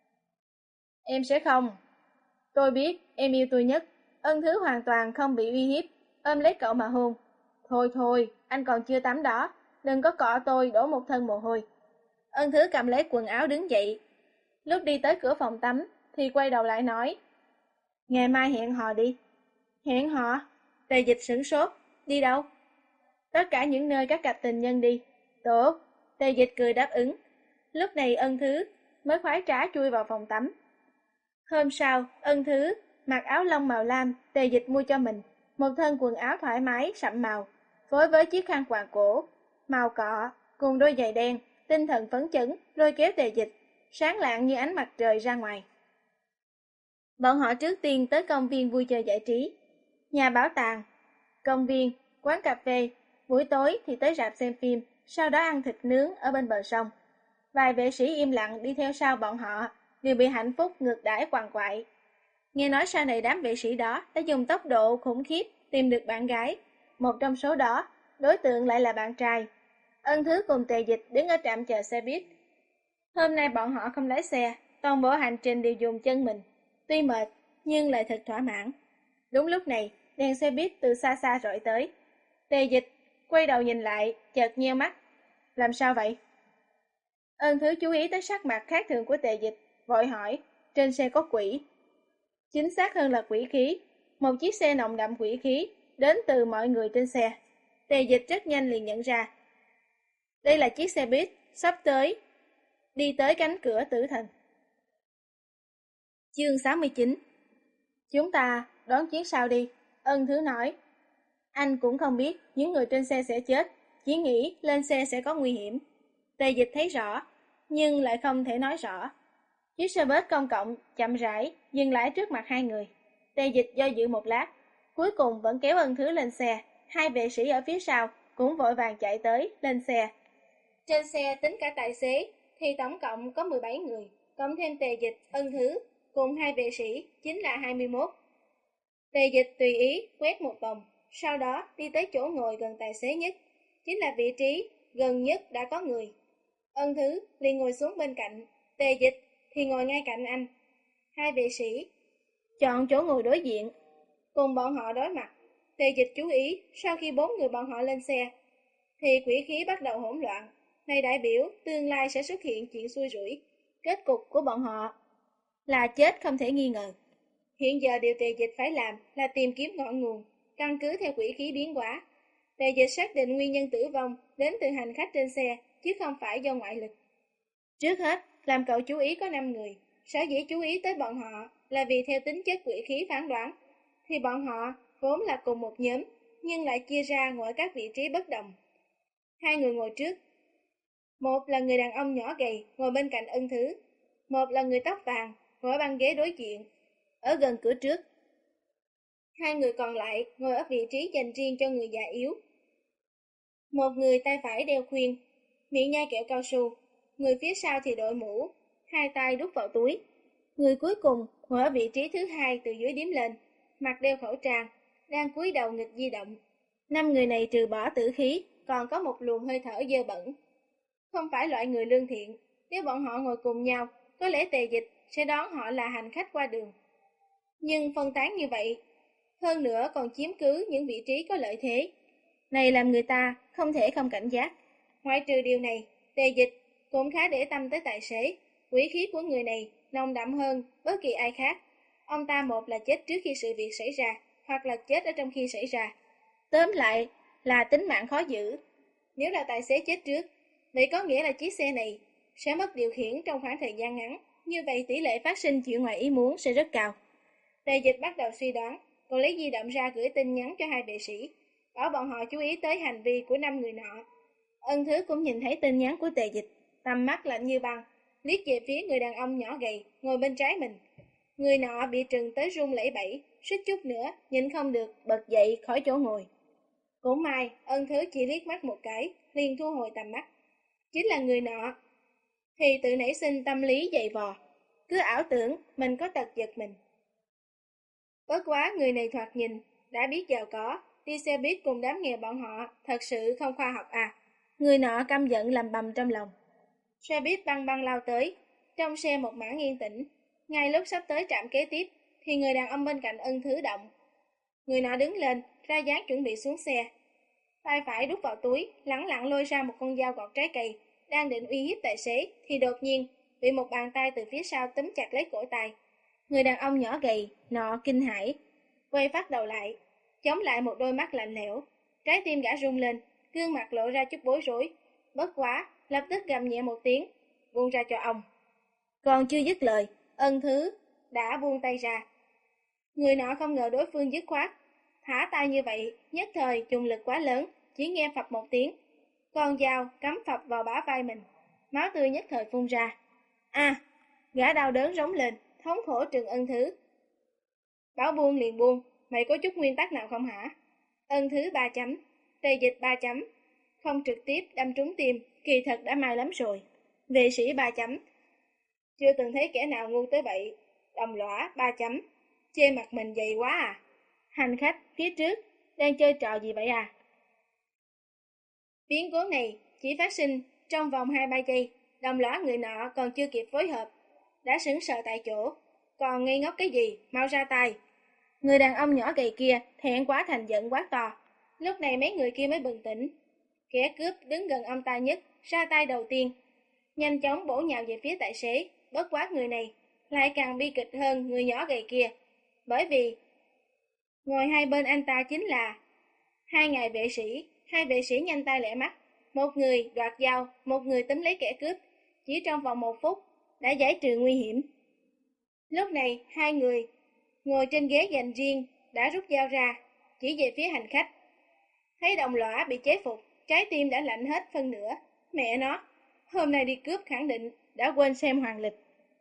S1: Em sẽ không. Tôi biết, em yêu tôi nhất. Ân Thứ hoàn toàn không bị uy hiếp, ôm lấy cậu mà hôn. Thôi thôi, anh còn chưa tắm đó, đừng có cọ tôi đổ một thân mồ hôi. Ân Thứ cầm lấy quần áo đứng dậy. Lúc đi tới cửa phòng tắm, thì quay đầu lại nói, ngày mai hẹn hò đi. Hẹn hò? Tề Dịch sửng sốt. Đi đâu? Tất cả những nơi các cặp tình nhân đi. Tốt. Tề Dịch cười đáp ứng. Lúc này Ân Thứ mới khoái trá chui vào phòng tắm. Hôm sau, Ân Thứ mặc áo lông màu lam Tề Dịch mua cho mình, một thân quần áo thoải mái sậm màu, phối với chiếc khăn quàng cổ màu cọ cùng đôi giày đen, tinh thần phấn chấn lôi kéo Tề Dịch sáng lạng như ánh mặt trời ra ngoài. Bọn họ trước tiên tới công viên vui chơi giải trí, nhà bảo tàng, công viên, quán cà phê, buổi tối thì tới rạp xem phim, sau đó ăn thịt nướng ở bên bờ sông. Vài vệ sĩ im lặng đi theo sau bọn họ, đều bị hạnh phúc ngược đãi quằn quại. Nghe nói sau này đám vệ sĩ đó đã dùng tốc độ khủng khiếp tìm được bạn gái. Một trong số đó, đối tượng lại là bạn trai. Ân Thứ cùng Tề Dịch đứng ở trạm chờ xe buýt. Hôm nay bọn họ không lái xe, toàn bộ hành trình đều dùng chân mình. Tuy mệt, nhưng lại thật thỏa mãn. Đúng lúc này, đèn xe buýt từ xa xa rọi tới. Tề Dịch quay đầu nhìn lại, chợt nheo mắt. Làm sao vậy? Ân Thứ chú ý tới sắc mặt khác thường của Tề Dịch, vội hỏi, trên xe có quỷ. Chính xác hơn là quỷ khí, một chiếc xe nồng đậm quỷ khí, đến từ mọi người trên xe. Tề Dịch rất nhanh liền nhận ra. Đây là chiếc xe buýt, sắp tới, đi tới cánh cửa tử thần. Chương sáu mươi chín. Chúng ta đón chuyến sau đi, Ân Thứ nói. Anh cũng không biết những người trên xe sẽ chết, chỉ nghĩ lên xe sẽ có nguy hiểm. Tề Dịch thấy rõ, nhưng lại không thể nói rõ. Chiếc xe bus công cộng chậm rãi dừng lại trước mặt hai người. Tề Dịch do dự một lát, cuối cùng vẫn kéo Ân Thứ lên xe. Hai vệ sĩ ở phía sau cũng vội vàng chạy tới lên xe. Trên xe tính cả tài xế thì tổng cộng có mười bảy người, cộng thêm Tề Dịch, Ân Thứ cùng hai vệ sĩ chính là hai mươi mốt. Tề Dịch tùy ý quét một vòng, sau đó đi tới chỗ ngồi gần tài xế nhất, chính là vị trí gần nhất đã có người. Ân Thứ liền ngồi xuống bên cạnh, Tề Dịch thì ngồi ngay cạnh anh. Hai vệ sĩ chọn chỗ ngồi đối diện, cùng bọn họ đối mặt. Tề Dịch chú ý, sau khi bốn người bọn họ lên xe, thì quỷ khí bắt đầu hỗn loạn. Này đại biểu tương lai sẽ xuất hiện chuyện xui rủi. Kết cục của bọn họ là chết không thể nghi ngờ. Hiện giờ điều Tề Dịch phải làm là tìm kiếm ngọn nguồn, căn cứ theo quỷ khí biến hóa. Tề Dịch xác định nguyên nhân tử vong đến từ hành khách trên xe, chứ không phải do ngoại lực. Trước hết, làm cậu chú ý có năm người. Sở dĩ chú ý tới bọn họ là vì theo tính chất quỷ khí phán đoán, thì bọn họ vốn là cùng một nhóm, nhưng lại chia ra ngồi ở các vị trí bất đồng. Hai người ngồi trước. Một là người đàn ông nhỏ gầy ngồi bên cạnh Ân Thứ. Một là người tóc vàng ngồi ở băng ghế đối diện, ở gần cửa trước. Hai người còn lại ngồi ở vị trí dành riêng cho người già yếu. Một người tay phải đeo khuyên, miệng nhai kẹo cao su. Người phía sau thì đội mũ, hai tay đút vào túi. Người cuối cùng ngồi ở vị trí thứ hai từ dưới điếm lên, mặt đeo khẩu trang, đang cúi đầu nghịch di động. Năm người này trừ bỏ tử khí, còn có một luồng hơi thở dơ bẩn. Không phải loại người lương thiện, nếu bọn họ ngồi cùng nhau, có lẽ Tề Dịch sẽ đón họ là hành khách qua đường. Nhưng phân tán như vậy, hơn nữa còn chiếm cứ những vị trí có lợi thế, này làm người ta không thể không cảnh giác. Ngoại trừ điều này, Tề Dịch cũng khá để tâm tới tài xế. Quỷ khí của người này nồng đậm hơn bất kỳ ai khác. Ông ta một là chết trước khi sự việc xảy ra, hoặc là chết ở trong khi xảy ra. Tóm lại là tính mạng khó giữ. Nếu là tài xế chết trước, vậy có nghĩa là chiếc xe này sẽ mất điều khiển trong khoảng thời gian ngắn. Như vậy tỷ lệ phát sinh chuyện ngoài ý muốn sẽ rất cao. Tề Dịch bắt đầu suy đoán, còn lấy di động ra gửi tin nhắn cho hai vệ sĩ, bảo bọn họ chú ý tới hành vi của năm người nọ. Ân Thứ cũng nhìn thấy tin nhắn của Tề Dịch, tầm mắt lạnh như băng, liếc về phía người đàn ông nhỏ gầy ngồi bên trái mình. Người nọ bị trừng tới run lẩy bẩy, suýt chút nữa nhìn không được bật dậy khỏi chỗ ngồi. Cũng may Ân Thứ chỉ liếc mắt một cái, liền thu hồi tầm mắt. Chính là người nọ thì tự nảy sinh tâm lý dày vò, cứ ảo tưởng mình có tật giật mình. Bất quá người này thoạt nhìn đã biết giàu có, đi xe buýt cùng đám nghèo bọn họ thật sự không khoa học à. Người nọ căm giận lầm bầm trong lòng. Xe buýt băng băng lao tới, trong xe một mảng yên tĩnh. Ngay lúc sắp tới trạm kế tiếp thì người đàn ông bên cạnh Ân Thứ động. Người nọ đứng lên, ra dáng chuẩn bị xuống xe. Tay phải đút vào túi, lẳng lặng lôi ra một con dao gọt trái cây, đang định uy hiếp tài xế thì đột nhiên bị một bàn tay từ phía sau túm chặt lấy cổ tay. Người đàn ông nhỏ gầy nọ kinh hãi, quay phát đầu lại, chống lại một đôi mắt lạnh lẽo. Trái tim gã rung lên, gương mặt lộ ra chút bối rối. Bất quá lập tức gầm nhẹ một tiếng, buông ra cho ông. Còn chưa dứt lời, Ân Thứ đã buông tay ra. Người nọ không ngờ đối phương dứt khoát thả tay như vậy, nhất thời trùng lực quá lớn, chỉ nghe phập một tiếng, con dao cắm phập vào bả vai mình, máu tươi nhất thời phun ra. A! Gã đau đớn rống lên, thống khổ trừng Ân Thứ. Bảo buông liền buông, mày có chút nguyên tắc nào không hả? Ân Thứ ba chấm, Tề Dịch ba chấm, không trực tiếp đâm trúng tim, kỳ thật đã may lắm rồi. Vệ sĩ ba chấm. Chưa từng thấy kẻ nào ngu tới vậy. Đồng lõa ba chấm. Chê mặt mình dày quá à. Hành khách phía trước đang chơi trò gì vậy à? Biến cố này chỉ phát sinh trong vòng hai ba giây. Đồng lõa người nọ còn chưa kịp phối hợp, đã sững sờ tại chỗ. Còn ngây ngốc cái gì, mau ra tay. Người đàn ông nhỏ gầy kia thẹn quá thành giận quá to. Lúc này mấy người kia mới bừng tỉnh. Kẻ cướp đứng gần ông ta nhất ra tay đầu tiên, nhanh chóng bổ nhào về phía tài xế. Bất quá người này lại càng bi kịch hơn người nhỏ gầy kia, bởi vì ngồi hai bên anh ta chính là hai ngài vệ sĩ. Hai vệ sĩ nhanh tay lẹ mắt, một người đoạt dao, một người túm lấy kẻ cướp. Chỉ trong vòng một phút đã giải trừ nguy hiểm. Lúc này hai người ngồi trên ghế dành riêng đã rút dao ra, chỉ về phía hành khách. Thấy đồng lõa bị chế phục, trái tim đã lạnh hết phân nửa. Mẹ nó, hôm nay đi cướp khẳng định đã quên xem hoàng lịch.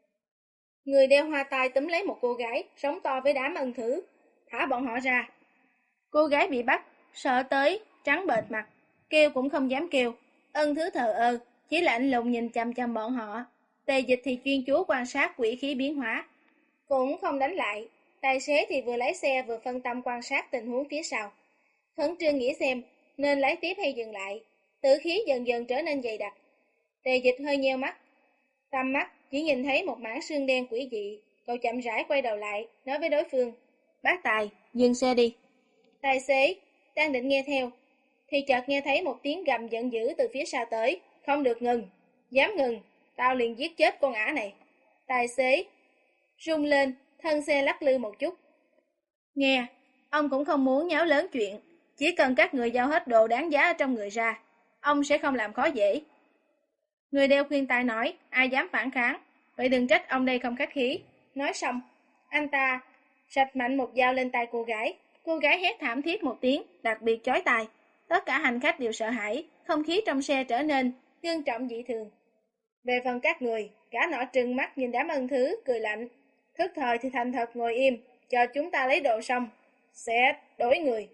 S1: Người đeo hoa tai túm lấy một cô gái sống to với đám ân thứ, thả bọn họ ra. Cô gái bị bắt, sợ tới trắng bệch mặt, kêu cũng không dám kêu. Ân thứ thờ ơ, chỉ lạnh lùng nhìn chằm chằm bọn họ. Tề Dịch thì chuyên chú quan sát quỷ khí biến hóa, cũng không đánh lại. Tài xế thì vừa lái xe vừa phân tâm quan sát tình huống phía sau, khẩn trương nghĩ xem nên lái tiếp hay dừng lại. Tử khí dần dần trở nên dày đặc. Tề Dịch hơi nheo mắt, tầm mắt chỉ nhìn thấy một mảng xương đen quỷ dị. Cậu chậm rãi quay đầu lại, nói với đối phương: "Bác Tài, dừng xe đi." Tài xế đang định nghe theo, thì chợt nghe thấy một tiếng gầm giận dữ từ phía sau tới: "Không được ngừng, dám ngừng, tao liền giết chết con ả này." Tài xế rung lên, thân xe lắc lư một chút. "Nghe, ông cũng không muốn nháo lớn chuyện, chỉ cần các người giao hết đồ đáng giá ở trong người ra, ông sẽ không làm khó dễ." Người đeo khuyên tai nói: "Ai dám phản kháng, vậy đừng trách ông đây không khách khí." Nói xong, anh ta rạch mạnh một dao lên tay cô gái. Cô gái hét thảm thiết một tiếng, đặc biệt chói tai. Tất cả hành khách đều sợ hãi, không khí trong xe trở nên ngưng trọng dị thường. Về phần các người, cả nọ trừng mắt nhìn đám ân thứ, cười lạnh: "Thức thời thì thành thật ngồi im, chờ chúng ta lấy đồ xong, sẽ đổi người."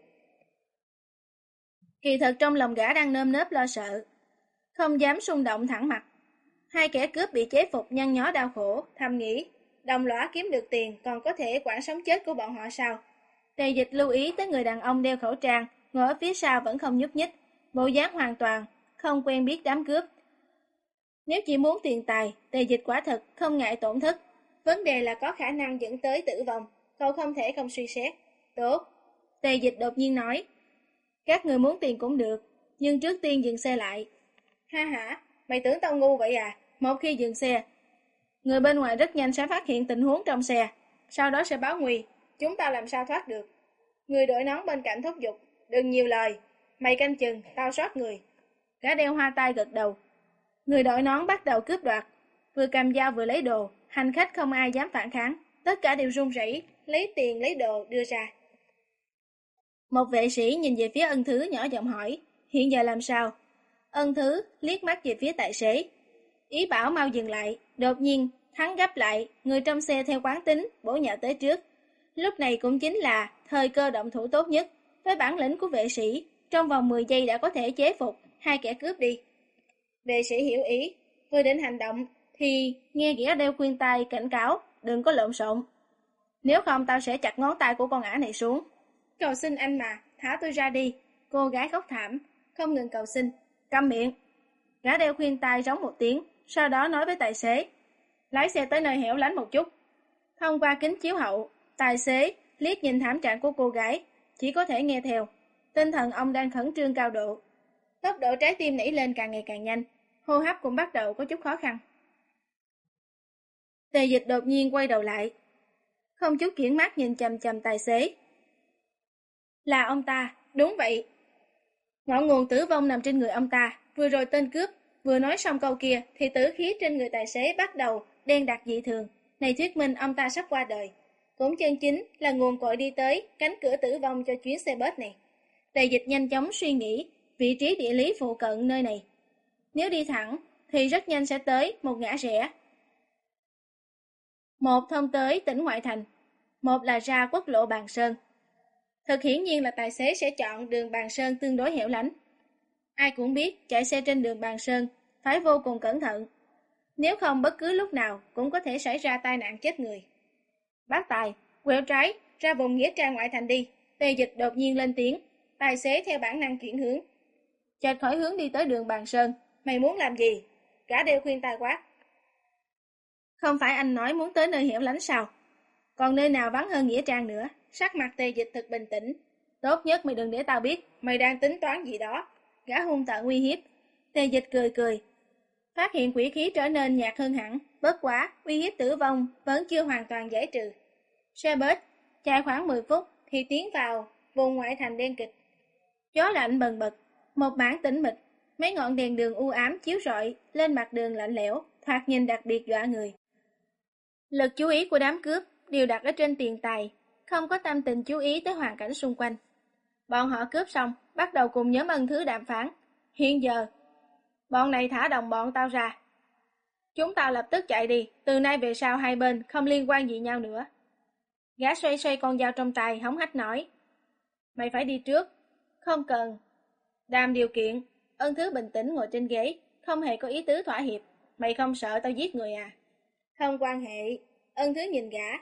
S1: Kỳ thật trong lòng gã đang nơm nớp lo sợ, không dám xung động thẳng mặt. Hai kẻ cướp bị chế phục nhăn nhó đau khổ, thầm nghĩ, đồng lõa kiếm được tiền còn có thể quản sống chết của bọn họ sao? Tề Dịch lưu ý tới người đàn ông đeo khẩu trang, ngồi ở phía sau vẫn không nhúc nhích, bộ dáng hoàn toàn không quen biết đám cướp. Nếu chỉ muốn tiền tài, Tề Dịch quả thực không ngại tổn thất. Vấn đề là có khả năng dẫn tới tử vong, cậu không thể không suy xét. Tốt, Tề Dịch đột nhiên nói, các người muốn tiền cũng được, nhưng trước tiên dừng xe lại. Ha hả, mày tưởng tao ngu vậy à? Một khi dừng xe, người bên ngoài rất nhanh sẽ phát hiện tình huống trong xe, sau đó sẽ báo nguy, chúng ta làm sao thoát được? Người đội nón bên cạnh thúc giục, đừng nhiều lời, mày canh chừng, tao sót người. Gã đeo hoa tai gật đầu. Người đội nón bắt đầu cướp đoạt, vừa cầm dao vừa lấy đồ, hành khách không ai dám phản kháng, tất cả đều run rẩy, lấy tiền lấy đồ đưa ra. Một vệ sĩ nhìn về phía Ân Thứ nhỏ giọng hỏi, hiện giờ làm sao? Ân Thứ liếc mắt về phía tài xế, ý bảo mau dừng lại. Đột nhiên hắn gấp lại, người trong xe theo quán tính bổ nhào tới trước. Lúc này cũng chính là thời cơ động thủ tốt nhất. Với bản lĩnh của vệ sĩ, trong vòng mười giây đã có thể chế phục hai kẻ cướp đi. Vệ sĩ hiểu ý, vừa định hành động thì nghe gã đeo khuyên tai cảnh cáo, đừng có lộn xộn, nếu không tao sẽ chặt ngón tay của con ả này xuống. Cầu xin anh mà, thả tôi ra đi. Cô gái khóc thảm, không ngừng cầu xin. Câm miệng. Gã đeo khuyên tai rống một tiếng, sau đó nói với tài xế, lái xe tới nơi hẻo lánh một chút. Thông qua kính chiếu hậu, tài xế liếc nhìn thảm trạng của cô gái, chỉ có thể nghe theo. Tinh thần ông đang khẩn trương cao độ, tốc độ trái tim nảy lên càng ngày càng nhanh, hô hấp cũng bắt đầu có chút khó khăn. Tề Dịch đột nhiên quay đầu lại, không chút kiểng mắt nhìn chằm chằm tài xế. Là ông ta, đúng vậy. Ngọn nguồn tử vong nằm trên người ông ta. Vừa rồi tên cướp vừa nói xong câu kia thì tử khí trên người tài xế bắt đầu đen đặc dị thường. Này thuyết minh ông ta sắp qua đời. Cũng chân chính là nguồn cội đi tới cánh cửa tử vong cho chuyến xe bus này. Tề Dịch nhanh chóng suy nghĩ vị trí địa lý phụ cận nơi này. Nếu đi thẳng thì rất nhanh sẽ tới một ngã rẽ. Một thông tới tỉnh ngoại thành, một là ra quốc lộ Bàn Sơn. Thật hiển nhiên là tài xế sẽ chọn đường Bàn Sơn tương đối hẻo lánh. Ai cũng biết chạy xe trên đường Bàn Sơn phải vô cùng cẩn thận. Nếu không bất cứ lúc nào cũng có thể xảy ra tai nạn chết người. Bác Tài, quẹo trái, ra vùng nghĩa trang ngoại thành đi. Tề Dịch đột nhiên lên tiếng, tài xế theo bản năng chuyển hướng. Chợt khỏi hướng đi tới đường Bàn Sơn. Mày muốn làm gì? Gã đều khuyên tai quát. Không phải anh nói muốn tới nơi hẻo lánh sao? Còn nơi nào vắng hơn nghĩa trang nữa? Sắc mặt Tề Dịch thật bình tĩnh. Tốt nhất mày đừng để tao biết mày đang tính toán gì đó. Gã hung tợn uy hiếp. Tề Dịch cười cười. Phát hiện quỷ khí trở nên nhạt hơn hẳn. Bất quá, uy hiếp tử vong vẫn chưa hoàn toàn giải trừ. Xe bus chạy khoảng mười phút thì tiến vào vùng ngoại thành đen kịch. Gió lạnh bần bật, một mảng tĩnh mịch, mấy ngọn đèn đường u ám chiếu rọi lên mặt đường lạnh lẽo, thoạt nhìn đặc biệt dọa người. Lực chú ý của đám cướp đều đặt ở trên tiền tài, không có tâm tình chú ý tới hoàn cảnh xung quanh. Bọn họ cướp xong, bắt đầu cùng nhóm Ân Thứ đàm phán. Hiện giờ, bọn này thả đồng bọn tao ra. Chúng tao lập tức chạy đi, từ nay về sau hai bên không liên quan gì nhau nữa. Gã xoay xoay con dao trong tay, hống hách nói. Mày phải đi trước. Không cần. Đàm điều kiện. Ân Thứ bình tĩnh ngồi trên ghế, không hề có ý tứ thỏa hiệp. Mày không sợ tao giết người à? Không quan hệ. Ân Thứ nhìn gã.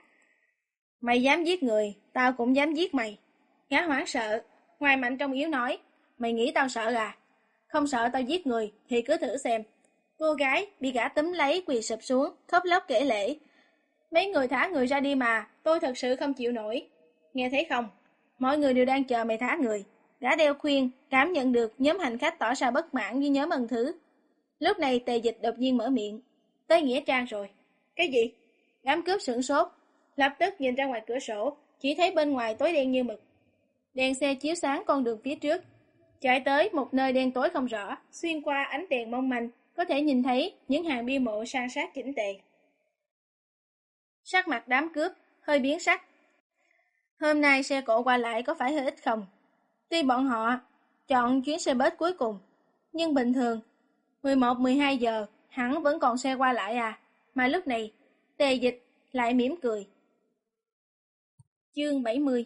S1: Mày dám giết người, tao cũng dám giết mày. Gã hoảng sợ, ngoài mạnh trong yếu nói. Mày nghĩ tao sợ à? Không sợ tao giết người thì cứ thử xem. Cô gái bị gã túm lấy quỳ sụp xuống, khóc lóc kể lể. Mấy người thả người ra đi mà, tôi thật sự không chịu nổi. Nghe thấy không? Mọi người đều đang chờ mày thả người. Gã đeo khuyên, cảm nhận được nhóm hành khách tỏ ra bất mãn với nhóm Ân Thứ. Lúc này Tề Dịch đột nhiên mở miệng. Tới nghĩa trang rồi. Cái gì? Đám cướp sửng sốt, lập tức nhìn ra ngoài cửa sổ, chỉ thấy bên ngoài tối đen như mực. Đèn xe chiếu sáng con đường phía trước. Chạy tới một nơi đen tối không rõ, xuyên qua ánh đèn mong manh, có thể nhìn thấy những hàng bia mộ san sát chỉnh tề. Sắc mặt đám cướp hơi biến sắc. Hôm nay xe cộ qua lại có phải hơi ít không? Tuy bọn họ chọn chuyến xe bus cuối cùng, nhưng bình thường mười một mười hai giờ hẳn vẫn còn xe qua lại à. Mà lúc này Tề Dịch lại mỉm cười. Chương bảy mươi.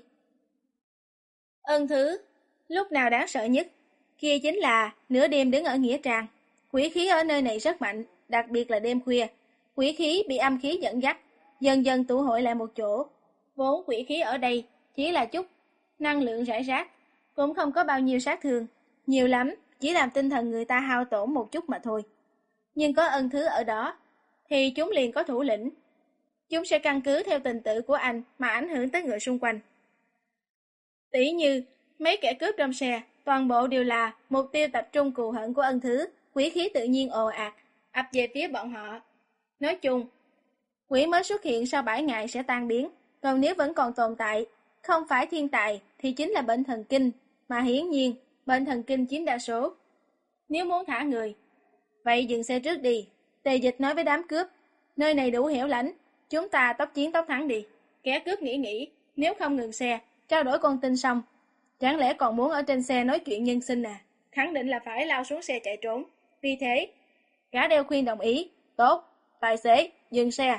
S1: Ân Thứ lúc nào đáng sợ nhất? Kia chính là nửa đêm đứng ở nghĩa trang. Quỷ khí ở nơi này rất mạnh, đặc biệt là đêm khuya. Quỷ khí bị âm khí dẫn dắt, dần dần tụ hội lại một chỗ. Vốn quỷ khí ở đây chỉ là chút năng lượng rải rác, cũng không có bao nhiêu sát thương. Nhiều lắm, chỉ làm tinh thần người ta hao tổn một chút mà thôi. Nhưng có Ân Thứ ở đó, thì chúng liền có thủ lĩnh. Chúng sẽ căn cứ theo tình tự của anh mà ảnh hưởng tới người xung quanh. Tỷ như, mấy kẻ cướp trong xe, toàn bộ đều là mục tiêu tập trung cù hận của Ân Thứ, quỷ khí tự nhiên ồ ạt, ập về phía bọn họ. Nói chung, quỷ mới xuất hiện sau bảy ngày sẽ tan biến, còn nếu vẫn còn tồn tại, không phải thiên tài thì chính là bệnh thần kinh, mà hiển nhiên, bệnh thần kinh chiếm đa số. Nếu muốn thả người, vậy dừng xe trước đi. Tề Dịch nói với đám cướp, nơi này đủ hẻo lánh, chúng ta tốc chiến tốc thắng đi. Kẻ cướp nghĩ nghĩ, nếu không ngừng xe, trao đổi con tin xong, chẳng lẽ còn muốn ở trên xe nói chuyện nhân sinh à? Khẳng định là phải lao xuống xe chạy trốn. Vì thế, gã đeo khuyên đồng ý. Tốt, tài xế, dừng xe.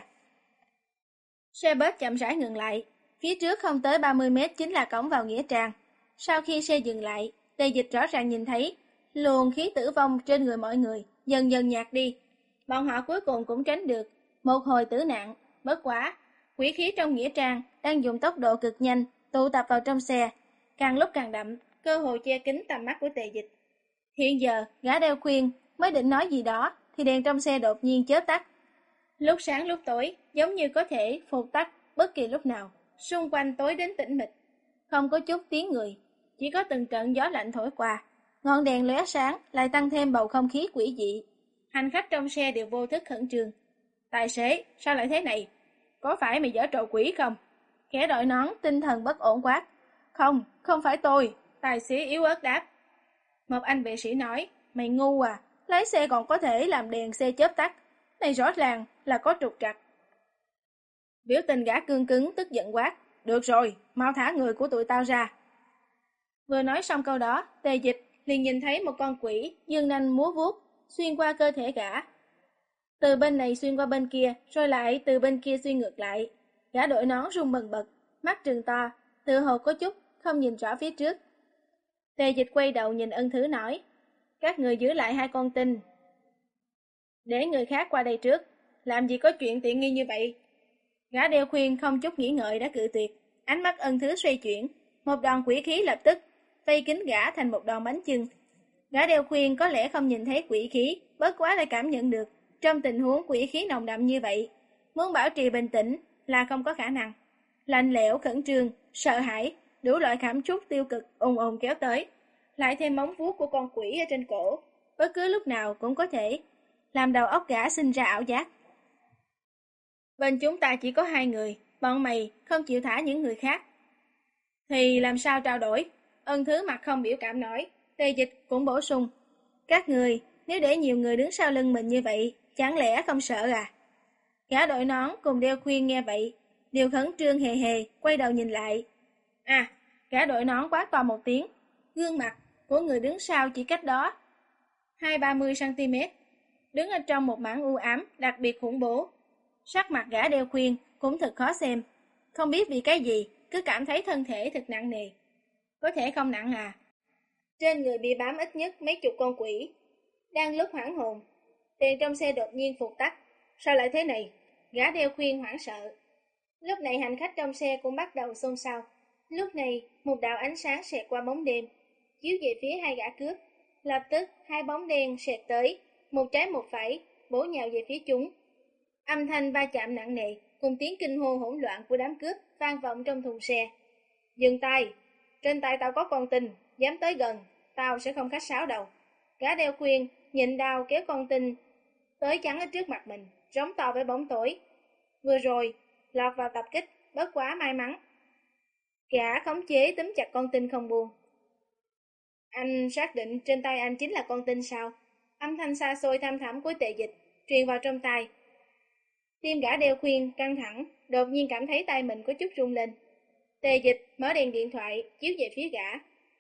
S1: Xe bus chậm rãi ngừng lại. Phía trước không tới ba mươi mét chính là cổng vào nghĩa trang. Sau khi xe dừng lại, Tề Dịch rõ ràng nhìn thấy luồng khí tử vong trên người mọi người dần dần nhạt đi. Bọn họ cuối cùng cũng tránh được một hồi tử nạn. Bất quá, quỷ khí trong nghĩa trang đang dùng tốc độ cực nhanh tụ tập vào trong xe, càng lúc càng đậm, cơ hồ che kín tầm mắt của Tề Dịch. Hiện giờ, gã đeo khuyên mới định nói gì đó thì đèn trong xe đột nhiên chớp tắt. Lúc sáng lúc tối, giống như có thể phục tắt bất kỳ lúc nào. Xung quanh tối đến tĩnh mịch, không có chút tiếng người, chỉ có từng trận gió lạnh thổi qua. Ngọn đèn lóe sáng lại tăng thêm bầu không khí quỷ dị. Hành khách trong xe đều vô thức khẩn trương. Tài xế, sao lại thế này? Có phải mày giở trò quỷ không? Kẻ đội nón tinh thần bất ổn quát. Không, không phải tôi. Tài xế yếu ớt đáp. Một anh vệ sĩ nói, mày ngu à, lái xe còn có thể làm đèn xe chớp tắt. Này rõ ràng là có trục trặc. Biểu tình gã cương cứng tức giận quát. Được rồi, mau thả người của tụi tao ra. Vừa nói xong câu đó, Tề Dịch liền nhìn thấy một con quỷ dương nanh múa vuốt xuyên qua cơ thể gã. Từ bên này xuyên qua bên kia, rồi lại từ bên kia xuyên ngược lại. Gã đội nón rung bần bật, mắt trừng to, tựa hồ có chút không nhìn rõ phía trước. Tề Dịch quay đầu nhìn Ân Thứ nói, các người giữ lại hai con tin. Để người khác qua đây trước, làm gì có chuyện tiện nghi như vậy. Gã đeo khuyên không chút nghĩ ngợi đã cự tuyệt, ánh mắt Ân Thứ xoay chuyển, một đòn quỷ khí lập tức vây kín gã thành một đòn bánh chưng. Gã đeo khuyên có lẽ không nhìn thấy quỷ khí, bất quá lại cảm nhận được, trong tình huống quỷ khí nồng đậm như vậy, muốn bảo trì bình tĩnh là không có khả năng. Lạnh lẽo, khẩn trương, sợ hãi, đủ loại cảm xúc tiêu cực ùn ùn kéo tới, lại thêm móng vuốt của con quỷ ở trên cổ, bất cứ lúc nào cũng có thể làm đầu óc gã sinh ra ảo giác. Bên chúng ta chỉ có hai người, bọn mày không chịu thả những người khác. Thì làm sao trao đổi? Ân Thứ mặt không biểu cảm nói, Tề Dịch cũng bổ sung. Các người, nếu để nhiều người đứng sau lưng mình như vậy, chẳng lẽ không sợ à? Gã đội nón cùng đeo khuyên nghe vậy, đều khẩn trương hề hề, quay đầu nhìn lại. À, gã đội nón quát to một tiếng, gương mặt của người đứng sau chỉ cách đó hai ba mươi xăng-ti-mét, đứng ở trong một mảng u ám đặc biệt khủng bố. Sắc mặt gã đeo khuyên cũng thật khó xem, không biết vì cái gì, cứ cảm thấy thân thể thật nặng nề. Có thể không nặng à? Trên người bị bám ít nhất mấy chục con quỷ. Đang lúc hoảng hồn, đèn trong xe đột nhiên phục tắt. Sao lại thế này? Gã đeo khuyên hoảng sợ. Lúc này hành khách trong xe cũng bắt đầu xôn xao. Lúc này, một đạo ánh sáng xẹt qua bóng đêm, chiếu về phía hai gã cướp. Lập tức, hai bóng đen xẹt tới, một trái một phải, bổ nhào về phía chúng. Âm thanh va chạm nặng nề, cùng tiếng kinh hô hỗn loạn của đám cướp vang vọng trong thùng xe. Dừng tay! Trên tay tao có con tin, dám tới gần, tao sẽ không khách sáo đâu. Gã đeo khuyên, nhịn đao kéo con tin tới chắn ở trước mặt mình, rống to với bóng tối. Vừa rồi, lọt vào tập kích, bất quá may mắn. Gã khống chế túm chặt con tin không buông. Anh xác định trên tay anh chính là con tin sao? Âm thanh xa xôi thăm thẳm của Tề Dịch truyền vào trong tai. Tim gã đeo khuyên căng thẳng, đột nhiên cảm thấy tay mình có chút rung lên. Tề Dịch mở đèn điện thoại chiếu về phía gã.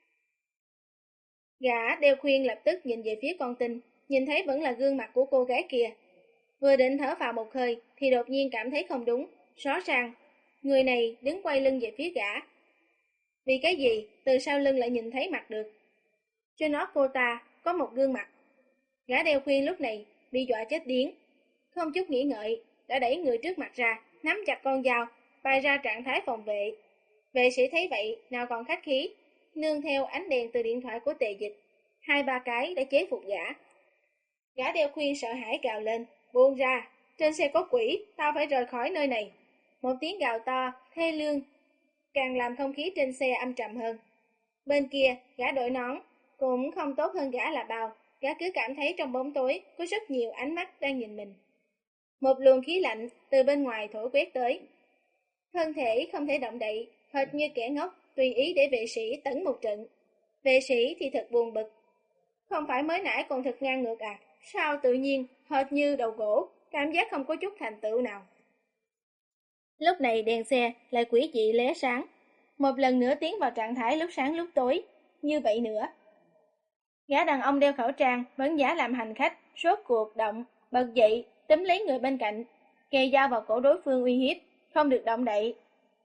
S1: Gã đeo khuyên lập tức nhìn về phía con tin, nhìn thấy vẫn là gương mặt của cô gái kia. Vừa định thở vào một hơi thì đột nhiên cảm thấy không đúng, rõ ràng người này đứng quay lưng về phía gã. Vì cái gì từ sau lưng lại nhìn thấy mặt được? Trên nó cô ta có một gương mặt. Gã đeo khuyên lúc này bị dọa chết điếng, không chút nghĩ ngợi đã đẩy người trước mặt ra, nắm chặt con dao, bày ra trạng thái phòng vệ. Vệ sĩ thấy vậy nào còn khách khí, nương theo ánh đèn từ điện thoại của Tề Dịch, hai ba cái đã chế phục gã. Gã đeo khuyên sợ hãi gào lên, buông ra, trên xe có quỷ, tao phải rời khỏi nơi này. Một tiếng gào to, thê lương, càng làm không khí trên xe âm trầm hơn. Bên kia, gã đội nón cũng không tốt hơn gã là bao, gã cứ cảm thấy trong bóng tối có rất nhiều ánh mắt đang nhìn mình. Một luồng khí lạnh từ bên ngoài thổi quét tới. Thân thể không thể động đậy, hệt như kẻ ngốc, tùy ý để vệ sĩ tấn một trận. Vệ sĩ thì thật buồn bực. Không phải mới nãy còn thật ngang ngược à? Sao tự nhiên, hệt như đầu gỗ, cảm giác không có chút thành tựu nào. Lúc này đèn xe lại quỷ dị lóe sáng, một lần nữa tiến vào trạng thái lúc sáng lúc tối, như vậy nữa. Gã đàn ông đeo khẩu trang vẫn giả làm hành khách, sốt cuộc động, bật dậy, túm lấy người bên cạnh, kề dao vào cổ đối phương uy hiếp, không được động đậy.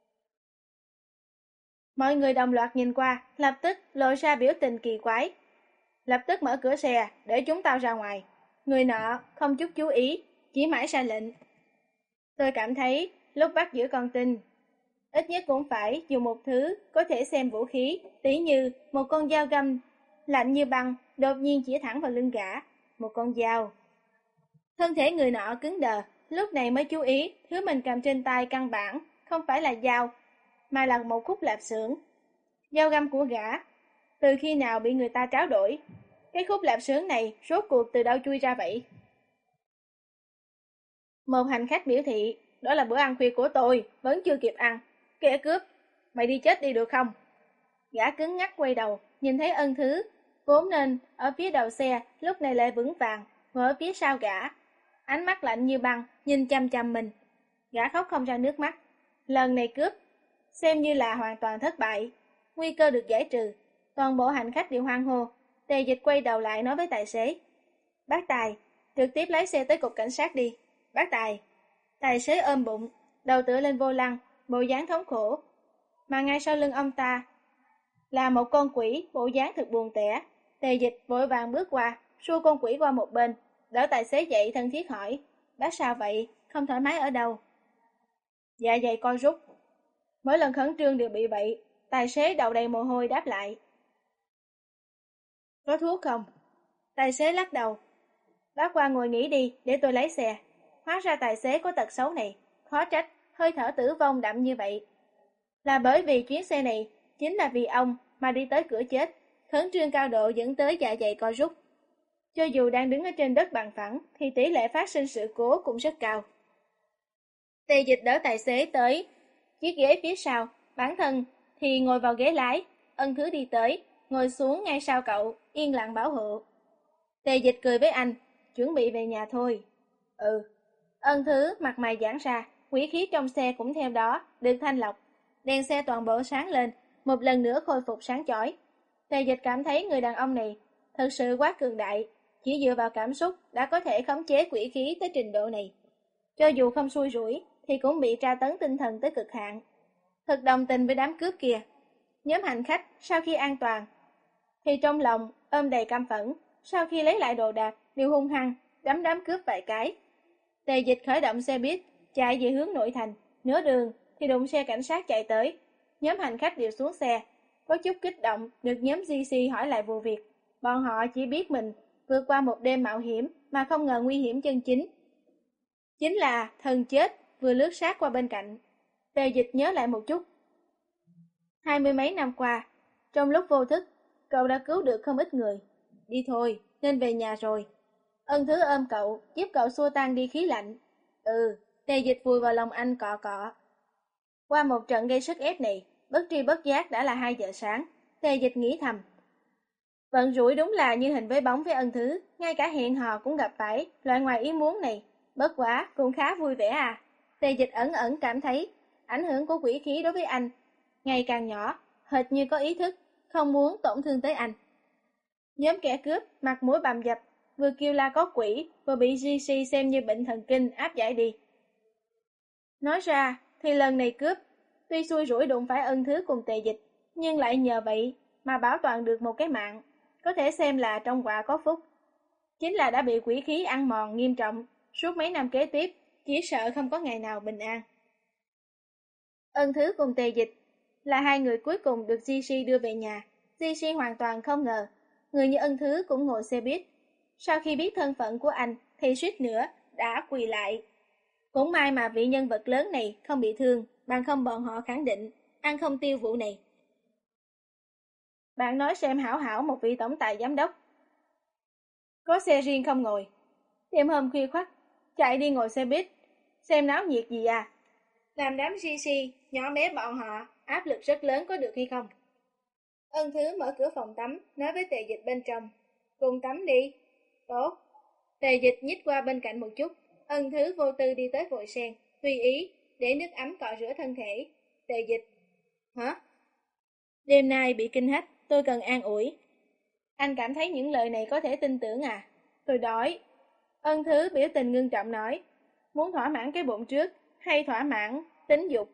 S1: Mọi người đồng loạt nhìn qua, lập tức lộ ra biểu tình kỳ quái. Lập tức mở cửa xe, để chúng tao ra ngoài. Người nọ không chút chú ý, chỉ mãi ra lệnh. Tôi cảm thấy lúc bắt giữ con tin, ít nhất cũng phải dùng một thứ có thể xem vũ khí, tỉ như một con dao găm lạnh như băng, đột nhiên chỉ thẳng vào lưng gã. Một con dao. Thân thể người nọ cứng đờ, lúc này mới chú ý, thứ mình cầm trên tay căn bản không phải là dao, mà là một khúc lạp xưởng. Dao găm của gã, từ khi nào bị người ta tráo đổi? Cái khúc lạp xưởng này rốt cuộc từ đâu chui ra vậy? Một hành khách biểu thị, đó là bữa ăn khuya của tôi, vẫn chưa kịp ăn. Kẻ cướp, mày đi chết đi được không? Gã cứng ngắc quay đầu, nhìn thấy Ân Thứ, vốn nên ở phía đầu xe, lúc này lại vững vàng, ngồi ở phía sau gã. Ánh mắt lạnh như băng, nhìn chăm chăm mình. Gã khóc không ra nước mắt. Lần này cướp, xem như là hoàn toàn thất bại. Nguy cơ được giải trừ. Toàn bộ hành khách đều hoan hô. Tề Dịch quay đầu lại nói với tài xế. Bác Tài, trực tiếp lái xe tới cục cảnh sát đi. Bác Tài. Tài xế ôm bụng, đầu tựa lên vô lăng, bộ dáng thống khổ. Mà ngay sau lưng ông ta là một con quỷ, bộ dáng thật buồn tẻ. Tề Dịch vội vàng bước qua, xua con quỷ qua một bên. đỡ tài xế dậy thân thiết hỏi, bác sao vậy, không thoải mái ở đâu? Dạ dày co rút. Mỗi lần khẩn trương đều bị vậy. Tài xế đầu đầy mồ hôi đáp lại. Có thuốc không? Tài xế lắc đầu. Bác qua ngồi nghỉ đi, để tôi lấy xe. Hóa ra tài xế có tật xấu này. Khó trách, hơi thở tử vong đậm như vậy. Là bởi vì chuyến xe này, chính là vì ông mà đi tới cửa chết. Khẩn trương cao độ dẫn tới dạ dày co rút. Cho dù đang đứng ở trên đất bằng phẳng, thì tỷ lệ phát sinh sự cố cũng rất cao. Tề Dịch đỡ tài xế tới chiếc ghế phía sau, bản thân thì ngồi vào ghế lái. Ân Thứ đi tới, ngồi xuống ngay sau cậu, yên lặng bảo hộ. Tề Dịch cười với anh, chuẩn bị về nhà thôi. Ừ. Ân Thứ mặt mày giãn ra, quý khí trong xe cũng theo đó được thanh lọc. Đèn xe toàn bộ sáng lên, một lần nữa khôi phục sáng chói. Tề Dịch cảm thấy người đàn ông này thật sự quá cường đại, chỉ dựa vào cảm xúc đã có thể khống chế quỷ khí tới trình độ này. Cho dù không xui rủi thì cũng bị tra tấn tinh thần tới cực hạn. Thật đồng tình với đám cướp kia. Nhóm hành khách sau khi an toàn thì trong lòng ôm đầy căm phẫn, sau khi lấy lại đồ đạc đều hung hăng đấm đám cướp vài cái. Tề Dịch khởi động xe buýt chạy về hướng nội thành, nửa đường thì đụng xe cảnh sát chạy tới. Nhóm hành khách đều xuống xe, có chút kích động được nhóm giê xê hỏi lại vụ việc. Bọn họ chỉ biết mình vượt qua một đêm mạo hiểm mà không ngờ nguy hiểm chân chính chính là thần chết vừa lướt sát qua bên cạnh. Tề Dịch nhớ lại một chút. Hai mươi mấy năm qua, trong lúc vô thức, cậu đã cứu được không ít người. Đi thôi, nên về nhà rồi. Ân Thứ ôm cậu, giúp cậu xua tan đi khí lạnh. Ừ, Tề Dịch vùi vào lòng anh cọ cọ. Qua một trận gây sức ép này, bất tri bất giác đã là hai giờ sáng. Tề Dịch nghĩ thầm. Vận rủi đúng là như hình với bóng với Ân Thứ, ngay cả hẹn hò cũng gặp phải loại ngoài ý muốn này. Bất quá, cũng khá vui vẻ à. Tề Dịch ẩn ẩn cảm thấy ảnh hưởng của quỷ khí đối với anh ngày càng nhỏ, hệt như có ý thức, không muốn tổn thương tới anh. Nhóm kẻ cướp, mặt mũi bầm dập, vừa kêu la có quỷ, vừa bị giê xê xem như bệnh thần kinh áp giải đi. Nói ra, thì lần này cướp, tuy xui rủi đụng phải Ân Thứ cùng Tề Dịch, nhưng lại nhờ vậy mà bảo toàn được một cái mạng, có thể xem là trong quả có phúc. Chính là đã bị quỷ khí ăn mòn nghiêm trọng, suốt mấy năm kế tiếp, chỉ sợ không có ngày nào bình an. Ân Thứ cùng Tề Dịch là hai người cuối cùng được giê xê đưa về nhà. giê xê hoàn toàn không ngờ, người như Ân Thứ cũng ngồi xe buýt. Sau khi biết thân phận của anh, thì suýt nữa đã quỳ lại. Cũng may mà vị nhân vật lớn này không bị thương, bằng không bọn họ khẳng định, ăn không tiêu vụ này. Bạn nói xem hảo hảo một vị tổng tài giám đốc. Có xe riêng không ngồi. Đêm hôm khuya khoắt, chạy đi ngồi xe buýt, xem náo nhiệt gì à? Làm đám giê xê, nhỏ bé bọn họ, áp lực rất lớn có được hay không? Ân Thứ mở cửa phòng tắm, nói với Tề Dịch bên trong. Cùng tắm đi. Tốt. Tề Dịch nhích qua bên cạnh một chút. Ân Thứ vô tư đi tới vội sen, tùy ý, để nước ấm cọ rửa thân thể. Tề Dịch. Hả? Đêm nay bị kinh hách, tôi cần an ủi. Anh cảm thấy những lời này có thể tin tưởng à? Tôi đói. Ân Thứ biểu tình ngưng trọng nói. Muốn thỏa mãn cái bụng trước, hay thỏa mãn tính dục?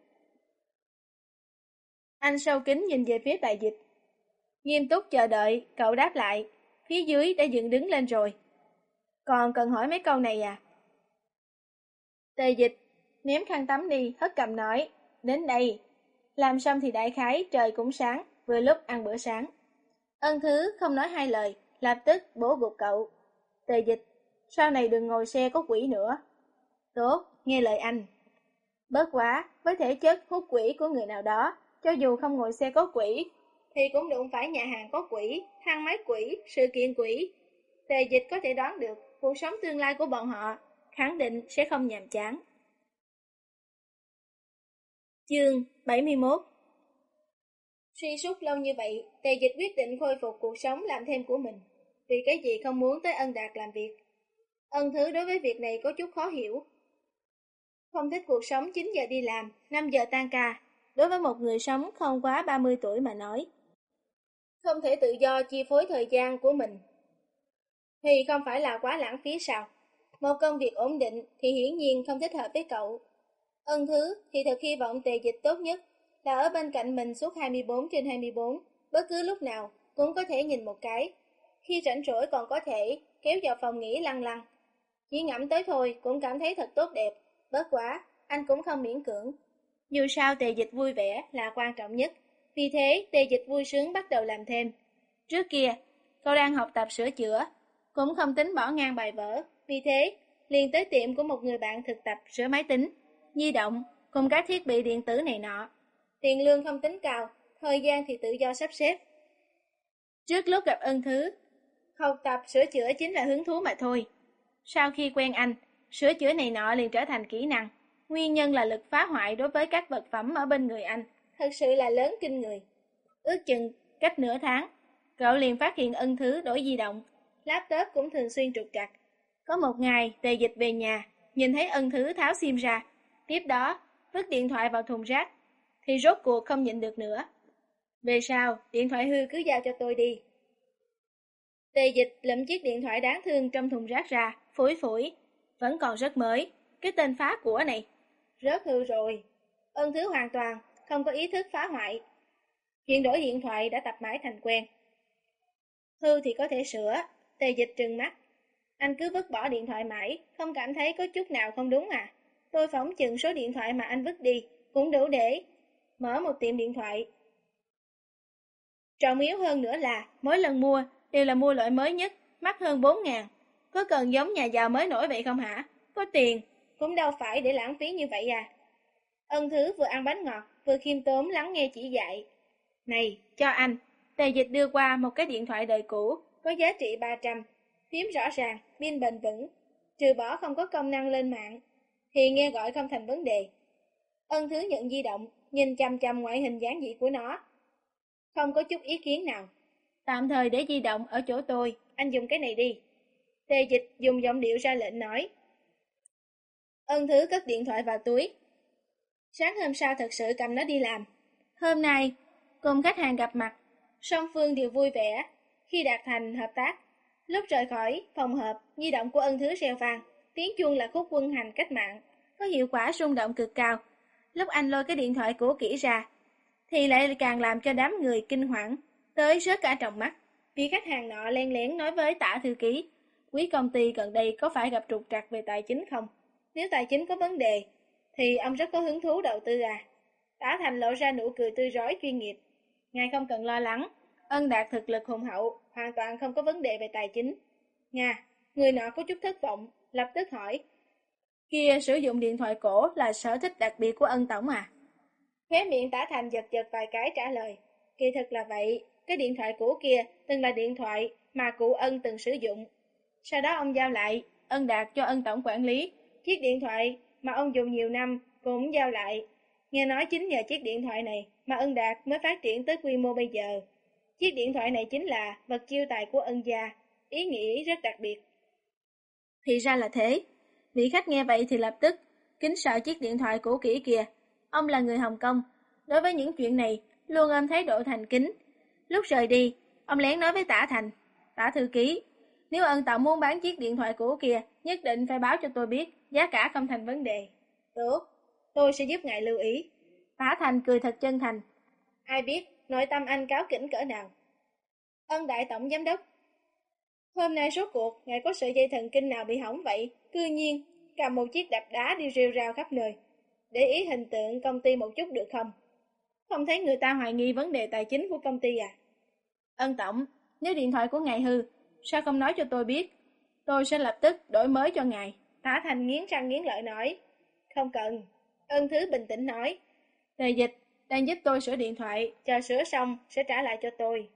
S1: Anh sâu kính nhìn về phía Tề Dịch. Nghiêm túc chờ đợi, cậu đáp lại. Phía dưới đã dựng đứng lên rồi. Còn cần hỏi mấy câu này à? Tề Dịch ném khăn tắm đi, hất cầm nói. Đến đây. Làm xong thì đại khái trời cũng sáng, vừa lúc ăn bữa sáng. Ân Thứ không nói hai lời, lập tức bổ gục cậu. Tề Dịch, sau này đừng ngồi xe có quỷ nữa. Tốt, nghe lời anh. Bớt quá, với thể chất hút quỷ của người nào đó, cho dù không ngồi xe có quỷ, thì cũng đụng phải nhà hàng có quỷ, thang máy quỷ, sự kiện quỷ. Tề Dịch có thể đoán được cuộc sống tương lai của bọn họ, khẳng định sẽ không nhàm chán. Chương bảy mươi mốt. Suy sút lâu như vậy, Tề Dịch quyết định khôi phục cuộc sống làm thêm của mình. Vì cái gì không muốn tới Ân Đạt làm việc. Ân Thứ đối với việc này có chút khó hiểu. Không thích cuộc sống chín giờ đi làm, năm giờ tan ca. Đối với một người sống không quá ba mươi tuổi mà nói, không thể tự do chi phối thời gian của mình, thì không phải là quá lãng phí sao? Một công việc ổn định thì hiển nhiên không thích hợp với cậu. Ân Thứ thì thật hy vọng Tề Dịch tốt nhất là ở bên cạnh mình suốt hai mươi bốn trên hai mươi bốn, bất cứ lúc nào cũng có thể nhìn một cái. Khi rảnh rỗi còn có thể kéo vào phòng nghỉ lăn lăn, Chỉ ngẫm tới thôi cũng cảm thấy thật tốt đẹp. Bớt quá, anh cũng không miễn cưỡng. Dù sao Tề Dịch vui vẻ là quan trọng nhất. Vì thế Tề Dịch vui sướng bắt đầu làm thêm. Trước kia, cậu đang học tập sửa chữa, cũng không tính bỏ ngang bài vở. Vì thế, liền tới tiệm của một người bạn thực tập sửa máy tính, di động, cùng các thiết bị điện tử này nọ. Tiền lương không tính cao, thời gian thì tự do sắp xếp. Trước lúc gặp Ân Thứ, học tập sửa chữa chính là hứng thú mà thôi. Sau khi quen anh, sửa chữa này nọ liền trở thành kỹ năng. Nguyên nhân là lực phá hoại đối với các vật phẩm ở bên người anh, thật sự là lớn kinh người. Ước chừng cách nửa tháng, cậu liền phát hiện Ân Thứ đổi di động, laptop cũng thường xuyên trục trặc. Có một ngày, Tề Dịch về nhà, nhìn thấy Ân Thứ tháo sim ra, tiếp đó vứt điện thoại vào thùng rác, thì rốt cuộc không nhịn được nữa. Về sau, điện thoại hư cứ giao cho tôi đi. Tề Dịch lượm chiếc điện thoại đáng thương trong thùng rác ra, phủi phủi, vẫn còn rất mới, cái tên phá của này. Rớt hư rồi. Ân Thứ hoàn toàn không có ý thức phá hoại. Chuyện đổi điện thoại đã tập mãi thành quen. Hư thì có thể sửa. Tề Dịch trừng mắt. Anh cứ vứt bỏ điện thoại mãi, không cảm thấy có chút nào không đúng à? Tôi phỏng chừng số điện thoại mà anh vứt đi cũng đủ để mở một tiệm điện thoại. Trọng yếu hơn nữa là mỗi lần mua đều là mua loại mới nhất, mắc hơn bốn ngàn. Có cần giống nhà giàu mới nổi vậy không hả? Có tiền cũng đâu phải để lãng phí như vậy à. Ân Thứ vừa ăn bánh ngọt vừa khiêm tốn lắng nghe chỉ dạy. Này, cho anh. Tề Dịch đưa qua một cái điện thoại đời cũ, có giá trị ba trăm, phím rõ ràng, pin bền vững, trừ bỏ không có công năng lên mạng, thì nghe gọi không thành vấn đề. Ân Thứ nhận di động, nhìn chăm chăm ngoại hình dáng dị của nó. Không có chút ý kiến nào. Tạm thời để di động ở chỗ tôi, anh dùng cái này đi. Tề Dịch dùng giọng điệu ra lệnh nói. Ân Thứ cất điện thoại vào túi. Sáng hôm sau thật sự cầm nó đi làm. Hôm nay, cùng khách hàng gặp mặt, song phương đều vui vẻ khi đạt thành hợp tác. Lúc rời khỏi phòng họp, di động của Ân Thứ reo vang, tiếng chuông là khúc quân hành cách mạng, có hiệu quả rung động cực cao. Lúc anh lôi cái điện thoại cũ kỹ ra, thì lại càng làm cho đám người kinh hoảng, tới rớt cả tròng mắt. Vì khách hàng nọ len lén nói với Tả thư ký, quý công ty gần đây có phải gặp trục trặc về tài chính không? Nếu tài chính có vấn đề, thì ông rất có hứng thú đầu tư à? Tả Thành lộ ra nụ cười tươi rói chuyên nghiệp. Ngài không cần lo lắng, Ân Đạt thực lực hùng hậu, hoàn toàn không có vấn đề về tài chính. Nga, người nọ có chút thất vọng, lập tức hỏi. Kia sử dụng điện thoại cổ là sở thích đặc biệt của Ân Tổng à? Khóe miệng Tả Thành giật giật vài cái trả lời. Kỳ thực là vậy, cái điện thoại cũ kia từng là điện thoại mà cụ Ân từng sử dụng. Sau đó ông giao lại, Ân Đạt cho Ân Tổng quản lý. Chiếc điện thoại mà ông dùng nhiều năm cũng giao lại. Nghe nói chính nhờ chiếc điện thoại này mà Ân Đạt mới phát triển tới quy mô bây giờ. Chiếc điện thoại này chính là vật chiêu tài của Ân gia, ý nghĩa rất đặc biệt. Thì ra là thế. Vị khách nghe vậy thì lập tức kính sợ chiếc điện thoại cũ kỹ kìa. Ông là người Hồng Kông, đối với những chuyện này luôn ôm thái độ thành kính. Lúc rời đi, ông lén nói với Tả Thành, Tả thư ký, nếu Ân Tổng muốn bán chiếc điện thoại cũ kia, nhất định phải báo cho tôi biết, giá cả không thành vấn đề. Tốt, tôi sẽ giúp ngài lưu ý. Tả Thành cười thật chân thành. Ai biết nội tâm anh cáo kỉnh cỡ nào. Ân Đại Tổng Giám đốc, hôm nay rốt cuộc ngài có sợi dây thần kinh nào bị hỏng vậy? Cư nhiên cầm một chiếc đập đá đi rêu rao khắp nơi. Để ý hình tượng công ty một chút được không? Không thấy người ta hoài nghi vấn đề tài chính của công ty à? Ân Tổng, nếu điện thoại của ngài hư, sao không nói cho tôi biết? Tôi sẽ lập tức đổi mới cho ngài. Tả Thành nghiến răng nghiến lợi nói. Không cần. Ân Thứ bình tĩnh nói. Tề Dịch đang giúp tôi sửa điện thoại, chờ sửa xong sẽ trả lại cho tôi.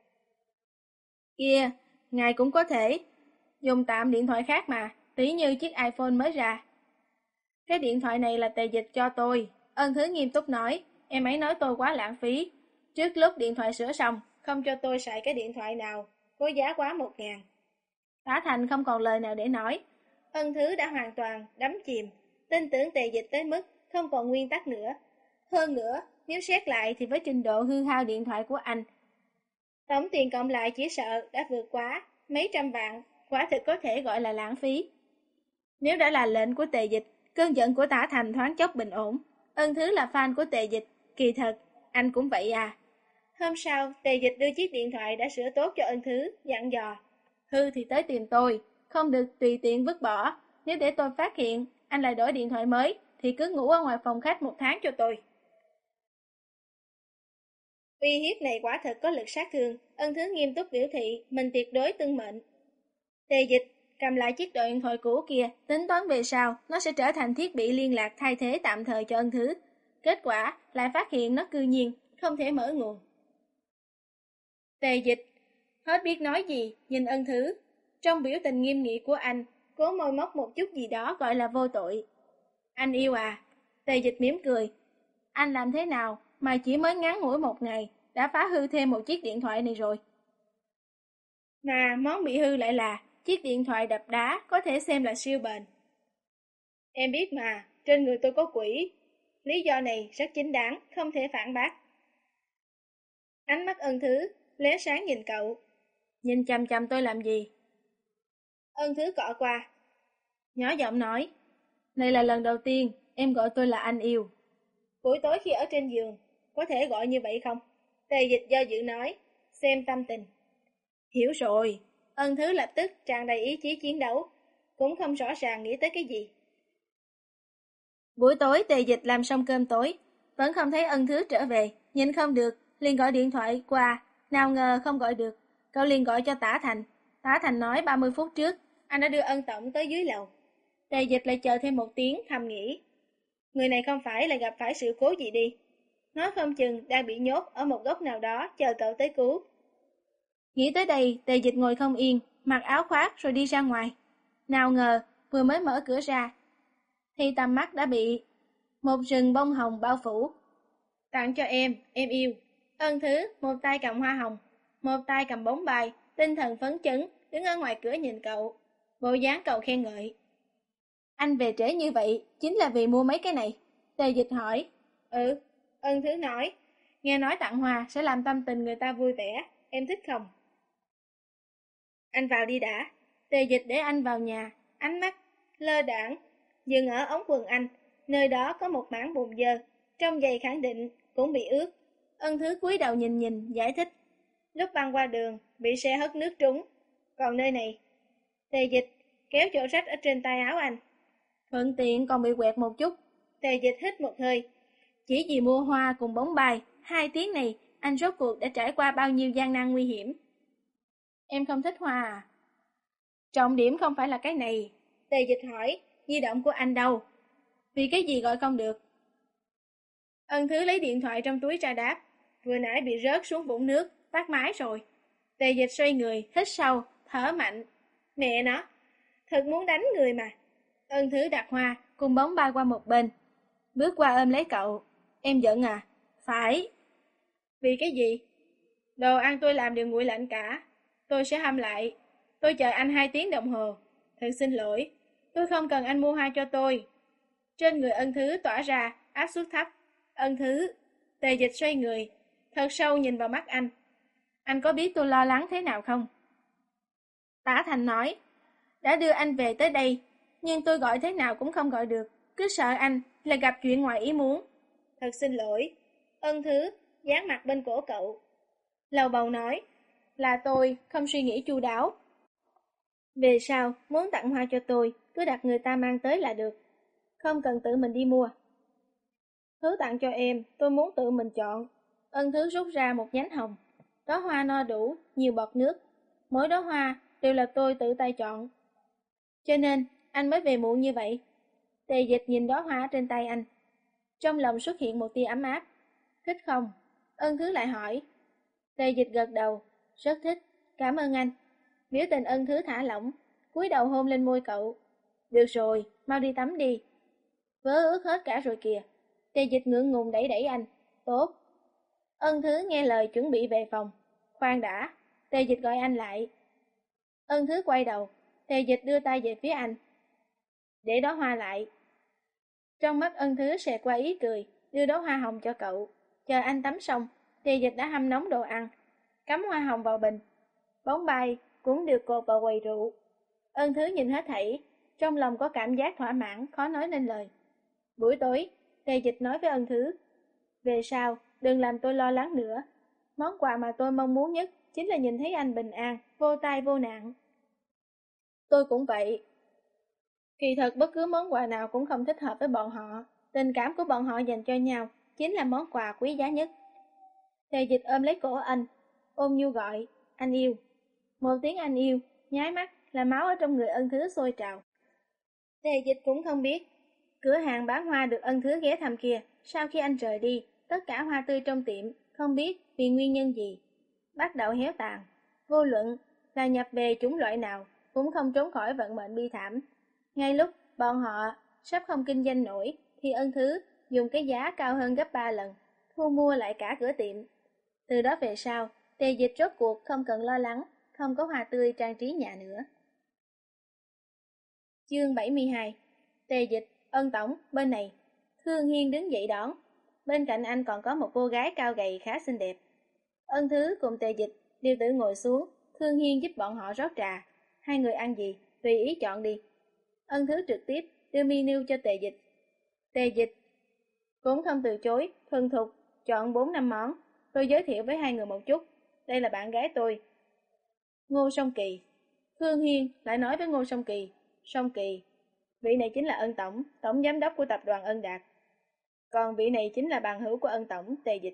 S1: Kia, ngài cũng có thể dùng tạm điện thoại khác mà, tỉ như chiếc iPhone mới ra. Cái điện thoại này là Tề Dịch cho tôi. Ân Thứ nghiêm túc nói, em ấy nói tôi quá lãng phí. Trước lúc điện thoại sửa xong, không cho tôi xài cái điện thoại nào, có giá quá một ngàn. Tả Thành không còn lời nào để nói. Ân Thứ đã hoàn toàn đắm chìm, tin tưởng Tề Dịch tới mức không còn nguyên tắc nữa. Hơn nữa, nếu xét lại thì với trình độ hư hao điện thoại của anh, tổng tiền cộng lại chỉ sợ đã vượt quá mấy trăm vạn, quả thực có thể gọi là lãng phí. Nếu đã là lệnh của Tề Dịch, cơn giận của Tả Thành thoáng chốc bình ổn. Ân Thứ là fan của Tề Dịch, kỳ thật, anh cũng vậy à. Hôm sau, Tề Dịch đưa chiếc điện thoại đã sửa tốt cho Ân Thứ, dặn dò. Hư thì tới tìm tôi, không được tùy tiện vứt bỏ, nếu để tôi phát hiện anh lại đổi điện thoại mới, thì cứ ngủ ở ngoài phòng khách một tháng cho tôi. Uy hiếp này quả thật có lực sát thương, Ân Thứ nghiêm túc biểu thị mình tuyệt đối tuân mệnh. Tề Dịch cầm lại chiếc điện thoại cũ kia, tính toán về sau, nó sẽ trở thành thiết bị liên lạc thay thế tạm thời cho Ân Thứ. Kết quả lại phát hiện nó cư nhiên, không thể mở nguồn. Tề Dịch hết biết nói gì, nhìn Ân Thứ. Trong biểu tình nghiêm nghị của anh, cố môi móc một chút gì đó gọi là vô tội. Anh yêu à? Tề Dịch mỉm cười. Anh làm thế nào mà chỉ mới ngắn ngủi một ngày đã phá hư thêm một chiếc điện thoại này rồi? Mà món bị hư lại là chiếc điện thoại đập đá, có thể xem là siêu bền. Em biết mà, trên người tôi có quỷ. Lý do này rất chính đáng, không thể phản bác. Ánh mắt Ân Thứ lóe sáng nhìn cậu. Nhìn chằm chằm tôi làm gì? Ân Thứ cọ qua, nhỏ giọng nói. Đây là lần đầu tiên em gọi tôi là anh yêu. Buổi tối khi ở trên giường, có thể gọi như vậy không? Tề Dịch do dự nói, xem tâm tình. Hiểu rồi. Ân Thứ lập tức tràn đầy ý chí chiến đấu, cũng không rõ ràng nghĩ tới cái gì. Buổi tối Tề Dịch làm xong cơm tối, vẫn không thấy Ân Thứ trở về, nhìn không được, liền gọi điện thoại qua, nào ngờ không gọi được, cậu liền gọi cho Tả Thành. Tả Thành nói ba mươi phút trước, anh đã đưa Ân Tổng tới dưới lầu. Tề Dịch lại chờ thêm một tiếng, thầm nghĩ. Người này không phải là gặp phải sự cố gì đi. Nó không chừng đang bị nhốt ở một góc nào đó chờ cậu tới cứu. Nghĩ tới đây, Tề Dịch ngồi không yên, mặc áo khoác rồi đi ra ngoài. Nào ngờ, vừa mới mở cửa ra, thì tầm mắt đã bị một rừng bông hồng bao phủ. Tặng cho em, em yêu. Ân Thứ, một tay cầm hoa hồng, một tay cầm bóng bài, tinh thần phấn chấn, đứng ở ngoài cửa nhìn cậu. Bộ dáng cậu khen ngợi. Anh về trễ như vậy, chính là vì mua mấy cái này. Tề Dịch hỏi. Ừ, Ân Thứ nói. Nghe nói tặng hoa sẽ làm tâm tình người ta vui vẻ, em thích không? Anh vào đi đã. Tề Dịch để anh vào nhà, ánh mắt lơ đãng dừng ở ống quần anh, nơi đó có một mảng bùn dơ, trong giày khẳng định cũng bị ướt. Ân Thứ cúi đầu nhìn nhìn, giải thích. Lúc băng qua đường, bị xe hất nước trúng. Còn nơi này, Tề Dịch kéo chỗ rách ở trên tay áo anh. Thuận tiện còn bị quẹt một chút. Tề Dịch hít một hơi. Chỉ vì mua hoa cùng bóng bài, hai tiếng này anh rốt cuộc đã trải qua bao nhiêu gian nan nguy hiểm. Em không thích hoa à? Trọng điểm không phải là cái này. Tề Dịch hỏi, di động của anh đâu? Vì cái gì gọi không được? Ân Thứ lấy điện thoại trong túi ra đáp. Vừa nãy bị rớt xuống vũng nước, tắt máy rồi. Tề Dịch xoay người, hít sâu, thở mạnh. Mẹ nó, thật muốn đánh người mà. Ân Thứ đặt hoa, cùng bóng bay qua một bên. Bước qua ôm lấy cậu. Em giận à? Phải. Vì cái gì? Đồ ăn tôi làm đều nguội lạnh cả. Tôi sẽ hâm lại. Tôi chờ anh hai tiếng đồng hồ. Thật xin lỗi. Tôi không cần anh mua hoa cho tôi. Trên người Ân Thứ tỏa ra áp suất thấp. Ân Thứ. Tề Dịch xoay người, thật sâu nhìn vào mắt anh. Anh có biết tôi lo lắng thế nào không? Tả Thành nói. Đã đưa anh về tới đây, nhưng tôi gọi thế nào cũng không gọi được. Cứ sợ anh là gặp chuyện ngoài ý muốn. Thật xin lỗi. Ân Thứ dán mặt bên cổ cậu. Lầu bầu nói. Là tôi không suy nghĩ chu đáo. Về sau muốn tặng hoa cho tôi, cứ đặt người ta mang tới là được, không cần tự mình đi mua. Thứ tặng cho em, tôi muốn tự mình chọn. Ân Thứ rút ra một nhánh hồng. Đóa hoa no đủ, nhiều bọt nước. Mỗi đóa hoa đều là tôi tự tay chọn. Cho nên, anh mới về muộn như vậy. Tề Dịch nhìn đóa hoa trên tay anh. Trong lòng xuất hiện một tia ấm áp. Thích không? Ân Thứ lại hỏi. Tề Dịch gật đầu. Rất thích, cảm ơn anh. Biểu tình Ân Thứ thả lỏng, cúi đầu hôn lên môi cậu. Được rồi, mau đi tắm đi. Vớ ướt hết cả rồi kìa. Tề Dịch ngượng ngùng đẩy đẩy anh. Tốt. Ân Thứ nghe lời chuẩn bị về phòng. Khoan đã. Tề Dịch gọi anh lại. Ân Thứ quay đầu. Tề Dịch đưa tay về phía anh. Để đóa hoa lại. Trong mắt Ân Thứ xẹt qua ý cười, đưa đóa hoa hồng cho cậu. Chờ anh tắm xong, Tề Dịch đã hâm nóng đồ ăn, cắm hoa hồng vào bình. Bóng bay cũng được cột vào quầy rượu. Ân Thứ nhìn hết thảy, trong lòng có cảm giác thỏa mãn khó nói nên lời. Buổi tối, Tề Dịch nói với Ân Thứ. Về sau, đừng làm tôi lo lắng nữa. Món quà mà tôi mong muốn nhất chính là nhìn thấy anh bình an, vô tai vô nạn. Tôi cũng vậy. Kỳ thật bất cứ món quà nào cũng không thích hợp với bọn họ. Tình cảm của bọn họ dành cho nhau chính là món quà quý giá nhất. Tề Dịch ôm lấy cổ anh, ôm nhu gọi, anh yêu. Một tiếng anh yêu, nháy mắt là máu ở trong người Ân Thứ sôi trào. Tề Dịch cũng không biết, cửa hàng bán hoa được Ân Thứ ghé thăm kia, sau khi anh rời đi, tất cả hoa tươi trong tiệm, không biết vì nguyên nhân gì, bắt đầu héo tàn. Vô luận là nhập về chủng loại nào, cũng không trốn khỏi vận mệnh bi thảm. Ngay lúc bọn họ sắp không kinh doanh nổi, thì Ân Thứ dùng cái giá cao hơn gấp ba lần, thu mua lại cả cửa tiệm. Từ đó về sau, Tề Dịch rốt cuộc không cần lo lắng, không có hoa tươi trang trí nhà nữa. Chương bảy mươi hai. Tề Dịch, Ân tổng, bên này. Khương Hiên đứng dậy đón. Bên cạnh anh còn có một cô gái cao gầy khá xinh đẹp. Ân Thứ cùng Tề Dịch đều tự ngồi xuống, Khương Hiên giúp bọn họ rót trà. Hai người ăn gì, tùy ý chọn đi. Ân Thứ trực tiếp đưa menu cho Tề Dịch. Tề Dịch cũng không từ chối, thuần thục chọn bốn năm món. Tôi giới thiệu với hai người một chút. Đây là bạn gái tôi, Ngô Song Kỳ. Khương Hiên lại nói với Ngô Song Kỳ, Song Kỳ, vị này chính là Ân tổng, tổng giám đốc của tập đoàn Ân Đạt. Còn vị này chính là bằng hữu của Ân tổng, Tề Dịch.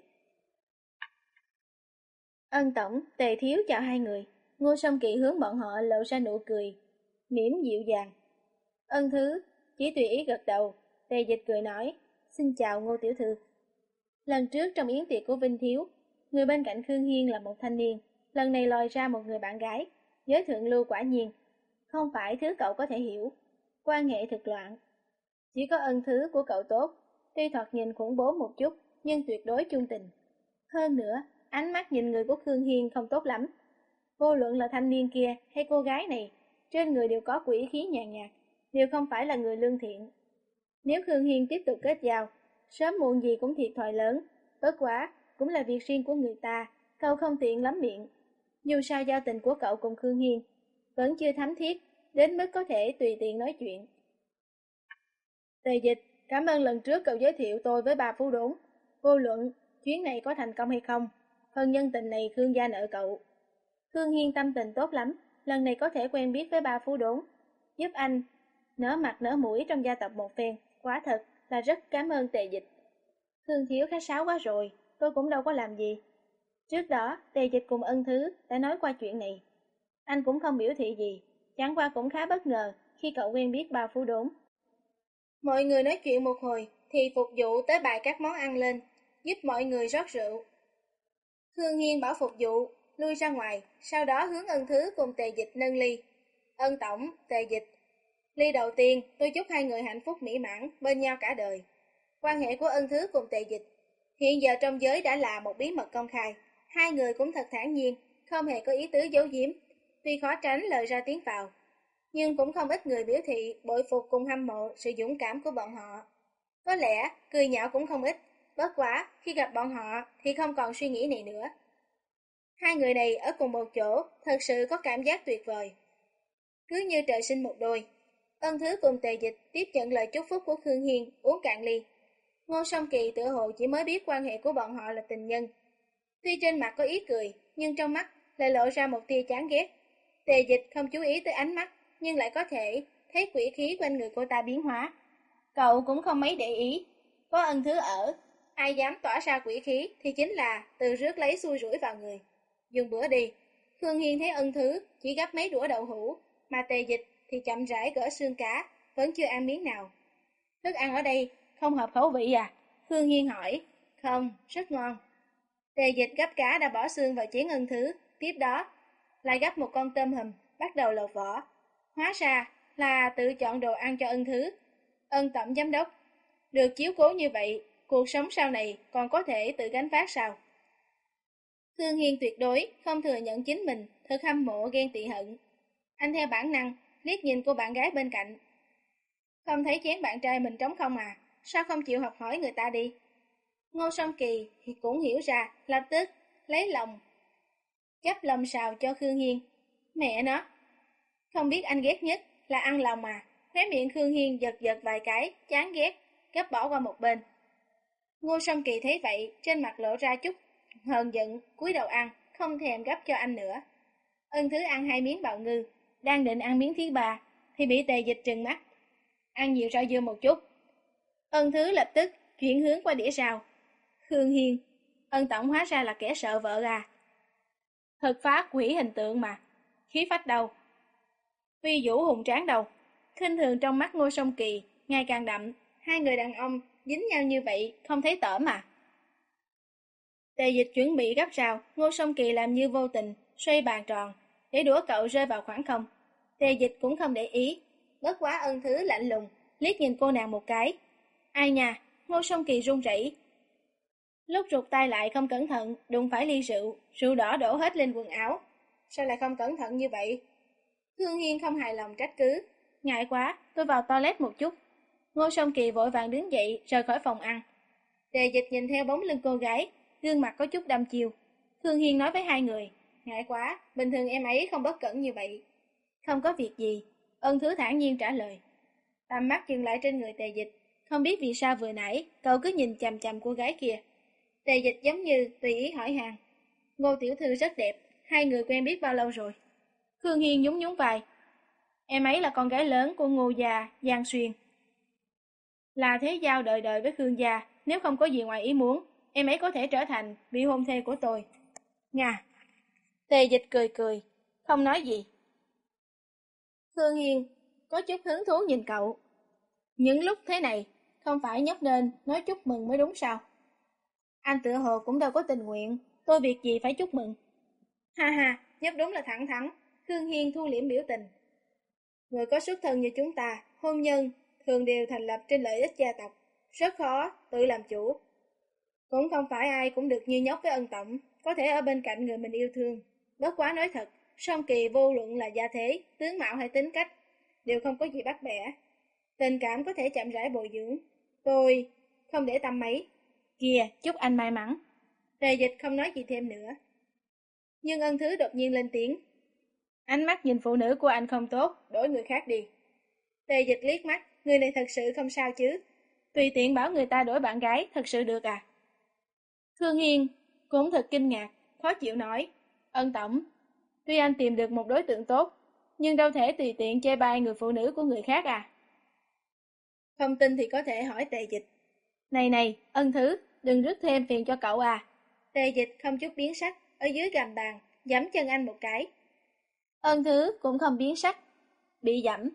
S1: Ân tổng, Tề thiếu chào hai người. Ngô Song Kỳ hướng bọn họ lộ ra nụ cười, mỉm dịu dàng. Ân Thứ chỉ tùy ý gật đầu. Tề Dịch cười nói, xin chào Ngô tiểu thư. Lần trước trong yến tiệc của Vinh Thiếu, người bên cạnh Khương Hiên là một thanh niên, lần này lòi ra một người bạn gái. Giới thượng lưu quả nhiên không phải thứ cậu có thể hiểu. Quan hệ thực loạn. Chỉ có Ân Thứ của cậu tốt, tuy thoạt nhìn khủng bố một chút, nhưng tuyệt đối chung tình. Hơn nữa, ánh mắt nhìn người của Khương Hiên không tốt lắm. Vô luận là thanh niên kia hay cô gái này, trên người đều có quỷ khí nhàn nhạt, đều không phải là người lương thiện. Nếu Khương Hiên tiếp tục kết giao, sớm muộn gì cũng thiệt thòi lớn. Bất quá, cũng là việc riêng của người ta, cậu không tiện lắm miệng. Dù sao giao tình của cậu cùng Khương Hiên vẫn chưa thấm thiết, đến mức có thể tùy tiện nói chuyện. Tề Dịch, cảm ơn lần trước cậu giới thiệu tôi với bà Phú Đốn. Vô luận chuyến này có thành công hay không, phần nhân tình này Khương gia nợ cậu. Khương Hiên tâm tình tốt lắm, lần này có thể quen biết với bà Phú Đốn, giúp anh nở mặt nở mũi trong gia tộc một phen, quả thật là rất cảm ơn Tề Dịch. Khương thiếu khách sáo quá rồi, tôi cũng đâu có làm gì. Trước đó, Tề Dịch cùng Ân Thứ đã nói qua chuyện này. Anh cũng không biểu thị gì, chẳng qua cũng khá bất ngờ khi cậu quen biết bà Phú Đốn. Mọi người nói chuyện một hồi, thì phục vụ tới bài các món ăn lên, giúp mọi người rót rượu. Khương Hiên bảo phục vụ lui ra ngoài, sau đó hướng Ân Thứ cùng Tề Dịch nâng ly. Ân tổng, Tề Dịch, ly đầu tiên tôi chúc hai người hạnh phúc mỹ mãn, bên nhau cả đời. Quan hệ của Ân Thứ cùng Tề Dịch hiện giờ trong giới đã là một bí mật công khai. Hai người cũng thật thản nhiên, không hề có ý tứ giấu giếm. Tuy khó tránh lời ra tiếng vào, nhưng cũng không ít người biểu thị bội phục cùng hâm mộ sự dũng cảm của bọn họ. Có lẽ cười nhạo cũng không ít, bất quá khi gặp bọn họ thì không còn suy nghĩ này nữa. Hai người này ở cùng một chỗ thật sự có cảm giác tuyệt vời, cứ như trời sinh một đôi. Ân Thứ cùng Tề Dịch tiếp nhận lời chúc phúc của Khương Hiên, uống cạn ly. Ngô Song Kỳ tựa hồ chỉ mới biết quan hệ của bọn họ là tình nhân. Tuy trên mặt có ý cười, nhưng trong mắt lại lộ ra một tia chán ghét. Tề Dịch không chú ý tới ánh mắt, nhưng lại có thể thấy quỷ khí quanh người cô ta biến hóa. Cậu cũng không mấy để ý, có Ân Thứ ở, ai dám tỏa ra quỷ khí thì chính là từ rước lấy xui rủi vào người. Dùng bữa đi, Khương Hiên thấy Ân Thứ chỉ gấp mấy đũa đậu hũ, mà Tề Dịch thì chậm rãi gỡ xương cá, vẫn chưa ăn miếng nào. Thức ăn ở đây không hợp khẩu vị à? Khương Hiên hỏi. Không, rất ngon. Tề Dịch gấp cá đã bỏ xương vào chén Ân Thứ, tiếp đó lại gấp một con tôm hùm, bắt đầu lột vỏ. Hóa ra là tự chọn đồ ăn cho Ân Thứ. Ân tổng giám đốc, được chiếu cố như vậy, cuộc sống sau này còn có thể tự gánh vác sao? Khương Hiên tuyệt đối không thừa nhận chính mình thật hâm mộ ghen tị hận. Anh theo bản năng liếc nhìn cô bạn gái bên cạnh. Không thấy chén bạn trai mình trống không à? Sao không chịu học hỏi người ta đi? Ngô Song Kỳ thì cũng hiểu ra, lập tức lấy lòng gắp lòng xào cho Khương Hiên. Mẹ nó, không biết anh ghét nhất là ăn lòng à? Khóe miệng Khương Hiên giật giật vài cái, chán ghét, gấp bỏ qua một bên. Ngô Song Kỳ thấy vậy, trên mặt lộ ra chút hờn giận, cúi đầu ăn, không thèm gấp cho anh nữa. Ân Thứ ăn hai miếng bào ngư, đang định ăn miếng thứ ba thì bị Tề Dịch trừng mắt. Ăn nhiều rau dưa một chút. Ân Thứ lập tức chuyển hướng qua đĩa rau. Khương Hiên, Ân tổng hóa ra là kẻ sợ vợ à. Thực phá quỷ hình tượng mà. Khí phách đâu? Phi vũ hùng tráng đâu? Khinh thường trong mắt Ngô Song Kỳ ngày càng đậm. Hai người đàn ông dính nhau như vậy không thấy tởm mà. Tề Dịch chuẩn bị gấp rau, Ngô Song Kỳ làm như vô tình, xoay bàn tròn, để đũa cậu rơi vào khoảng không. Tề Dịch cũng không để ý, bất quá Ân Thứ lạnh lùng, liếc nhìn cô nàng một cái. Ai nha, Ngô Song Kỳ run rẩy. Lúc rụt tay lại không cẩn thận, đụng phải ly rượu, rượu đỏ đổ hết lên quần áo. Sao lại không cẩn thận như vậy? Khương Hiên không hài lòng trách cứ. Ngại quá, tôi vào toilet một chút. Ngô Song Kỳ vội vàng đứng dậy, rời khỏi phòng ăn. Tề Dịch nhìn theo bóng lưng cô gái, gương mặt có chút đăm chiêu. Khương Hiên nói với hai người, ngại quá, bình thường em ấy không bất cẩn như vậy. Không có việc gì, Ân Thứ thản nhiên trả lời. Tầm mắt dừng lại trên người Tề Dịch, không biết vì sao vừa nãy cậu cứ nhìn chằm chằm cô gái kia. Tề Dịch giống như tùy ý hỏi hàng. Ngô tiểu thư rất đẹp, hai người quen biết bao lâu rồi? Khương Hiên nhún nhún vai. Em ấy là con gái lớn của Ngô gia, Giang Xuyên. Là thế giao đời đời với Khương gia, nếu không có gì ngoài ý muốn, em ấy có thể trở thành vị hôn thê của tôi. Nga. Tề Dịch cười cười, không nói gì. Khương Hiên có chút hứng thú nhìn cậu. Những lúc thế này, không phải nhóc nên nói chúc mừng mới đúng sao? Anh tựa hồ cũng đâu có tình nguyện, tôi việc gì phải chúc mừng. Ha ha, nhóc đúng là thẳng thắn. Khương Hiên thu liễm biểu tình. Người có xuất thân như chúng ta, hôn nhân thường đều thành lập trên lợi ích gia tộc, rất khó tự làm chủ. Cũng không phải ai cũng được như nhóc với Ân tổng, có thể ở bên cạnh người mình yêu thương. Bất quá nói thật, Song Kỳ vô luận là gia thế, tướng mạo hay tính cách, đều không có gì bắt bẻ. Tình cảm có thể chậm rãi bồi dưỡng. Tôi không để tâm mấy. Kìa, chúc anh may mắn. Tề Dịch không nói gì thêm nữa. Nhưng Ân Thứ đột nhiên lên tiếng. Ánh mắt nhìn phụ nữ của anh không tốt, đổi người khác đi. Tề Dịch liếc mắt, người này thật sự không sao chứ. Tùy tiện bảo người ta đổi bạn gái, thật sự được à? Khương Hiên cũng thật kinh ngạc, khó chịu nói. Ân tổng, tuy anh tìm được một đối tượng tốt, nhưng đâu thể tùy tiện chê bai người phụ nữ của người khác à? Không tin thì có thể hỏi Tề Dịch. Này này, Ân Thứ, đừng rước thêm phiền cho cậu à. Tề Dịch không chút biến sắc, ở dưới gầm bàn, giẫm chân anh một cái. Ân Thứ cũng không biến sắc, bị giẫm.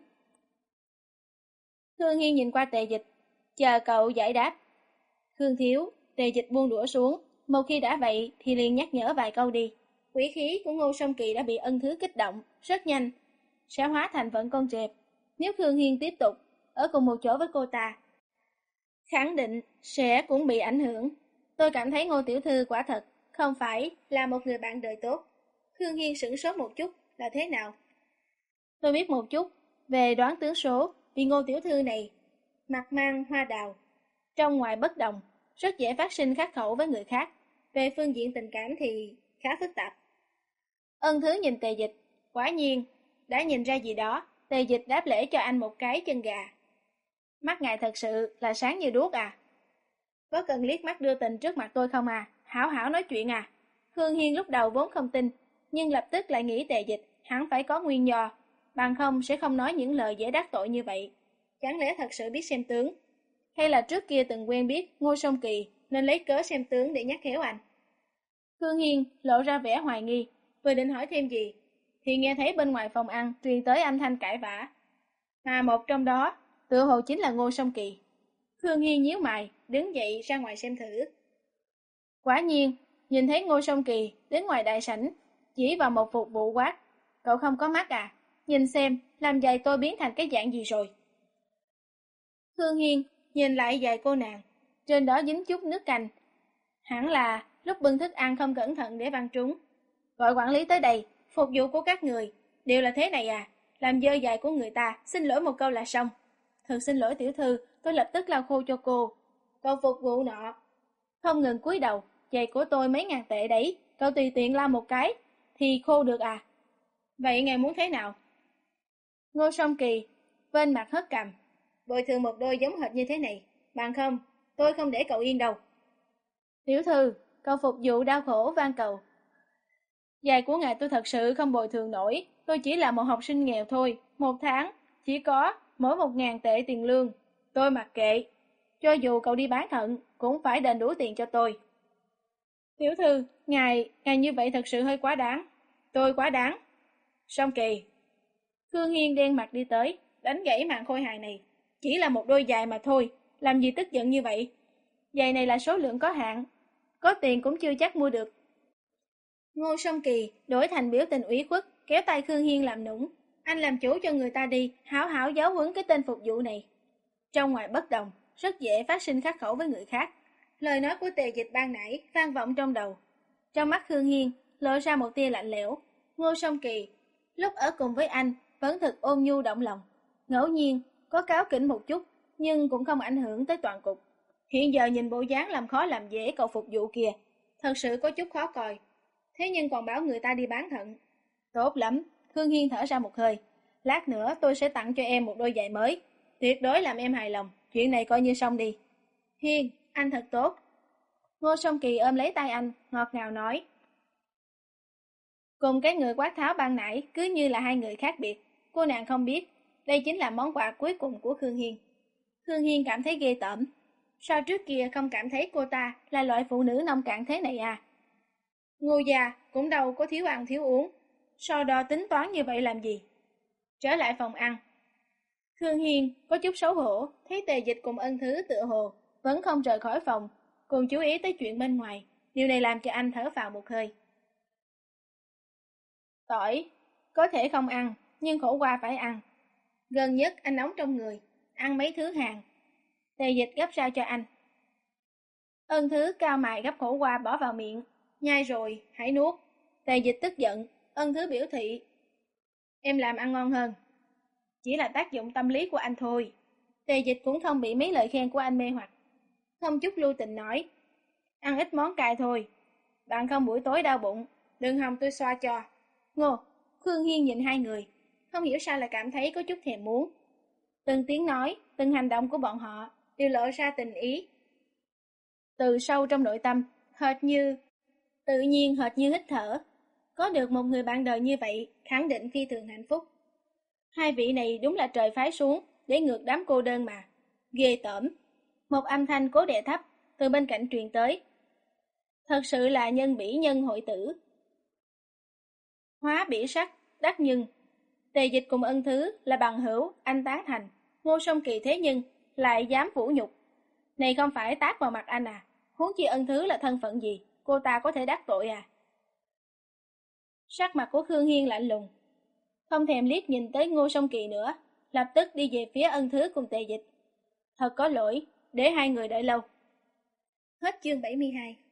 S1: Khương Hiên nhìn qua Tề Dịch, chờ cậu giải đáp. Khương thiếu, Tề Dịch buông đũa xuống, một khi đã vậy thì liền nhắc nhở vài câu đi. Quỷ khí của Ngô Song Kỳ đã bị Ân Thứ kích động, rất nhanh, sẽ hóa thành vận con rệp. Nếu Khương Hiên tiếp tục ở cùng một chỗ với cô ta, khẳng định sẽ cũng bị ảnh hưởng. Tôi cảm thấy Ngô tiểu thư quả thật không phải là một người bạn đời tốt. Khương Hiên sửng sốt một chút, là thế nào? Tôi biết một chút về đoán tướng số, vì Ngô tiểu thư này mặt mang hoa đào, trong ngoài bất đồng, rất dễ phát sinh khắc khẩu với người khác. Về phương diện tình cảm thì khá phức tạp. Ân Thứ nhìn Tề Dịch, quả nhiên đã nhìn ra gì đó. Tề Dịch đáp lễ cho anh một cái chân gà. Mắt ngài thật sự là sáng như đuốc à? Có cần liếc mắt đưa tình trước mặt tôi không à? Hảo hảo nói chuyện à? Khương Hiên lúc đầu vốn không tin, nhưng lập tức lại nghĩ Tề Dịch hẳn phải có nguyên do, bằng không sẽ không nói những lời dễ đắc tội như vậy. Chẳng lẽ thật sự biết xem tướng? Hay là trước kia từng quen biết Ngô Song Kỳ nên lấy cớ xem tướng để nhắc khéo anh? Khương Hiên lộ ra vẻ hoài nghi, vừa định hỏi thêm gì thì nghe thấy bên ngoài phòng ăn truyền tới âm thanh cãi vã, mà một trong đó tựa hồ chính là Ngô Song Kỳ. Khương Hiên nhíu mày, đứng dậy ra ngoài xem thử. Quả nhiên, nhìn thấy Ngô Song Kỳ đến ngoài đại sảnh, chỉ vào một phục vụ quát, cậu không có mắt à? Nhìn xem, làm giày tôi biến thành cái dạng gì rồi? Khương Hiên nhìn lại giày cô nàng, trên đó dính chút nước canh. Hẳn là lúc bưng thức ăn không cẩn thận để văng trúng. Gọi quản lý tới đây, phục vụ của các người đều là thế này à? Làm dơ giày của người ta, xin lỗi một câu là xong. Thật xin lỗi tiểu thư, tôi lập tức lau khô cho cô. Cậu phục vụ nọ không ngừng cúi đầu, giày của tôi mấy ngàn tệ đấy, cậu tùy tiện lau một cái thì khô được à? Vậy ngài muốn thế nào? Ngô Song Kỳ bên mặt hất cằm, bồi thường một đôi giống hệt như thế này, bằng không tôi không để cậu yên đâu. Tiểu thư, cậu phục vụ đau khổ van cầu. Giày của ngài tôi thật sự không bồi thường nổi, tôi chỉ là một học sinh nghèo thôi, một tháng chỉ có
S2: mỗi một ngàn tệ tiền lương. Tôi mặc kệ. Cho dù cậu đi bán thận, cũng phải đền đủ tiền cho tôi. Tiểu thư, ngài, ngài như vậy thật sự hơi quá đáng. Tôi quá đáng. Song Kỳ. Khương Hiên đen mặt đi tới, đánh gãy màn khôi hài này. Chỉ là một đôi giày mà thôi, làm gì tức giận như vậy? Giày này là số lượng có hạn, có tiền cũng chưa chắc mua được.
S1: Ngô Song Kỳ đổi thành biểu tình ủy khuất, kéo tay Khương Hiên làm nũng. Anh làm chủ cho người ta đi, hảo hảo giáo huấn cái tên phục vụ này. Trong ngoài bất đồng, rất dễ phát sinh khắc khẩu với người khác. Lời nói của Tề Dịch ban nãy vang vọng trong đầu. Trong mắt Khương Hiên lộ ra một tia lạnh lẽo. Ngô Song Kỳ lúc ở cùng với anh vẫn thật ôn nhu động lòng, ngẫu nhiên có cáu kỉnh một chút, nhưng cũng không ảnh hưởng tới toàn cục. Hiện giờ nhìn bộ dáng làm khó làm dễ cậu phục vụ kìa, thật sự có chút khó coi. Thế nhưng còn bảo người ta đi bán thận. Tốt lắm, Khương Hiên thở ra một hơi. Lát nữa tôi sẽ tặng cho em một đôi giày mới, tuyệt đối làm em hài lòng, chuyện này coi như xong đi. Hiên, anh thật tốt. Ngô Song Kỳ ôm lấy tay anh, ngọt ngào nói. Cùng cái người quát tháo ban nãy cứ như là hai người khác biệt. Cô nàng không biết, đây chính là món quà cuối cùng của Khương Hiên. Khương Hiên cảm thấy ghê tởm. Sao trước kia không cảm thấy cô ta là loại phụ nữ nông cạn thế này à? Ngô già cũng đâu có thiếu ăn thiếu uống, so đo tính toán như vậy làm gì? Trở lại phòng ăn. Khương Hiên có chút xấu hổ, thấy Tề Dịch cùng Ân Thứ tựa hồ vẫn không rời khỏi phòng, cùng chú ý tới chuyện bên ngoài. Điều này làm cho anh thở phào một hơi. Tỏi, có thể không ăn, nhưng khổ qua phải ăn. Gần nhất anh nóng trong người, ăn mấy thứ hàng. Tề Dịch gấp sao cho anh. Ân Thứ cao mài gấp khổ qua bỏ vào miệng. Nhai rồi, hãy nuốt. Tề Dịch tức giận, Ân Thứ biểu thị. Em làm ăn ngon hơn. Chỉ là tác dụng tâm lý của anh thôi. Tề Dịch cũng không bị mấy lời khen của anh mê hoặc. Không chút lưu tình nói. Ăn ít món cay thôi. Bạn không buổi tối đau bụng, đừng hòng tôi xoa cho. Ngô, Khương Hiên nhìn hai người, không hiểu sao lại cảm thấy có chút thèm muốn. Từng tiếng nói, từng hành động của bọn họ đều lộ ra tình ý. Từ sâu trong nội tâm, hệt như, tự nhiên hệt như hít thở. Có được một người bạn đời như vậy, khẳng định phi thường hạnh phúc. Hai vị này đúng là trời phái xuống, để ngược đám cô đơn mà. Ghê tởm. Một âm thanh cố đè thấp, từ bên cạnh truyền tới. Thật sự là nhân bỉ nhân hội tử. Hóa bỉ sắc, đắc nhân. Tề Dịch cùng Ân Thứ là bằng hữu, anh tán thành. Ngô Song Kỳ thế nhưng lại dám vũ nhục. Này không phải tát vào mặt anh à? Huống chi Ân Thứ là thân phận gì? Cô ta có thể đắc tội à? Sắc mặt của Khương Hiên lạnh lùng, không thèm liếc nhìn tới Ngô Song Kỳ nữa, lập tức đi về phía Ân Thứ cùng Tề Dịch. Thật có lỗi, để hai người đợi lâu. Hết chương bảy mươi hai.